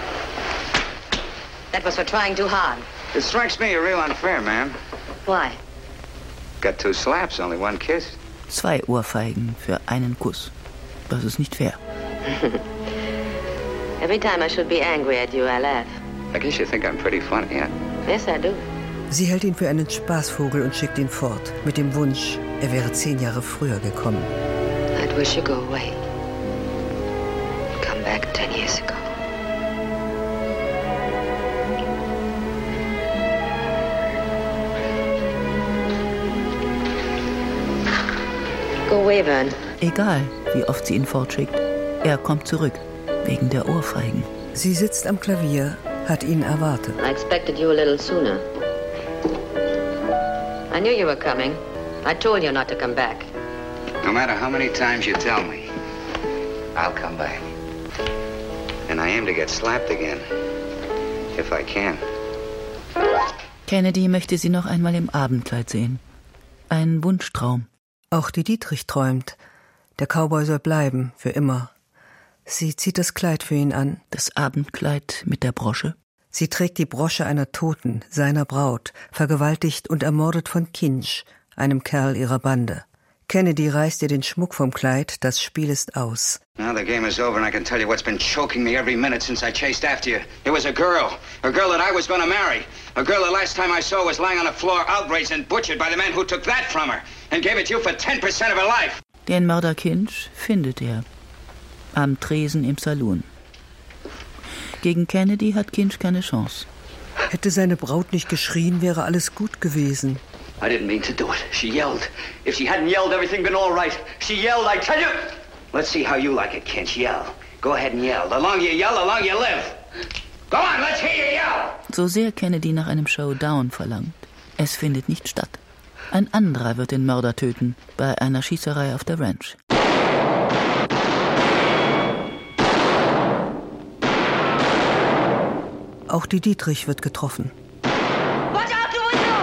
That was for trying too hard. It strikes me you're real unfair, ma'am. Why? Got 2 slaps, only 1 kiss. 2 Ohrfeigen für einen Kuss. Das ist nicht fair. Every time I should be angry at you, I laugh. I guess you think I'm pretty funny, huh? Yes, I do. Sie hält ihn für einen Spaßvogel und schickt ihn fort, mit dem Wunsch, er wäre 10 Jahre früher gekommen. I'd wish you go away. Come back 10 years ago. Go away, Vern. Egal, wie oft sie ihn fortschickt. Er kommt zurück, wegen der Ohrfeigen. Sie sitzt am Klavier, hat ihn erwartet. I expected you a little sooner. I knew you were coming. I told you not to come back. No matter how many times you tell me, I'll come back. And I aim to get slapped again, if I can. Kennedy möchte sie noch einmal im Abendkleid sehen. Ein Wunschtraum. Auch die Dietrich träumt. Der Cowboy soll bleiben, für immer. Sie zieht das Kleid für ihn an. Das Abendkleid mit der Brosche? Sie trägt die Brosche einer Toten, seiner Braut, vergewaltigt und ermordet von Kinch, einem Kerl ihrer Bande. Kennedy reißt ihr den Schmuck vom Kleid, das Spiel ist aus. Now the game is over and I can tell you what's been choking me every minute since I chased after you. It was a girl that I was going to marry. A girl the last time I saw was lying on the floor, outraged and butchered by the man who took that from her and gave it to you for 10% of her life. Den Mörder Kinch findet er. Am Tresen im Saloon. Gegen Kennedy hat Kinch keine Chance. Hätte seine Braut nicht geschrien, wäre alles gut gewesen. I didn't mean to do it. She yelled. If she hadn't yelled, everything been all right. She yelled, I tell you. Let's see how you like it, Kinch. Yell. Go ahead and yell. The longer you yell, the longer you live. Go on, let's hear you yell. So sehr Kennedy nach einem Showdown verlangt, es findet nicht statt. Ein anderer wird den Mörder töten, bei einer Schießerei auf der Ranch. Auch die Dietrich wird getroffen. Watch out the window!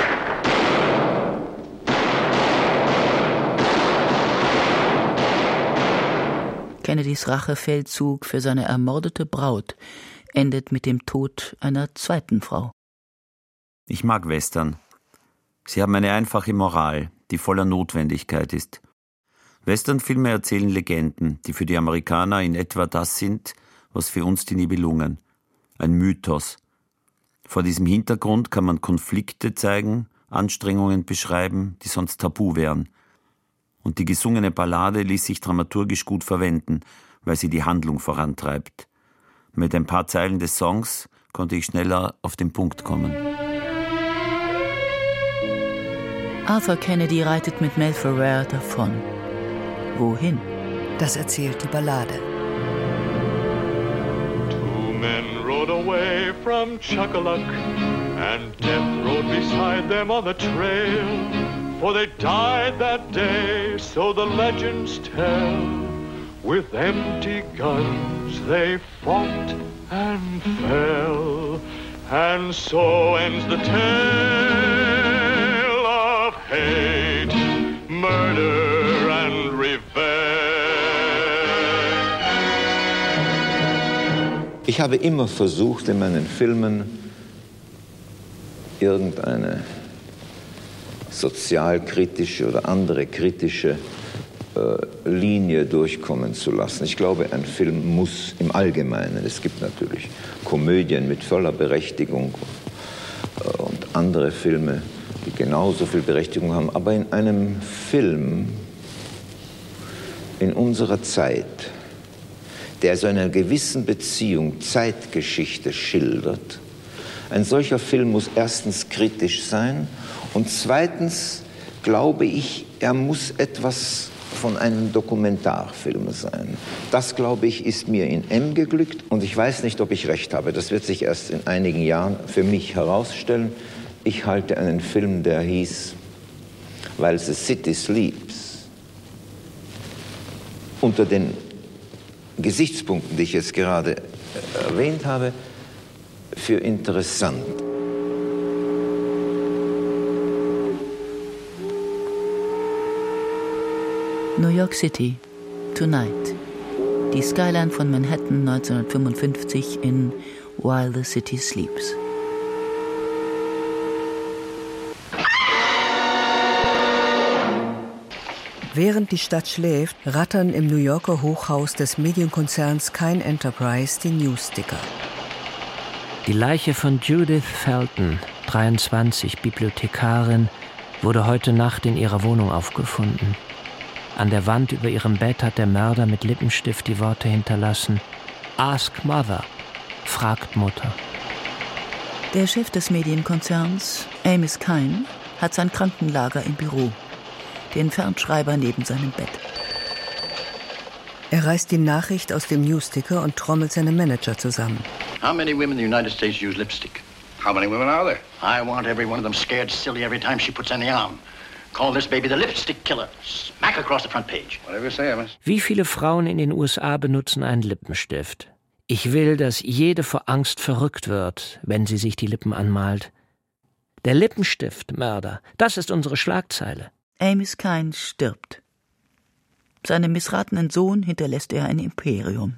Kennedys Rachefeldzug für seine ermordete Braut endet mit dem Tod einer zweiten Frau. Ich mag Western. Sie haben eine einfache Moral, die voller Notwendigkeit ist. Westernfilme erzählen Legenden, die für die Amerikaner in etwa das sind, was für uns die Nibelungen. Ein Mythos. Vor diesem Hintergrund kann man Konflikte zeigen, Anstrengungen beschreiben, die sonst tabu wären. Und die gesungene Ballade ließ sich dramaturgisch gut verwenden, weil sie die Handlung vorantreibt. Mit ein paar Zeilen des Songs konnte ich schneller auf den Punkt kommen. Arthur Kennedy reitet mit Mel Ferrer davon. Wohin? Das erzählt die Ballade. Two men rode away from Chuckaluck, and death rode beside them on the trail. For they died that day, so the legends tell. With empty guns they fought and fell. And so ends the tale of hate, murder and revenge. Ich habe immer versucht, in meinen Filmen irgendeine sozialkritische oder andere kritische Linie durchkommen zu lassen. Ich glaube, ein Film muss im Allgemeinen, es gibt natürlich Komödien mit voller Berechtigung und andere Filme, die genauso viel Berechtigung haben, aber in einem Film in unserer Zeit, der so einer gewissen Beziehung Zeitgeschichte schildert, ein solcher Film muss erstens kritisch sein und zweitens glaube ich, er muss etwas von einem Dokumentarfilm sein. Das, glaube ich, ist mir in M geglückt und ich weiß nicht, ob ich recht habe. Das wird sich erst in einigen Jahren für mich herausstellen. Ich halte einen Film, der hieß While the City Sleeps, unter den Gesichtspunkten, die ich jetzt gerade erwähnt habe, für interessant. New York City, Tonight. Die Skyline von Manhattan 1955 in While the City Sleeps. Während die Stadt schläft, rattern im New Yorker Hochhaus des Medienkonzerns Kine Enterprise die Newsticker. Die Leiche von Judith Felton, 23, Bibliothekarin, wurde heute Nacht in ihrer Wohnung aufgefunden. An der Wand über ihrem Bett hat der Mörder mit Lippenstift die Worte hinterlassen: Ask Mother, fragt Mutter. Der Chef des Medienkonzerns, Amos Kine, hat sein Krankenlager im Büro, den Fernschreiber neben seinem Bett. Er reißt die Nachricht aus dem Newsticker und trommelt seine Manager zusammen. How many women in the United States use lipstick? How many women are there? I want every one of them scared silly every time she puts any on. Call this baby the lipstick killer. Smack across the front page. Whatever you say, Amos. Wie viele Frauen in den USA benutzen einen Lippenstift? Ich will, dass jede vor Angst verrückt wird, wenn sie sich die Lippen anmalt. Der Lippenstiftmörder, das ist unsere Schlagzeile. Amos Kine stirbt. Seinem missratenen Sohn hinterlässt er ein Imperium.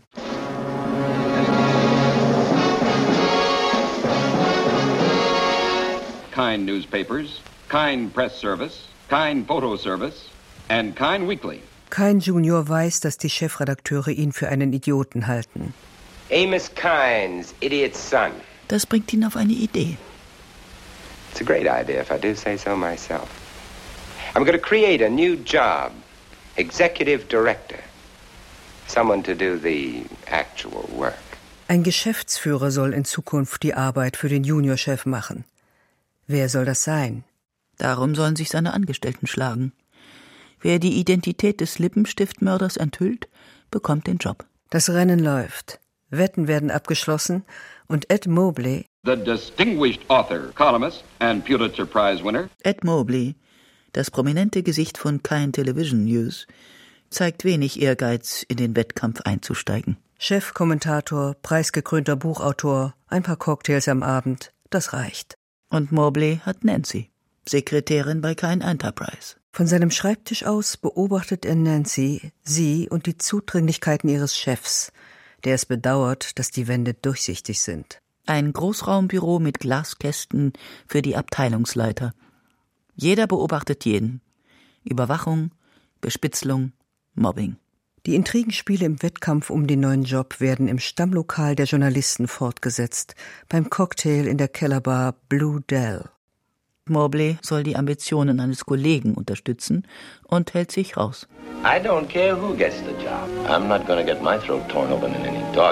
Kine Newspapers, Kine Press Service, Kine Photo Service and Kine Weekly. Kine Junior weiß, dass die Chefredakteure ihn für einen Idioten halten. Amos Kine's idiot son. Das bringt ihn auf eine Idee. It's a great idea, if I do say so myself. I'm going to create a new job, executive director. Someone to do the actual work. Ein Geschäftsführer soll in Zukunft die Arbeit für den Juniorchef machen. Wer soll das sein? Darum sollen sich seine Angestellten schlagen. Wer die Identität des Lippenstiftmörders enthüllt, bekommt den Job. Das Rennen läuft. Wetten werden abgeschlossen und Ed Mobley, The distinguished author, columnist and Pulitzer Prize winner. Ed Mobley, das prominente Gesicht von Kine Television News, zeigt wenig Ehrgeiz, in den Wettkampf einzusteigen. Chefkommentator, preisgekrönter Buchautor, ein paar Cocktails am Abend, das reicht. Und Mobley hat Nancy, Sekretärin bei Kine Enterprise. Von seinem Schreibtisch aus beobachtet er Nancy, sie und die Zudringlichkeiten ihres Chefs, der es bedauert, dass die Wände durchsichtig sind. Ein Großraumbüro mit Glaskästen für die Abteilungsleiter. Jeder beobachtet jeden. Überwachung, Bespitzelung, Mobbing. Die Intrigenspiele im Wettkampf um den neuen Job werden im Stammlokal der Journalisten fortgesetzt, beim Cocktail in der Kellerbar Blue Dell. Mobley soll die Ambitionen eines Kollegen unterstützen und hält sich raus. I don't care who gets the job. I'm not going to get my throat torn open in any dogfight.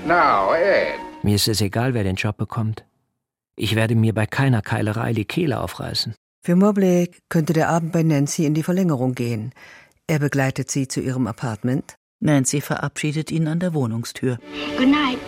Now, Ed. Mir ist es egal, wer den Job bekommt. Ich werde mir bei keiner Keilerei die Kehle aufreißen. Für Mobley könnte der Abend bei Nancy in die Verlängerung gehen. Er begleitet sie zu ihrem Apartment. Nancy verabschiedet ihn an der Wohnungstür. Good night.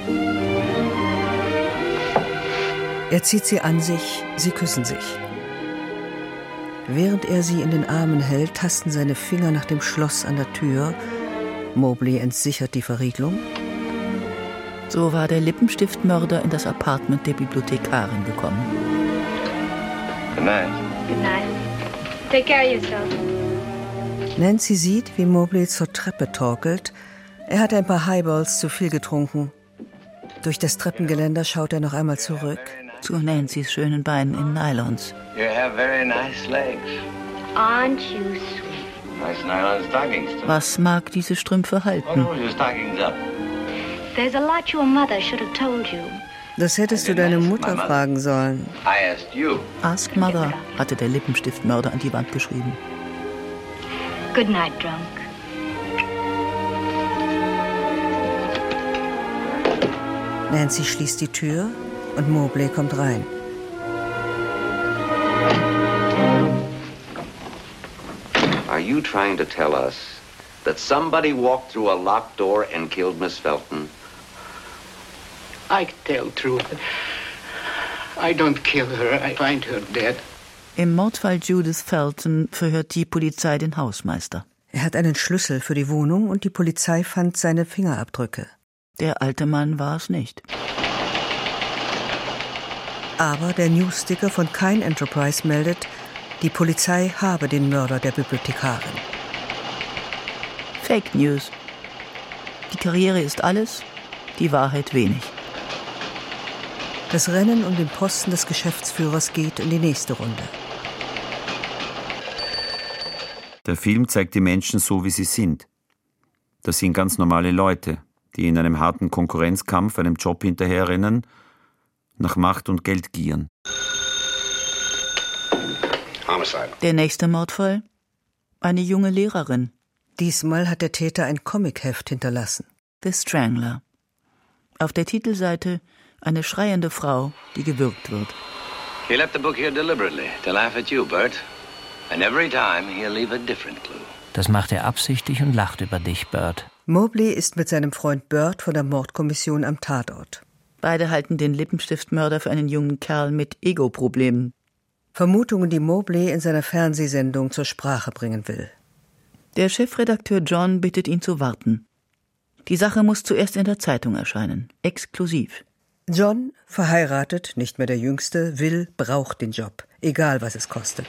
Er zieht sie an sich, sie küssen sich. Während er sie in den Armen hält, tasten seine Finger nach dem Schloss an der Tür. Mobley entsichert die Verriegelung. So war der Lippenstiftmörder in das Apartment der Bibliothekarin gekommen. Good night. Good night. Take care of yourself. Nancy sieht, wie Mobley zur Treppe torkelt. Er hat ein paar Highballs zu viel getrunken. Durch das Treppengeländer schaut er noch einmal zurück. Zu Nancy's schönen Beinen in Nylons. You have very nice legs. Aren't you sweet? Nice nylon stockings. Was mag diese Strümpfe halten? Oh, your stockings up. There's a lot your mother should have told you. Das hättest du deine Mutter fragen sollen. I asked you. Ask Mother, hatte der Lippenstiftmörder an die Wand geschrieben. Good night, drunk. Nancy schließt die Tür und Mobley kommt rein. Are you trying to tell us that somebody walked through a locked door and killed Miss Felton? I tell truth. I don't kill her. I find her dead. Im Mordfall Judith Felton verhört die Polizei den Hausmeister. Er hat einen Schlüssel für die Wohnung und die Polizei fand seine Fingerabdrücke. Der alte Mann war es nicht. Aber der Newsticker von Kine Enterprise meldet, die Polizei habe den Mörder der Bibliothekarin. Fake News. Die Karriere ist alles, die Wahrheit wenig. Das Rennen um den Posten des Geschäftsführers geht in die nächste Runde. Der Film zeigt die Menschen so, wie sie sind. Das sind ganz normale Leute, die in einem harten Konkurrenzkampf einem Job hinterherrennen, nach Macht und Geld gieren. Homicide. Der nächste Mordfall? Eine junge Lehrerin. Diesmal hat der Täter ein Comicheft hinterlassen. The Strangler. Auf der Titelseite eine schreiende Frau, die gewürgt wird. He left the book here deliberately to laugh at you, Bert. And every time he'll leave a different clue. Das macht er absichtlich und lacht über dich, Bert. Mobley ist mit seinem Freund Bert von der Mordkommission am Tatort. Beide halten den Lippenstiftmörder für einen jungen Kerl mit Ego-Problemen. Vermutungen, die Mobley in seiner Fernsehsendung zur Sprache bringen will. Der Chefredakteur John bittet ihn zu warten. Die Sache muss zuerst in der Zeitung erscheinen, exklusiv. John, verheiratet, nicht mehr der Jüngste, braucht den Job, egal was es kostet.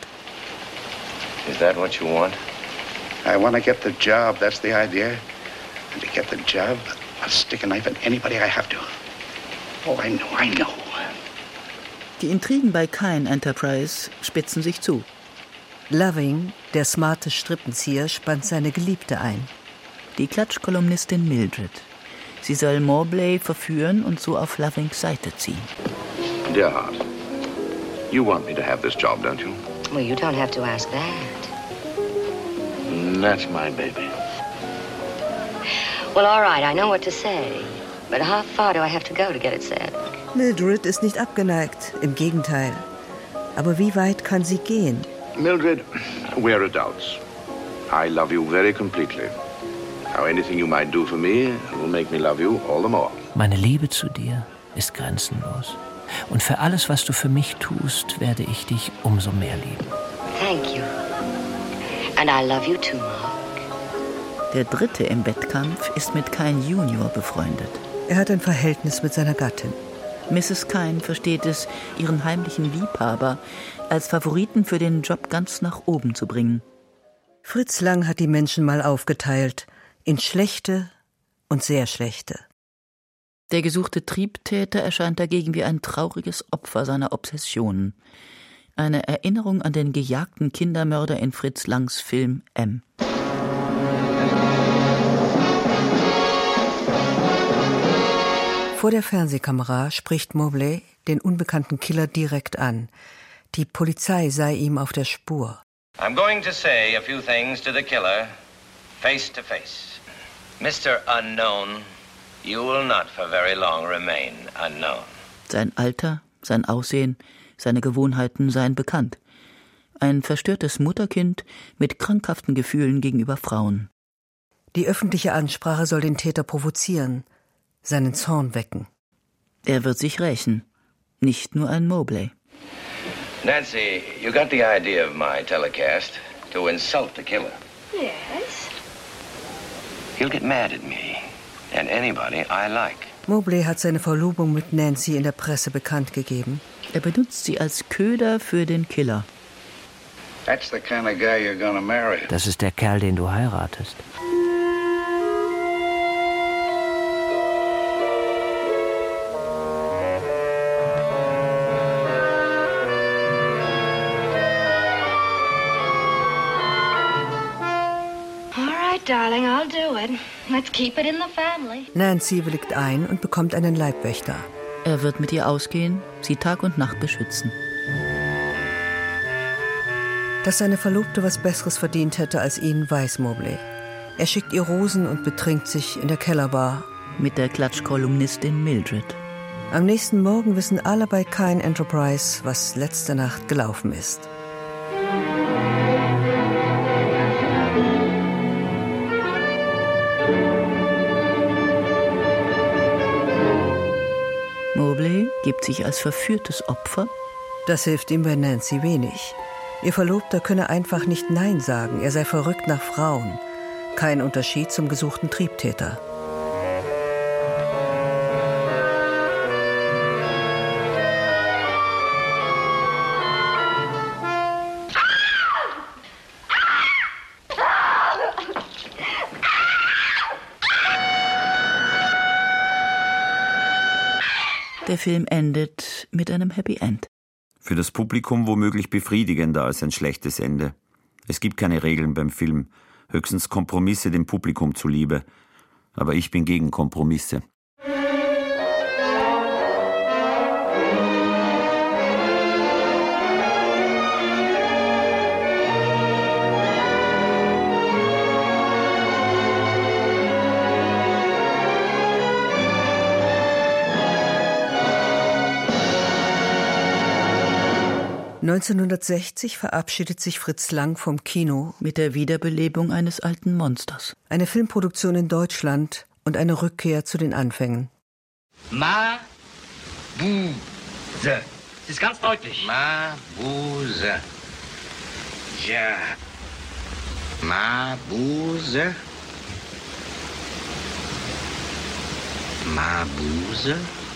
Is that what you want? I want to get the job, that's the idea. And to get the job, I'll stick a knife in anybody I have to. Oh, I know. Die Intrigen bei Kine Enterprise spitzen sich zu. Loving, der smarte Strippenzieher, spannt seine Geliebte ein. Die Klatschkolumnistin Mildred. Sie soll Mobley verführen und so auf Lovings Seite ziehen. Dear heart, you want me to have this job, don't you? Well, you don't have to ask that. That's my baby. Well, all right, I know what to say. But how far do I have to go to get it said? Mildred ist nicht abgeneigt, im Gegenteil. Aber wie weit kann sie gehen? Mildred, we're adults. I love you very completely. Now, anything you might do for me will make me love you all the more. Meine Liebe zu dir ist grenzenlos. Und für alles, was du für mich tust, werde ich dich umso mehr lieben. Thank you. And I love you too, Mark. Der Dritte im Wettkampf ist mit Kine Junior befreundet. Er hat ein Verhältnis mit seiner Gattin. Mrs. Kine versteht es, ihren heimlichen Liebhaber als Favoriten für den Job ganz nach oben zu bringen. Fritz Lang hat die Menschen mal aufgeteilt in schlechte und sehr schlechte. Der gesuchte Triebtäter erscheint dagegen wie ein trauriges Opfer seiner Obsessionen. Eine Erinnerung an den gejagten Kindermörder in Fritz Langs Film M. Vor der Fernsehkamera spricht Mobley den unbekannten Killer direkt an. Die Polizei sei ihm auf der Spur. I'm going to say a few things to the killer, face to face. Mr. Unknown, You will not for very long remain unknown. Sein Alter, sein Aussehen, seine Gewohnheiten seien bekannt. Ein verstörtes Mutterkind mit krankhaften Gefühlen gegenüber Frauen. Die öffentliche Ansprache soll den Täter provozieren, seinen Zorn wecken. Er wird sich rächen, nicht nur ein Mobley. Nancy, you got the idea of my telecast to insult the killer. Yes. He'll get mad at me and anybody I like. Mobley hat seine Verlobung mit Nancy in der Presse bekannt gegeben. Er benutzt sie als Köder für den Killer. That's the kind of guy you're gonna marry. Das ist der Kerl, den du heiratest. Darling, I'll do it. Let's keep it in the family. Nancy willigt ein und bekommt einen Leibwächter. Er wird mit ihr ausgehen, sie Tag und Nacht beschützen. Dass seine Verlobte was Besseres verdient hätte als ihn, weiß Mobley. Er schickt ihr Rosen und betrinkt sich in der Kellerbar. Mit der Klatschkolumnistin Mildred. Am nächsten Morgen wissen alle bei Kine Enterprise, was letzte Nacht gelaufen ist. Mobley gibt sich als verführtes Opfer. Das hilft ihm bei Nancy wenig. Ihr Verlobter könne einfach nicht Nein sagen, er sei verrückt nach Frauen. Kein Unterschied zum gesuchten Triebtäter. Der Film endet mit einem Happy End. Für das Publikum womöglich befriedigender als ein schlechtes Ende. Es gibt keine Regeln beim Film, höchstens Kompromisse dem Publikum zuliebe. Aber ich bin gegen Kompromisse. (1960) verabschiedet sich Fritz Lang vom Kino mit der Wiederbelebung eines alten Monsters. Eine Filmproduktion in Deutschland und eine Rückkehr zu den Anfängen. Mabuse. Das ist ganz deutlich. Mabuse. Ja. Mabuse. Mabuse.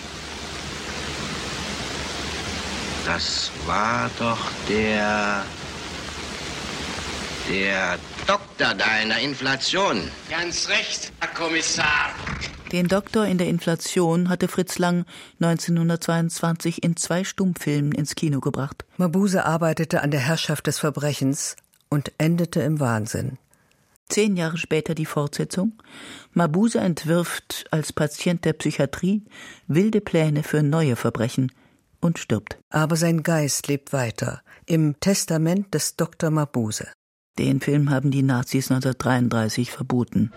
Das war doch der Doktor da in der Inflation. Ganz recht, Herr Kommissar. Den Doktor in der Inflation hatte Fritz Lang 1922 in 2 Stummfilmen ins Kino gebracht. Mabuse arbeitete an der Herrschaft des Verbrechens und endete im Wahnsinn. 10 Jahre später die Fortsetzung. Mabuse entwirft als Patient der Psychiatrie wilde Pläne für neue Verbrechen und stirbt. Aber sein Geist lebt weiter, im Testament des Dr. Mabuse. Den Film haben die Nazis 1933 verboten.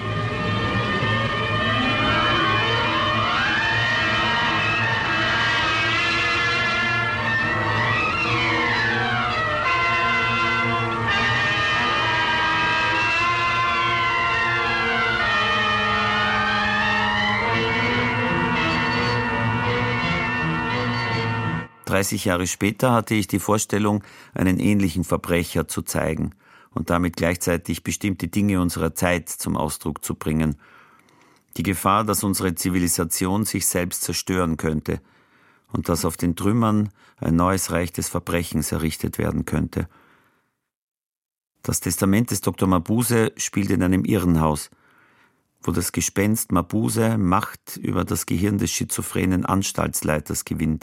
«30 Jahre später hatte ich die Vorstellung, einen ähnlichen Verbrecher zu zeigen und damit gleichzeitig bestimmte Dinge unserer Zeit zum Ausdruck zu bringen. Die Gefahr, dass unsere Zivilisation sich selbst zerstören könnte und dass auf den Trümmern ein neues Reich des Verbrechens errichtet werden könnte. Das Testament des Dr. Mabuse spielt in einem Irrenhaus, wo das Gespenst Mabuse Macht über das Gehirn des schizophrenen Anstaltsleiters gewinnt.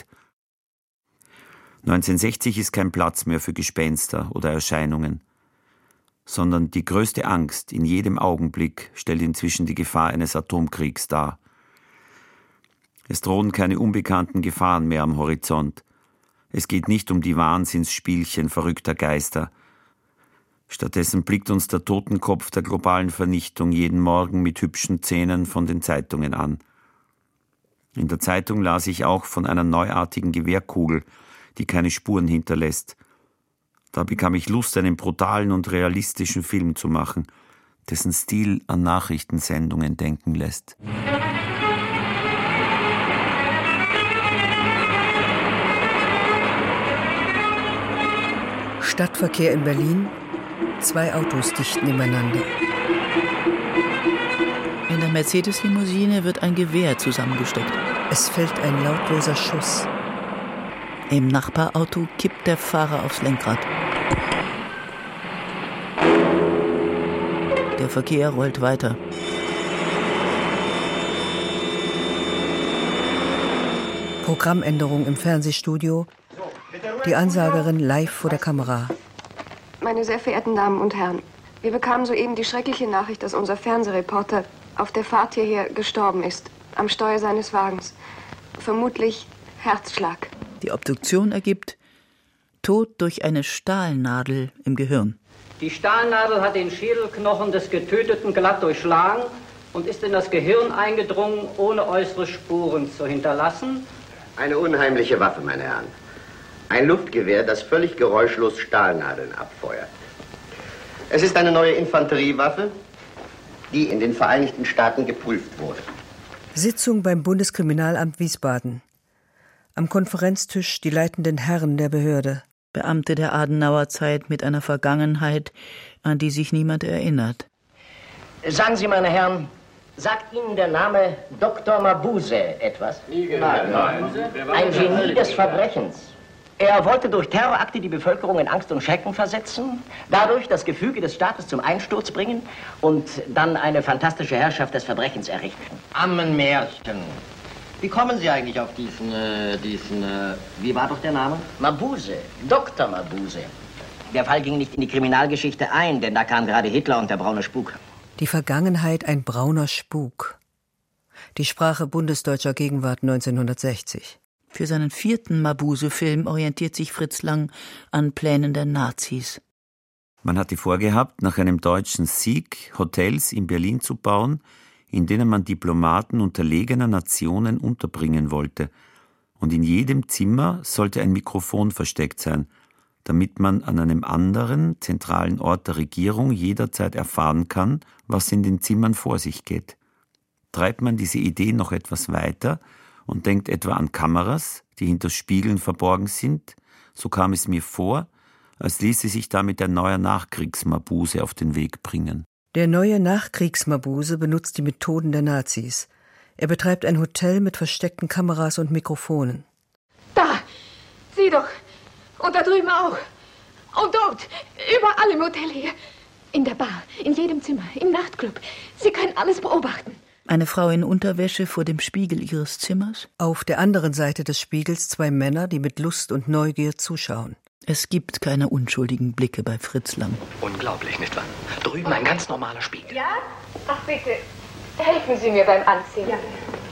1960 ist kein Platz mehr für Gespenster oder Erscheinungen, sondern die größte Angst in jedem Augenblick stellt inzwischen die Gefahr eines Atomkriegs dar. Es drohen keine unbekannten Gefahren mehr am Horizont. Es geht nicht um die Wahnsinnsspielchen verrückter Geister. Stattdessen blickt uns der Totenkopf der globalen Vernichtung jeden Morgen mit hübschen Szenen von den Zeitungen an. In der Zeitung las ich auch von einer neuartigen Gewehrkugel, die keine Spuren hinterlässt. Da bekam ich Lust, einen brutalen und realistischen Film zu machen, dessen Stil an Nachrichtensendungen denken lässt. Stadtverkehr in Berlin. 2 Autos dicht nebeneinander. In der Mercedes-Limousine wird ein Gewehr zusammengesteckt. Es fällt ein lautloser Schuss. Im Nachbarauto kippt der Fahrer aufs Lenkrad. Der Verkehr rollt weiter. Programmänderung im Fernsehstudio. Die Ansagerin live vor der Kamera. Meine sehr verehrten Damen und Herren, wir bekamen soeben die schreckliche Nachricht, dass unser Fernsehreporter auf der Fahrt hierher gestorben ist, am Steuer seines Wagens. Vermutlich Herzschlag. Die Obduktion ergibt Tod durch eine Stahlnadel im Gehirn. Die Stahlnadel hat den Schädelknochen des Getöteten glatt durchschlagen und ist in das Gehirn eingedrungen, ohne äußere Spuren zu hinterlassen. Eine unheimliche Waffe, meine Herren. Ein Luftgewehr, das völlig geräuschlos Stahlnadeln abfeuert. Es ist eine neue Infanteriewaffe, die in den Vereinigten Staaten geprüft wurde. Sitzung beim Bundeskriminalamt Wiesbaden. Am Konferenztisch die leitenden Herren der Behörde. Beamte der Adenauerzeit mit einer Vergangenheit, an die sich niemand erinnert. Sagen Sie, meine Herren, sagt Ihnen der Name Dr. Mabuse etwas? Nie gehört. Nein. Ein Genie des Verbrechens. Er wollte durch Terrorakte die Bevölkerung in Angst und Schrecken versetzen, dadurch das Gefüge des Staates zum Einsturz bringen und dann eine fantastische Herrschaft des Verbrechens errichten. Ammenmärchen. Wie kommen Sie eigentlich auf diesen, wie war doch der Name? Mabuse, Dr. Mabuse. Der Fall ging nicht in die Kriminalgeschichte ein, denn da kam gerade Hitler und der braune Spuk. Die Vergangenheit ein brauner Spuk. Die Sprache bundesdeutscher Gegenwart 1960. Für seinen 4. Mabuse-Film orientiert sich Fritz Lang an Plänen der Nazis. Man hatte vorgehabt, nach einem deutschen Sieg Hotels in Berlin zu bauen, in denen man Diplomaten unterlegener Nationen unterbringen wollte. Und in jedem Zimmer sollte ein Mikrofon versteckt sein, damit man an einem anderen, zentralen Ort der Regierung jederzeit erfahren kann, was in den Zimmern vor sich geht. Treibt man diese Idee noch etwas weiter und denkt etwa an Kameras, die hinter Spiegeln verborgen sind, so kam es mir vor, als ließe sich damit ein neuer Nachkriegsmabuse auf den Weg bringen. Der neue Nachkriegsmabuse benutzt die Methoden der Nazis. Er betreibt ein Hotel mit versteckten Kameras und Mikrofonen. Da! Sieh doch! Und da drüben auch! Und dort! Überall im Hotel hier! In der Bar, in jedem Zimmer, im Nachtclub. Sie können alles beobachten. Eine Frau in Unterwäsche vor dem Spiegel ihres Zimmers? Auf der anderen Seite des Spiegels 2 Männer, die mit Lust und Neugier zuschauen. Es gibt keine unschuldigen Blicke bei Fritz Lang. Unglaublich, nicht wahr? Drüben ein ganz normaler Spiegel. Ja? Ach bitte, helfen Sie mir beim Anziehen. Ja.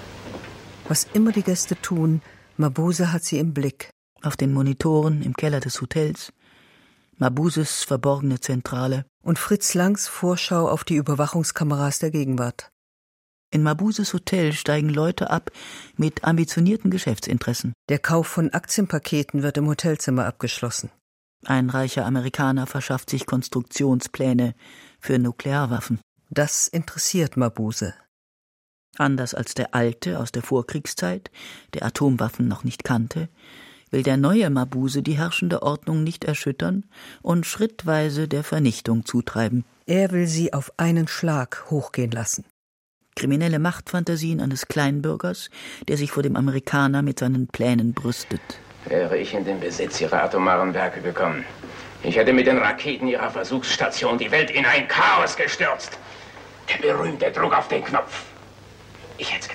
Was immer die Gäste tun, Mabuse hat sie im Blick. Auf den Monitoren im Keller des Hotels, Mabuses verborgene Zentrale. Und Fritz Langs Vorschau auf die Überwachungskameras der Gegenwart. In Mabuses Hotel steigen Leute ab mit ambitionierten Geschäftsinteressen. Der Kauf von Aktienpaketen wird im Hotelzimmer abgeschlossen. Ein reicher Amerikaner verschafft sich Konstruktionspläne für Nuklearwaffen. Das interessiert Mabuse. Anders als der Alte aus der Vorkriegszeit, der Atomwaffen noch nicht kannte, will der neue Mabuse die herrschende Ordnung nicht erschüttern und schrittweise der Vernichtung zutreiben. Er will sie auf einen Schlag hochgehen lassen. Kriminelle Machtfantasien eines Kleinbürgers, der sich vor dem Amerikaner mit seinen Plänen brüstet. Wäre ich in den Besitz Ihrer atomaren Werke gekommen, ich hätte mit den Raketen Ihrer Versuchsstation die Welt in ein Chaos gestürzt. Der berühmte Druck auf den Knopf. Ich hätte es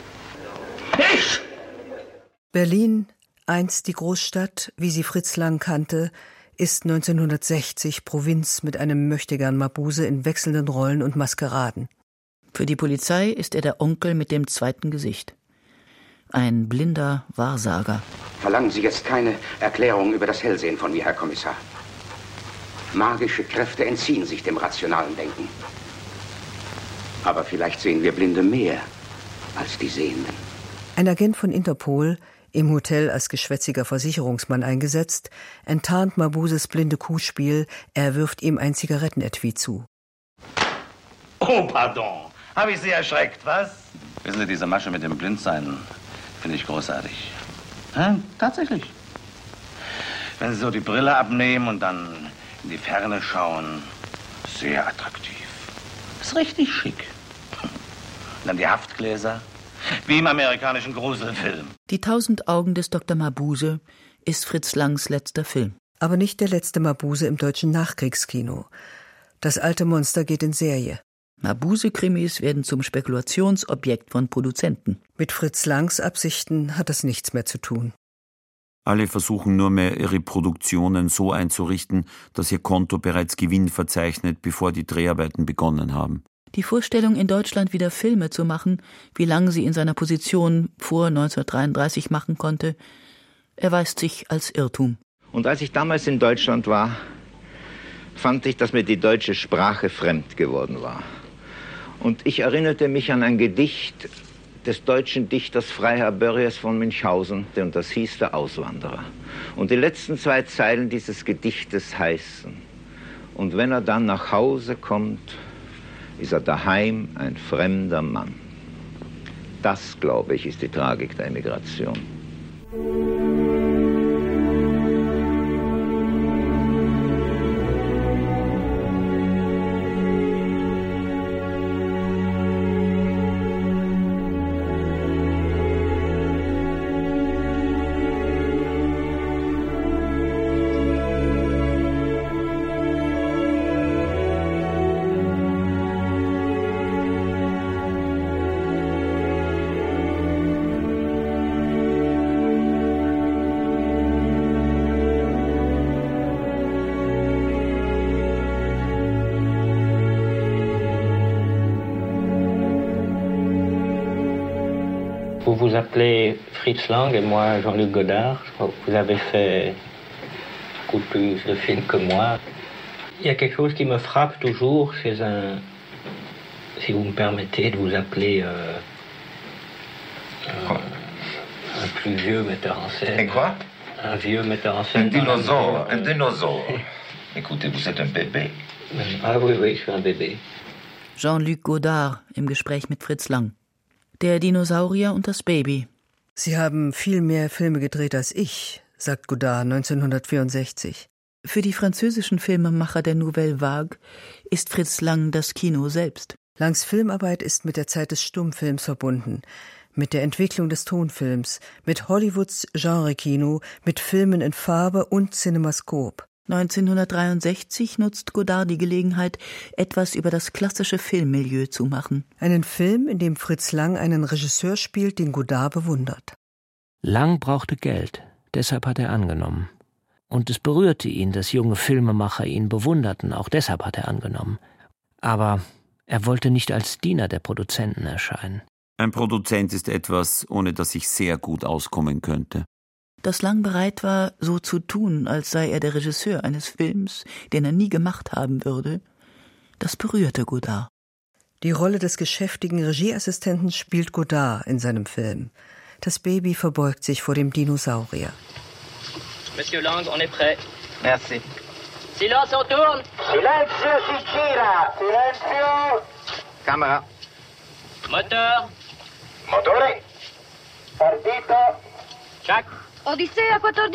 getan. Ich! Berlin, einst die Großstadt, wie sie Fritz Lang kannte, ist 1960 Provinz mit einem Möchtegern Mabuse in wechselnden Rollen und Maskeraden. Für die Polizei ist er der Onkel mit dem zweiten Gesicht. Ein blinder Wahrsager. Verlangen Sie jetzt keine Erklärung über das Hellsehen von mir, Herr Kommissar. Magische Kräfte entziehen sich dem rationalen Denken. Aber vielleicht sehen wir Blinde mehr als die Sehenden. Ein Agent von Interpol, im Hotel als geschwätziger Versicherungsmann eingesetzt, enttarnt Mabuses blinde Kuhspiel, er wirft ihm ein Zigarettenetui zu. Oh, pardon. Habe ich Sie erschreckt, was? Wissen Sie, diese Masche mit dem Blindsein finde ich großartig. Ja, tatsächlich. Wenn Sie so die Brille abnehmen und dann in die Ferne schauen, sehr attraktiv. Ist richtig schick. Und dann die Haftgläser, wie im amerikanischen Gruselfilm. Die 1000 Augen des Dr. Mabuse ist Fritz Langs letzter Film. Aber nicht der letzte Mabuse im deutschen Nachkriegskino. Das alte Monster geht in Serie. Mabuse-Krimis werden zum Spekulationsobjekt von Produzenten. Mit Fritz Langs Absichten hat das nichts mehr zu tun. Alle versuchen nur mehr, ihre Produktionen so einzurichten, dass ihr Konto bereits Gewinn verzeichnet, bevor die Dreharbeiten begonnen haben. Die Vorstellung, in Deutschland wieder Filme zu machen, wie lange sie in seiner Position vor 1933 machen konnte, erweist sich als Irrtum. Und als ich damals in Deutschland war, fand ich, dass mir die deutsche Sprache fremd geworden war. Und ich erinnerte mich an ein Gedicht des deutschen Dichters Freiherr Börries von Münchhausen, und das hieß Der Auswanderer. Und die letzten 2 Zeilen dieses Gedichtes heißen: Und wenn er dann nach Hause kommt, ist er daheim ein fremder Mann. Das, glaube ich, ist die Tragik der Emigration. Vous vous appelez Fritz Lang et moi Jean-Luc Godard. Je crois que vous avez fait beaucoup plus de films que moi. Il y a quelque chose qui me frappe toujours chez un, si vous me permettez de vous appeler un plus vieux metteur en scène. Et quoi? Un vieux metteur en scène. Un dinosaure. Écoutez, vous êtes un bébé. Ah oui, oui, je suis un bébé. Jean-Luc Godard im Gespräch mit Fritz Lang. Der Dinosaurier und das Baby. Sie haben viel mehr Filme gedreht als ich, sagt Godard 1964. Für die französischen Filmemacher der Nouvelle Vague ist Fritz Lang das Kino selbst. Langs Filmarbeit ist mit der Zeit des Stummfilms verbunden, mit der Entwicklung des Tonfilms, mit Hollywoods Genre-Kino, mit Filmen in Farbe und Cinemascope. 1963 nutzt Godard die Gelegenheit, etwas über das klassische Filmmilieu zu machen. Einen Film, in dem Fritz Lang einen Regisseur spielt, den Godard bewundert. Lang brauchte Geld, deshalb hat er angenommen. Und es berührte ihn, dass junge Filmemacher ihn bewunderten, auch deshalb hat er angenommen. Aber er wollte nicht als Diener der Produzenten erscheinen. Ein Produzent ist etwas, ohne das ich sehr gut auskommen könnte. Dass Lang bereit war, so zu tun, als sei er der Regisseur eines Films, den er nie gemacht haben würde, das berührte Godard. Die Rolle des geschäftigen Regieassistenten spielt Godard in seinem Film. Das Baby verbeugt sich vor dem Dinosaurier. Monsieur Lang, on est prêt. Merci. Silence, on tourne. Silenzio, si gira. Silenzio. Camera. Moteur. Motore. Partito. Check. Odissea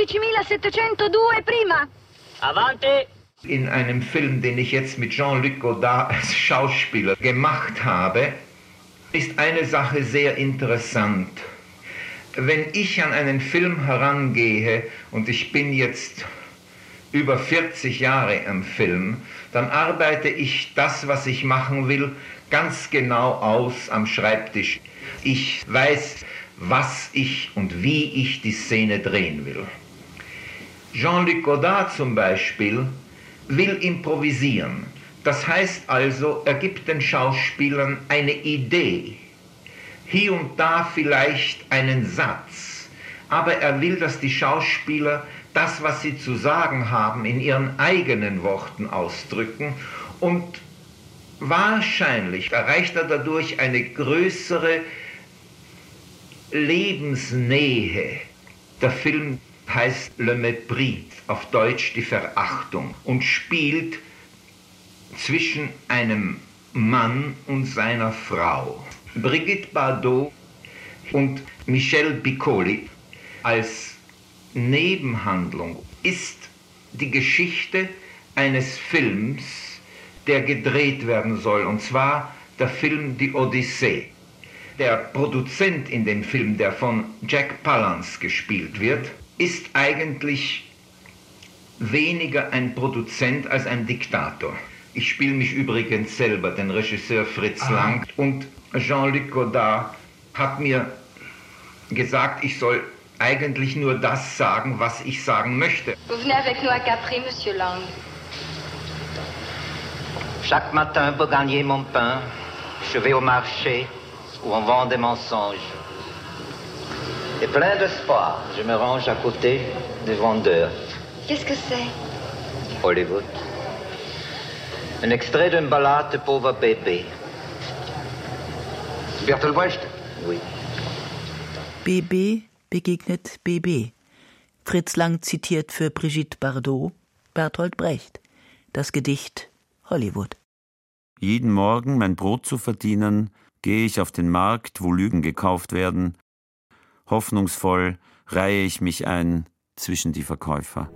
14.702 prima. Avanti. In einem Film, den ich jetzt mit Jean-Luc Godard als Schauspieler gemacht habe, ist eine Sache sehr interessant. Wenn ich an einen Film herangehe, und ich bin jetzt über 40 Jahre am Film, dann arbeite ich das, was ich machen will, ganz genau aus am Schreibtisch. Ich weiß, was ich und wie ich die Szene drehen will. Jean-Luc Godard zum Beispiel will improvisieren. Das heißt also, er gibt den Schauspielern eine Idee, hier und da vielleicht einen Satz, aber er will, dass die Schauspieler das, was sie zu sagen haben, in ihren eigenen Worten ausdrücken und wahrscheinlich erreicht er dadurch eine größere Lebensnähe. Der Film heißt Le Mépris, auf Deutsch die Verachtung, und spielt zwischen einem Mann und seiner Frau. Brigitte Bardot und Michel Piccoli als Nebenhandlung ist die Geschichte eines Films, der gedreht werden soll, und zwar der Film Die Odyssee. Der Produzent in dem Film, der von Jack Palance gespielt wird, ist eigentlich weniger ein Produzent als ein Diktator. Ich spiele mich übrigens selber, den Regisseur Fritz Lang, und Jean-Luc Godard hat mir gesagt, ich soll eigentlich nur das sagen, was ich sagen möchte. Vous venez avec nous à Capri, Monsieur Lang. Chaque matin pour gagner mon pain, je vais au marché où on vend des mensonges. Et plein d'espoir, je me range à côté des vendeurs. Qu'est-ce que c'est? Hollywood. Un extrait d'une ballade de Pauvre Bébé. Bertolt Brecht? Oui. BB begegnet BB. Fritz Lang zitiert für Brigitte Bardot Bertolt Brecht, das Gedicht Hollywood. Jeden Morgen mein Brot zu verdienen, gehe ich auf den Markt, wo Lügen gekauft werden. Hoffnungsvoll reihe ich mich ein zwischen die Verkäufer.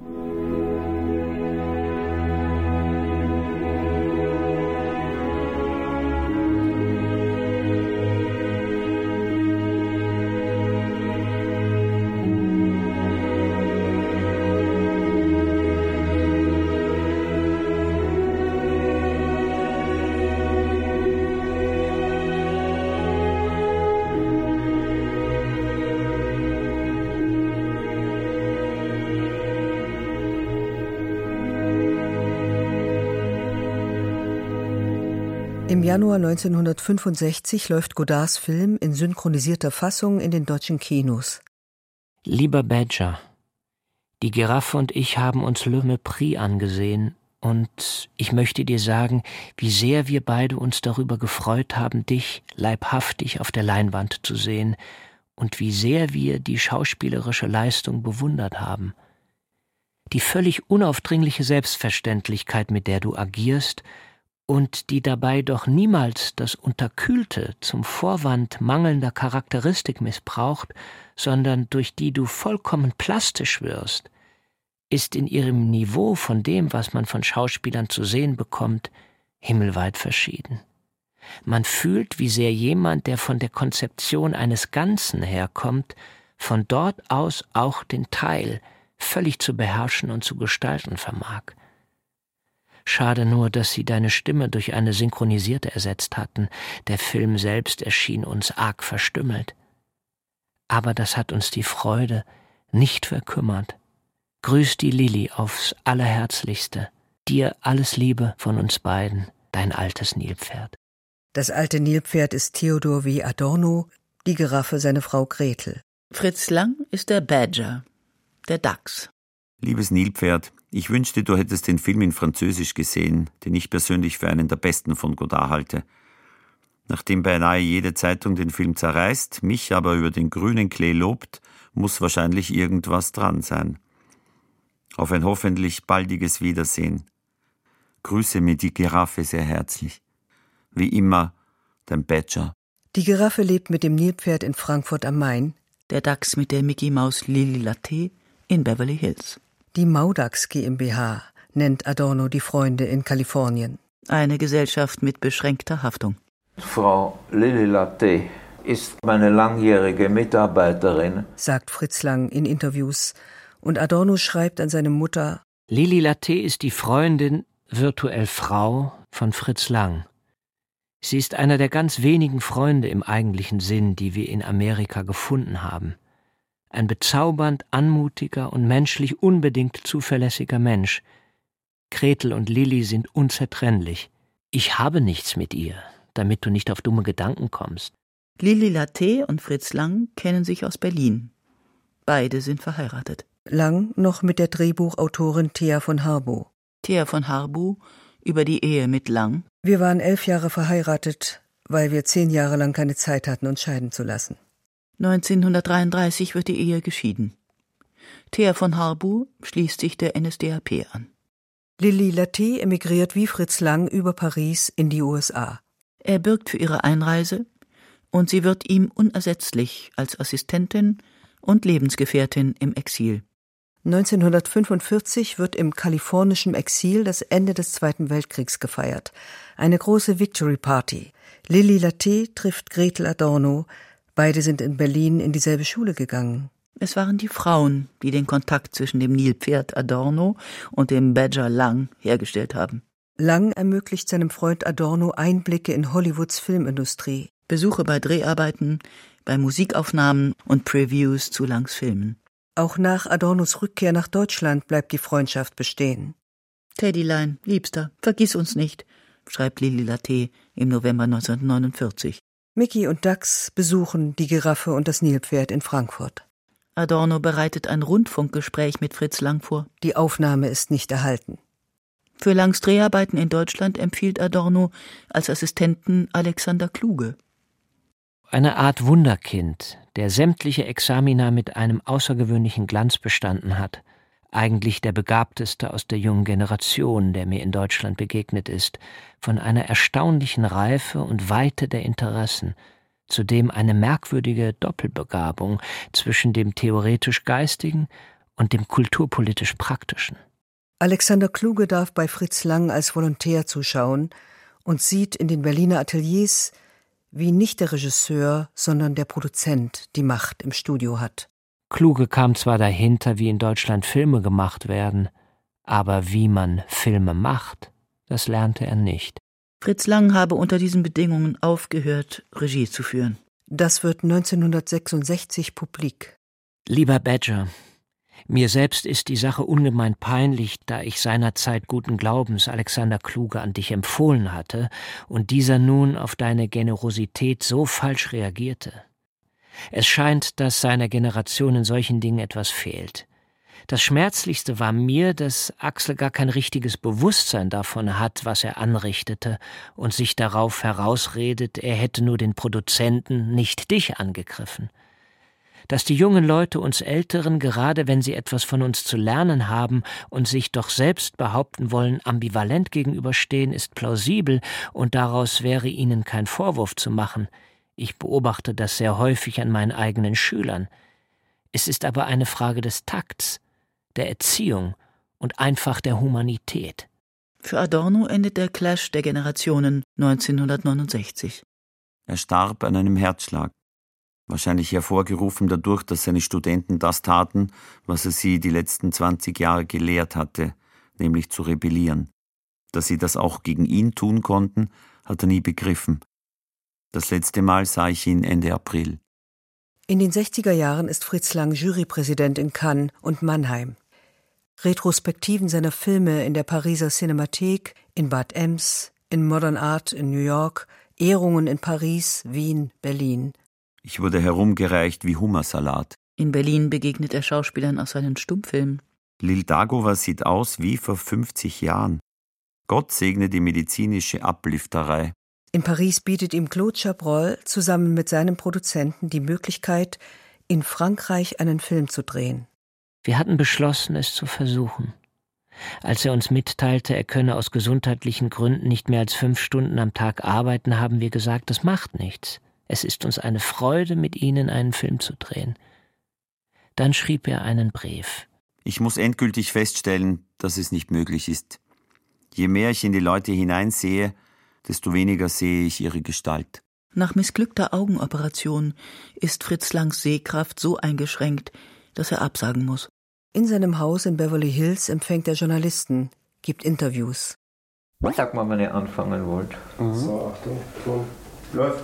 Im Januar 1965 läuft Godards Film in synchronisierter Fassung in den deutschen Kinos. Lieber Badger, die Giraffe und ich haben uns Le Mépris angesehen und ich möchte dir sagen, wie sehr wir beide uns darüber gefreut haben, dich leibhaftig auf der Leinwand zu sehen und wie sehr wir die schauspielerische Leistung bewundert haben. Die völlig unaufdringliche Selbstverständlichkeit, mit der du agierst, und die dabei doch niemals das Unterkühlte zum Vorwand mangelnder Charakteristik missbraucht, sondern durch die du vollkommen plastisch wirst, ist in ihrem Niveau von dem, was man von Schauspielern zu sehen bekommt, himmelweit verschieden. Man fühlt, wie sehr jemand, der von der Konzeption eines Ganzen herkommt, von dort aus auch den Teil völlig zu beherrschen und zu gestalten vermag. Schade nur, dass sie deine Stimme durch eine synchronisierte ersetzt hatten. Der Film selbst erschien uns arg verstümmelt. Aber das hat uns die Freude nicht verkümmert. Grüß die Lilli aufs Allerherzlichste. Dir alles Liebe von uns beiden, dein altes Nilpferd. Das alte Nilpferd ist Theodor W. Adorno, die Giraffe seine Frau Gretel. Fritz Lang ist der Badger, der Dachs. Liebes Nilpferd, ich wünschte, du hättest den Film in Französisch gesehen, den ich persönlich für einen der besten von Godard halte. Nachdem beinahe jede Zeitung den Film zerreißt, mich aber über den grünen Klee lobt, muss wahrscheinlich irgendwas dran sein. Auf ein hoffentlich baldiges Wiedersehen. Grüße mir die Giraffe sehr herzlich. Wie immer, dein Badger. Die Giraffe lebt mit dem Nilpferd in Frankfurt am Main. Der Dachs mit der Mickey Maus Lilli Latte in Beverly Hills. Die Maudax GmbH nennt Adorno die Freunde in Kalifornien. Eine Gesellschaft mit beschränkter Haftung. Frau Lilli Latte ist meine langjährige Mitarbeiterin, sagt Fritz Lang in Interviews. Und Adorno schreibt an seine Mutter: Lilli Latte ist die Freundin, virtuell Frau, von Fritz Lang. Sie ist einer der ganz wenigen Freunde im eigentlichen Sinn, die wir in Amerika gefunden haben. Ein bezaubernd anmutiger und menschlich unbedingt zuverlässiger Mensch. Gretel und Lilli sind unzertrennlich. Ich habe nichts mit ihr, damit du nicht auf dumme Gedanken kommst. Lilli Latte und Fritz Lang kennen sich aus Berlin. Beide sind verheiratet. Lang noch mit der Drehbuchautorin Thea von Harboe. Thea von Harboe über die Ehe mit Lang. Wir waren 11 Jahre verheiratet, weil wir 10 Jahre lang keine Zeit hatten, uns scheiden zu lassen. 1933 wird die Ehe geschieden. Thea von Harboe schließt sich der NSDAP an. Lili Latte emigriert wie Fritz Lang über Paris in die USA. Er bürgt für ihre Einreise und sie wird ihm unersetzlich als Assistentin und Lebensgefährtin im Exil. 1945 wird im kalifornischen Exil das Ende des Zweiten Weltkriegs gefeiert. Eine große Victory Party. Lili Latte trifft Gretel Adorno. Beide sind in Berlin in dieselbe Schule gegangen. Es waren die Frauen, die den Kontakt zwischen dem Nilpferd Adorno und dem Badger Lang hergestellt haben. Lang ermöglicht seinem Freund Adorno Einblicke in Hollywoods Filmindustrie. Besuche bei Dreharbeiten, bei Musikaufnahmen und Previews zu Langs Filmen. Auch nach Adornos Rückkehr nach Deutschland bleibt die Freundschaft bestehen. Teddylein, Liebster, vergiss uns nicht, schreibt Lili Latte im November 1949. Mickey und Dax besuchen die Giraffe und das Nilpferd in Frankfurt. Adorno bereitet ein Rundfunkgespräch mit Fritz Lang vor. Die Aufnahme ist nicht erhalten. Für Langs Dreharbeiten in Deutschland empfiehlt Adorno als Assistenten Alexander Kluge. Eine Art Wunderkind, der sämtliche Examina mit einem außergewöhnlichen Glanz bestanden hat. Eigentlich der Begabteste aus der jungen Generation, der mir in Deutschland begegnet ist, von einer erstaunlichen Reife und Weite der Interessen, zudem eine merkwürdige Doppelbegabung zwischen dem theoretisch-geistigen und dem kulturpolitisch-praktischen. Alexander Kluge darf bei Fritz Lang als Volontär zuschauen und sieht in den Berliner Ateliers, wie nicht der Regisseur, sondern der Produzent die Macht im Studio hat. Kluge kam zwar dahinter, wie in Deutschland Filme gemacht werden, aber wie man Filme macht, das lernte er nicht. Fritz Lang habe unter diesen Bedingungen aufgehört, Regie zu führen. Das wird 1966 publik. Lieber Badger, mir selbst ist die Sache ungemein peinlich, da ich seinerzeit guten Glaubens Alexander Kluge an dich empfohlen hatte und dieser nun auf deine Generosität so falsch reagierte. Es scheint, dass seiner Generation in solchen Dingen etwas fehlt. Das Schmerzlichste war mir, dass Axel gar kein richtiges Bewusstsein davon hat, was er anrichtete, und sich darauf herausredet, er hätte nur den Produzenten, nicht dich angegriffen. Dass die jungen Leute uns Älteren, gerade wenn sie etwas von uns zu lernen haben und sich doch selbst behaupten wollen, ambivalent gegenüberstehen, ist plausibel, und daraus wäre ihnen kein Vorwurf zu machen. Ich beobachte das sehr häufig an meinen eigenen Schülern. Es ist aber eine Frage des Takts, der Erziehung und einfach der Humanität. Für Adorno endet der Clash der Generationen 1969. Er starb an einem Herzschlag. Wahrscheinlich hervorgerufen dadurch, dass seine Studenten das taten, was er sie die letzten 20 Jahre gelehrt hatte, nämlich zu rebellieren. Dass sie das auch gegen ihn tun konnten, hat er nie begriffen. Das letzte Mal sah ich ihn Ende April. In den 60er Jahren ist Fritz Lang Jurypräsident in Cannes und Mannheim. Retrospektiven seiner Filme in der Pariser Cinemathek, in Bad Ems, in Modern Art in New York, Ehrungen in Paris, Wien, Berlin. Ich wurde herumgereicht wie Hummersalat. In Berlin begegnet er Schauspielern aus seinen Stummfilmen. Lil Dagova sieht aus wie vor 50 Jahren. Gott segne die medizinische Ablifterei. In Paris bietet ihm Claude Chabrol zusammen mit seinem Produzenten die Möglichkeit, in Frankreich einen Film zu drehen. Wir hatten beschlossen, es zu versuchen. Als er uns mitteilte, er könne aus gesundheitlichen Gründen nicht mehr als 5 Stunden am Tag arbeiten, haben wir gesagt, das macht nichts. Es ist uns eine Freude, mit Ihnen einen Film zu drehen. Dann schrieb er einen Brief. Ich muss endgültig feststellen, dass es nicht möglich ist. Je mehr ich in die Leute hineinsehe, desto weniger sehe ich ihre Gestalt. Nach missglückter Augenoperation ist Fritz Langs Sehkraft so eingeschränkt, dass er absagen muss. In seinem Haus in Beverly Hills empfängt er Journalisten, gibt Interviews. Sag mal, wenn ihr anfangen wollt. So, Achtung, schon. Läuft.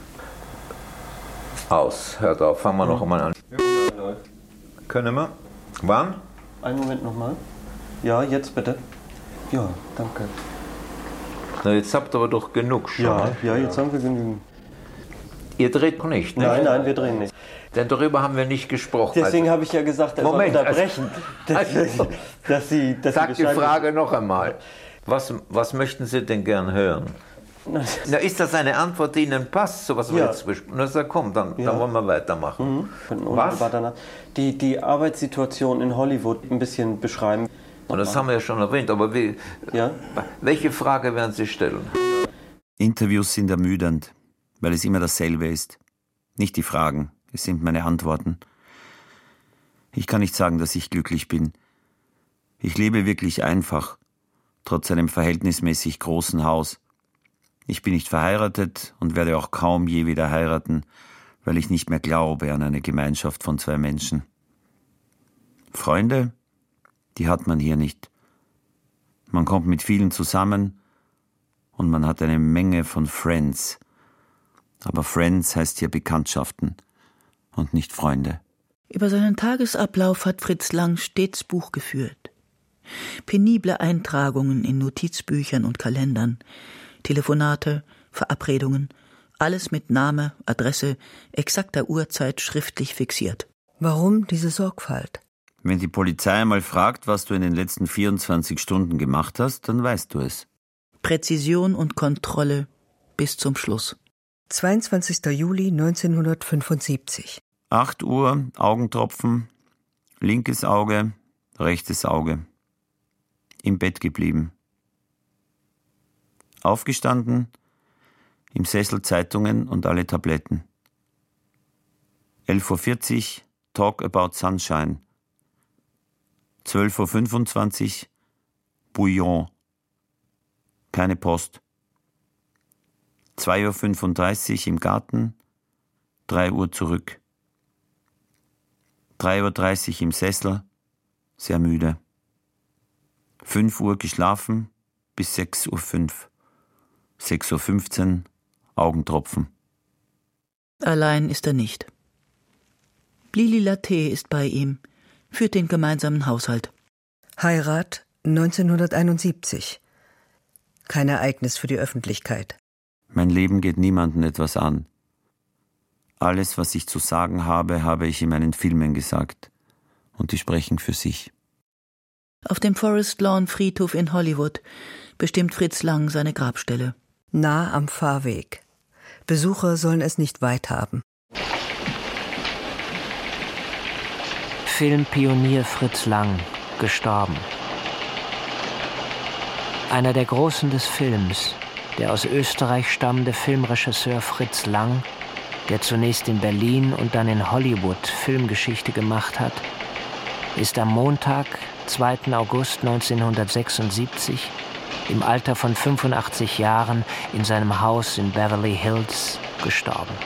Aus, hört auf, fangen wir noch einmal an. Ja, Können wir? Wann? Einen Moment nochmal. Ja, jetzt bitte. Ja, danke. Na, jetzt habt ihr aber doch genug schon. Ja, jetzt haben wir genügend. Ihr dreht noch nicht, ne? Nein, wir drehen nicht. Denn darüber haben wir nicht gesprochen. Deswegen habe ich ja gesagt, er soll unterbrechen. Dass Sie sag die Frage noch einmal. Was möchten Sie denn gern hören? Na, ist das eine Antwort, die Ihnen passt, so was wir jetzt besprechen? Na, komm, dann wollen wir weitermachen. Was? Die Arbeitssituation in Hollywood ein bisschen beschreiben. Und das haben wir ja schon erwähnt, aber welche Frage werden Sie stellen? Interviews sind ermüdend, weil es immer dasselbe ist. Nicht die Fragen, es sind meine Antworten. Ich kann nicht sagen, dass ich glücklich bin. Ich lebe wirklich einfach, trotz einem verhältnismäßig großen Haus. Ich bin nicht verheiratet und werde auch kaum je wieder heiraten, weil ich nicht mehr glaube an eine Gemeinschaft von zwei Menschen. Freunde, die hat man hier nicht. Man kommt mit vielen zusammen und man hat eine Menge von Friends. Aber Friends heißt hier Bekanntschaften und nicht Freunde. Über seinen Tagesablauf hat Fritz Lang stets Buch geführt. Penible Eintragungen in Notizbüchern und Kalendern, Telefonate, Verabredungen, alles mit Name, Adresse, exakter Uhrzeit schriftlich fixiert. Warum diese Sorgfalt? Wenn die Polizei einmal fragt, was du in den letzten 24 Stunden gemacht hast, dann weißt du es. Präzision und Kontrolle bis zum Schluss. 22. Juli 1975. 8 Uhr, Augentropfen, linkes Auge, rechtes Auge. Im Bett geblieben. Aufgestanden, im Sessel Zeitungen und alle Tabletten. 11:40 Uhr, Talk about Sunshine. 12:25 Uhr, Bouillon. Keine Post. 2:35 Uhr im Garten, 3 Uhr zurück. 3:30 Uhr im Sessel, sehr müde. 5 Uhr geschlafen bis 6:05 Uhr. 6:15 Uhr, Augentropfen. Allein ist er nicht. Lili Latte ist bei ihm, führt den gemeinsamen Haushalt. Heirat 1971. Kein Ereignis für die Öffentlichkeit. Mein Leben geht niemandem etwas an. Alles, was ich zu sagen habe, habe ich in meinen Filmen gesagt. Und die sprechen für sich. Auf dem Forest Lawn Friedhof in Hollywood bestimmt Fritz Lang seine Grabstelle. Nah am Fahrweg. Besucher sollen es nicht weit haben. Filmpionier Fritz Lang, gestorben. Einer der Großen des Films, der aus Österreich stammende Filmregisseur Fritz Lang, der zunächst in Berlin und dann in Hollywood Filmgeschichte gemacht hat, ist am Montag, 2. August 1976, im Alter von 85 Jahren in seinem Haus in Beverly Hills gestorben.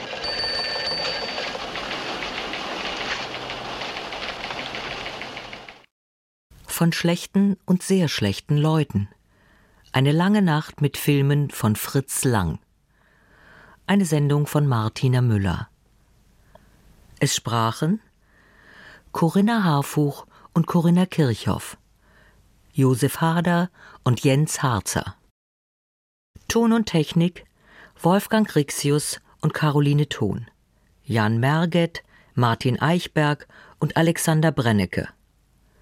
Von schlechten und sehr schlechten Leuten. Eine lange Nacht mit Filmen von Fritz Lang. Eine Sendung von Martina Müller. Es sprachen Corinna Harfuch und Corinna Kirchhoff, Josef Hader und Jens Harzer. Ton und Technik Wolfgang Rixius und Caroline Thon, Jan Merget, Martin Eichberg und Alexander Brennecke.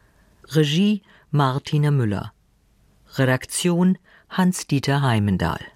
Regie Martina Müller. Redaktion Hans-Dieter Heimendahl.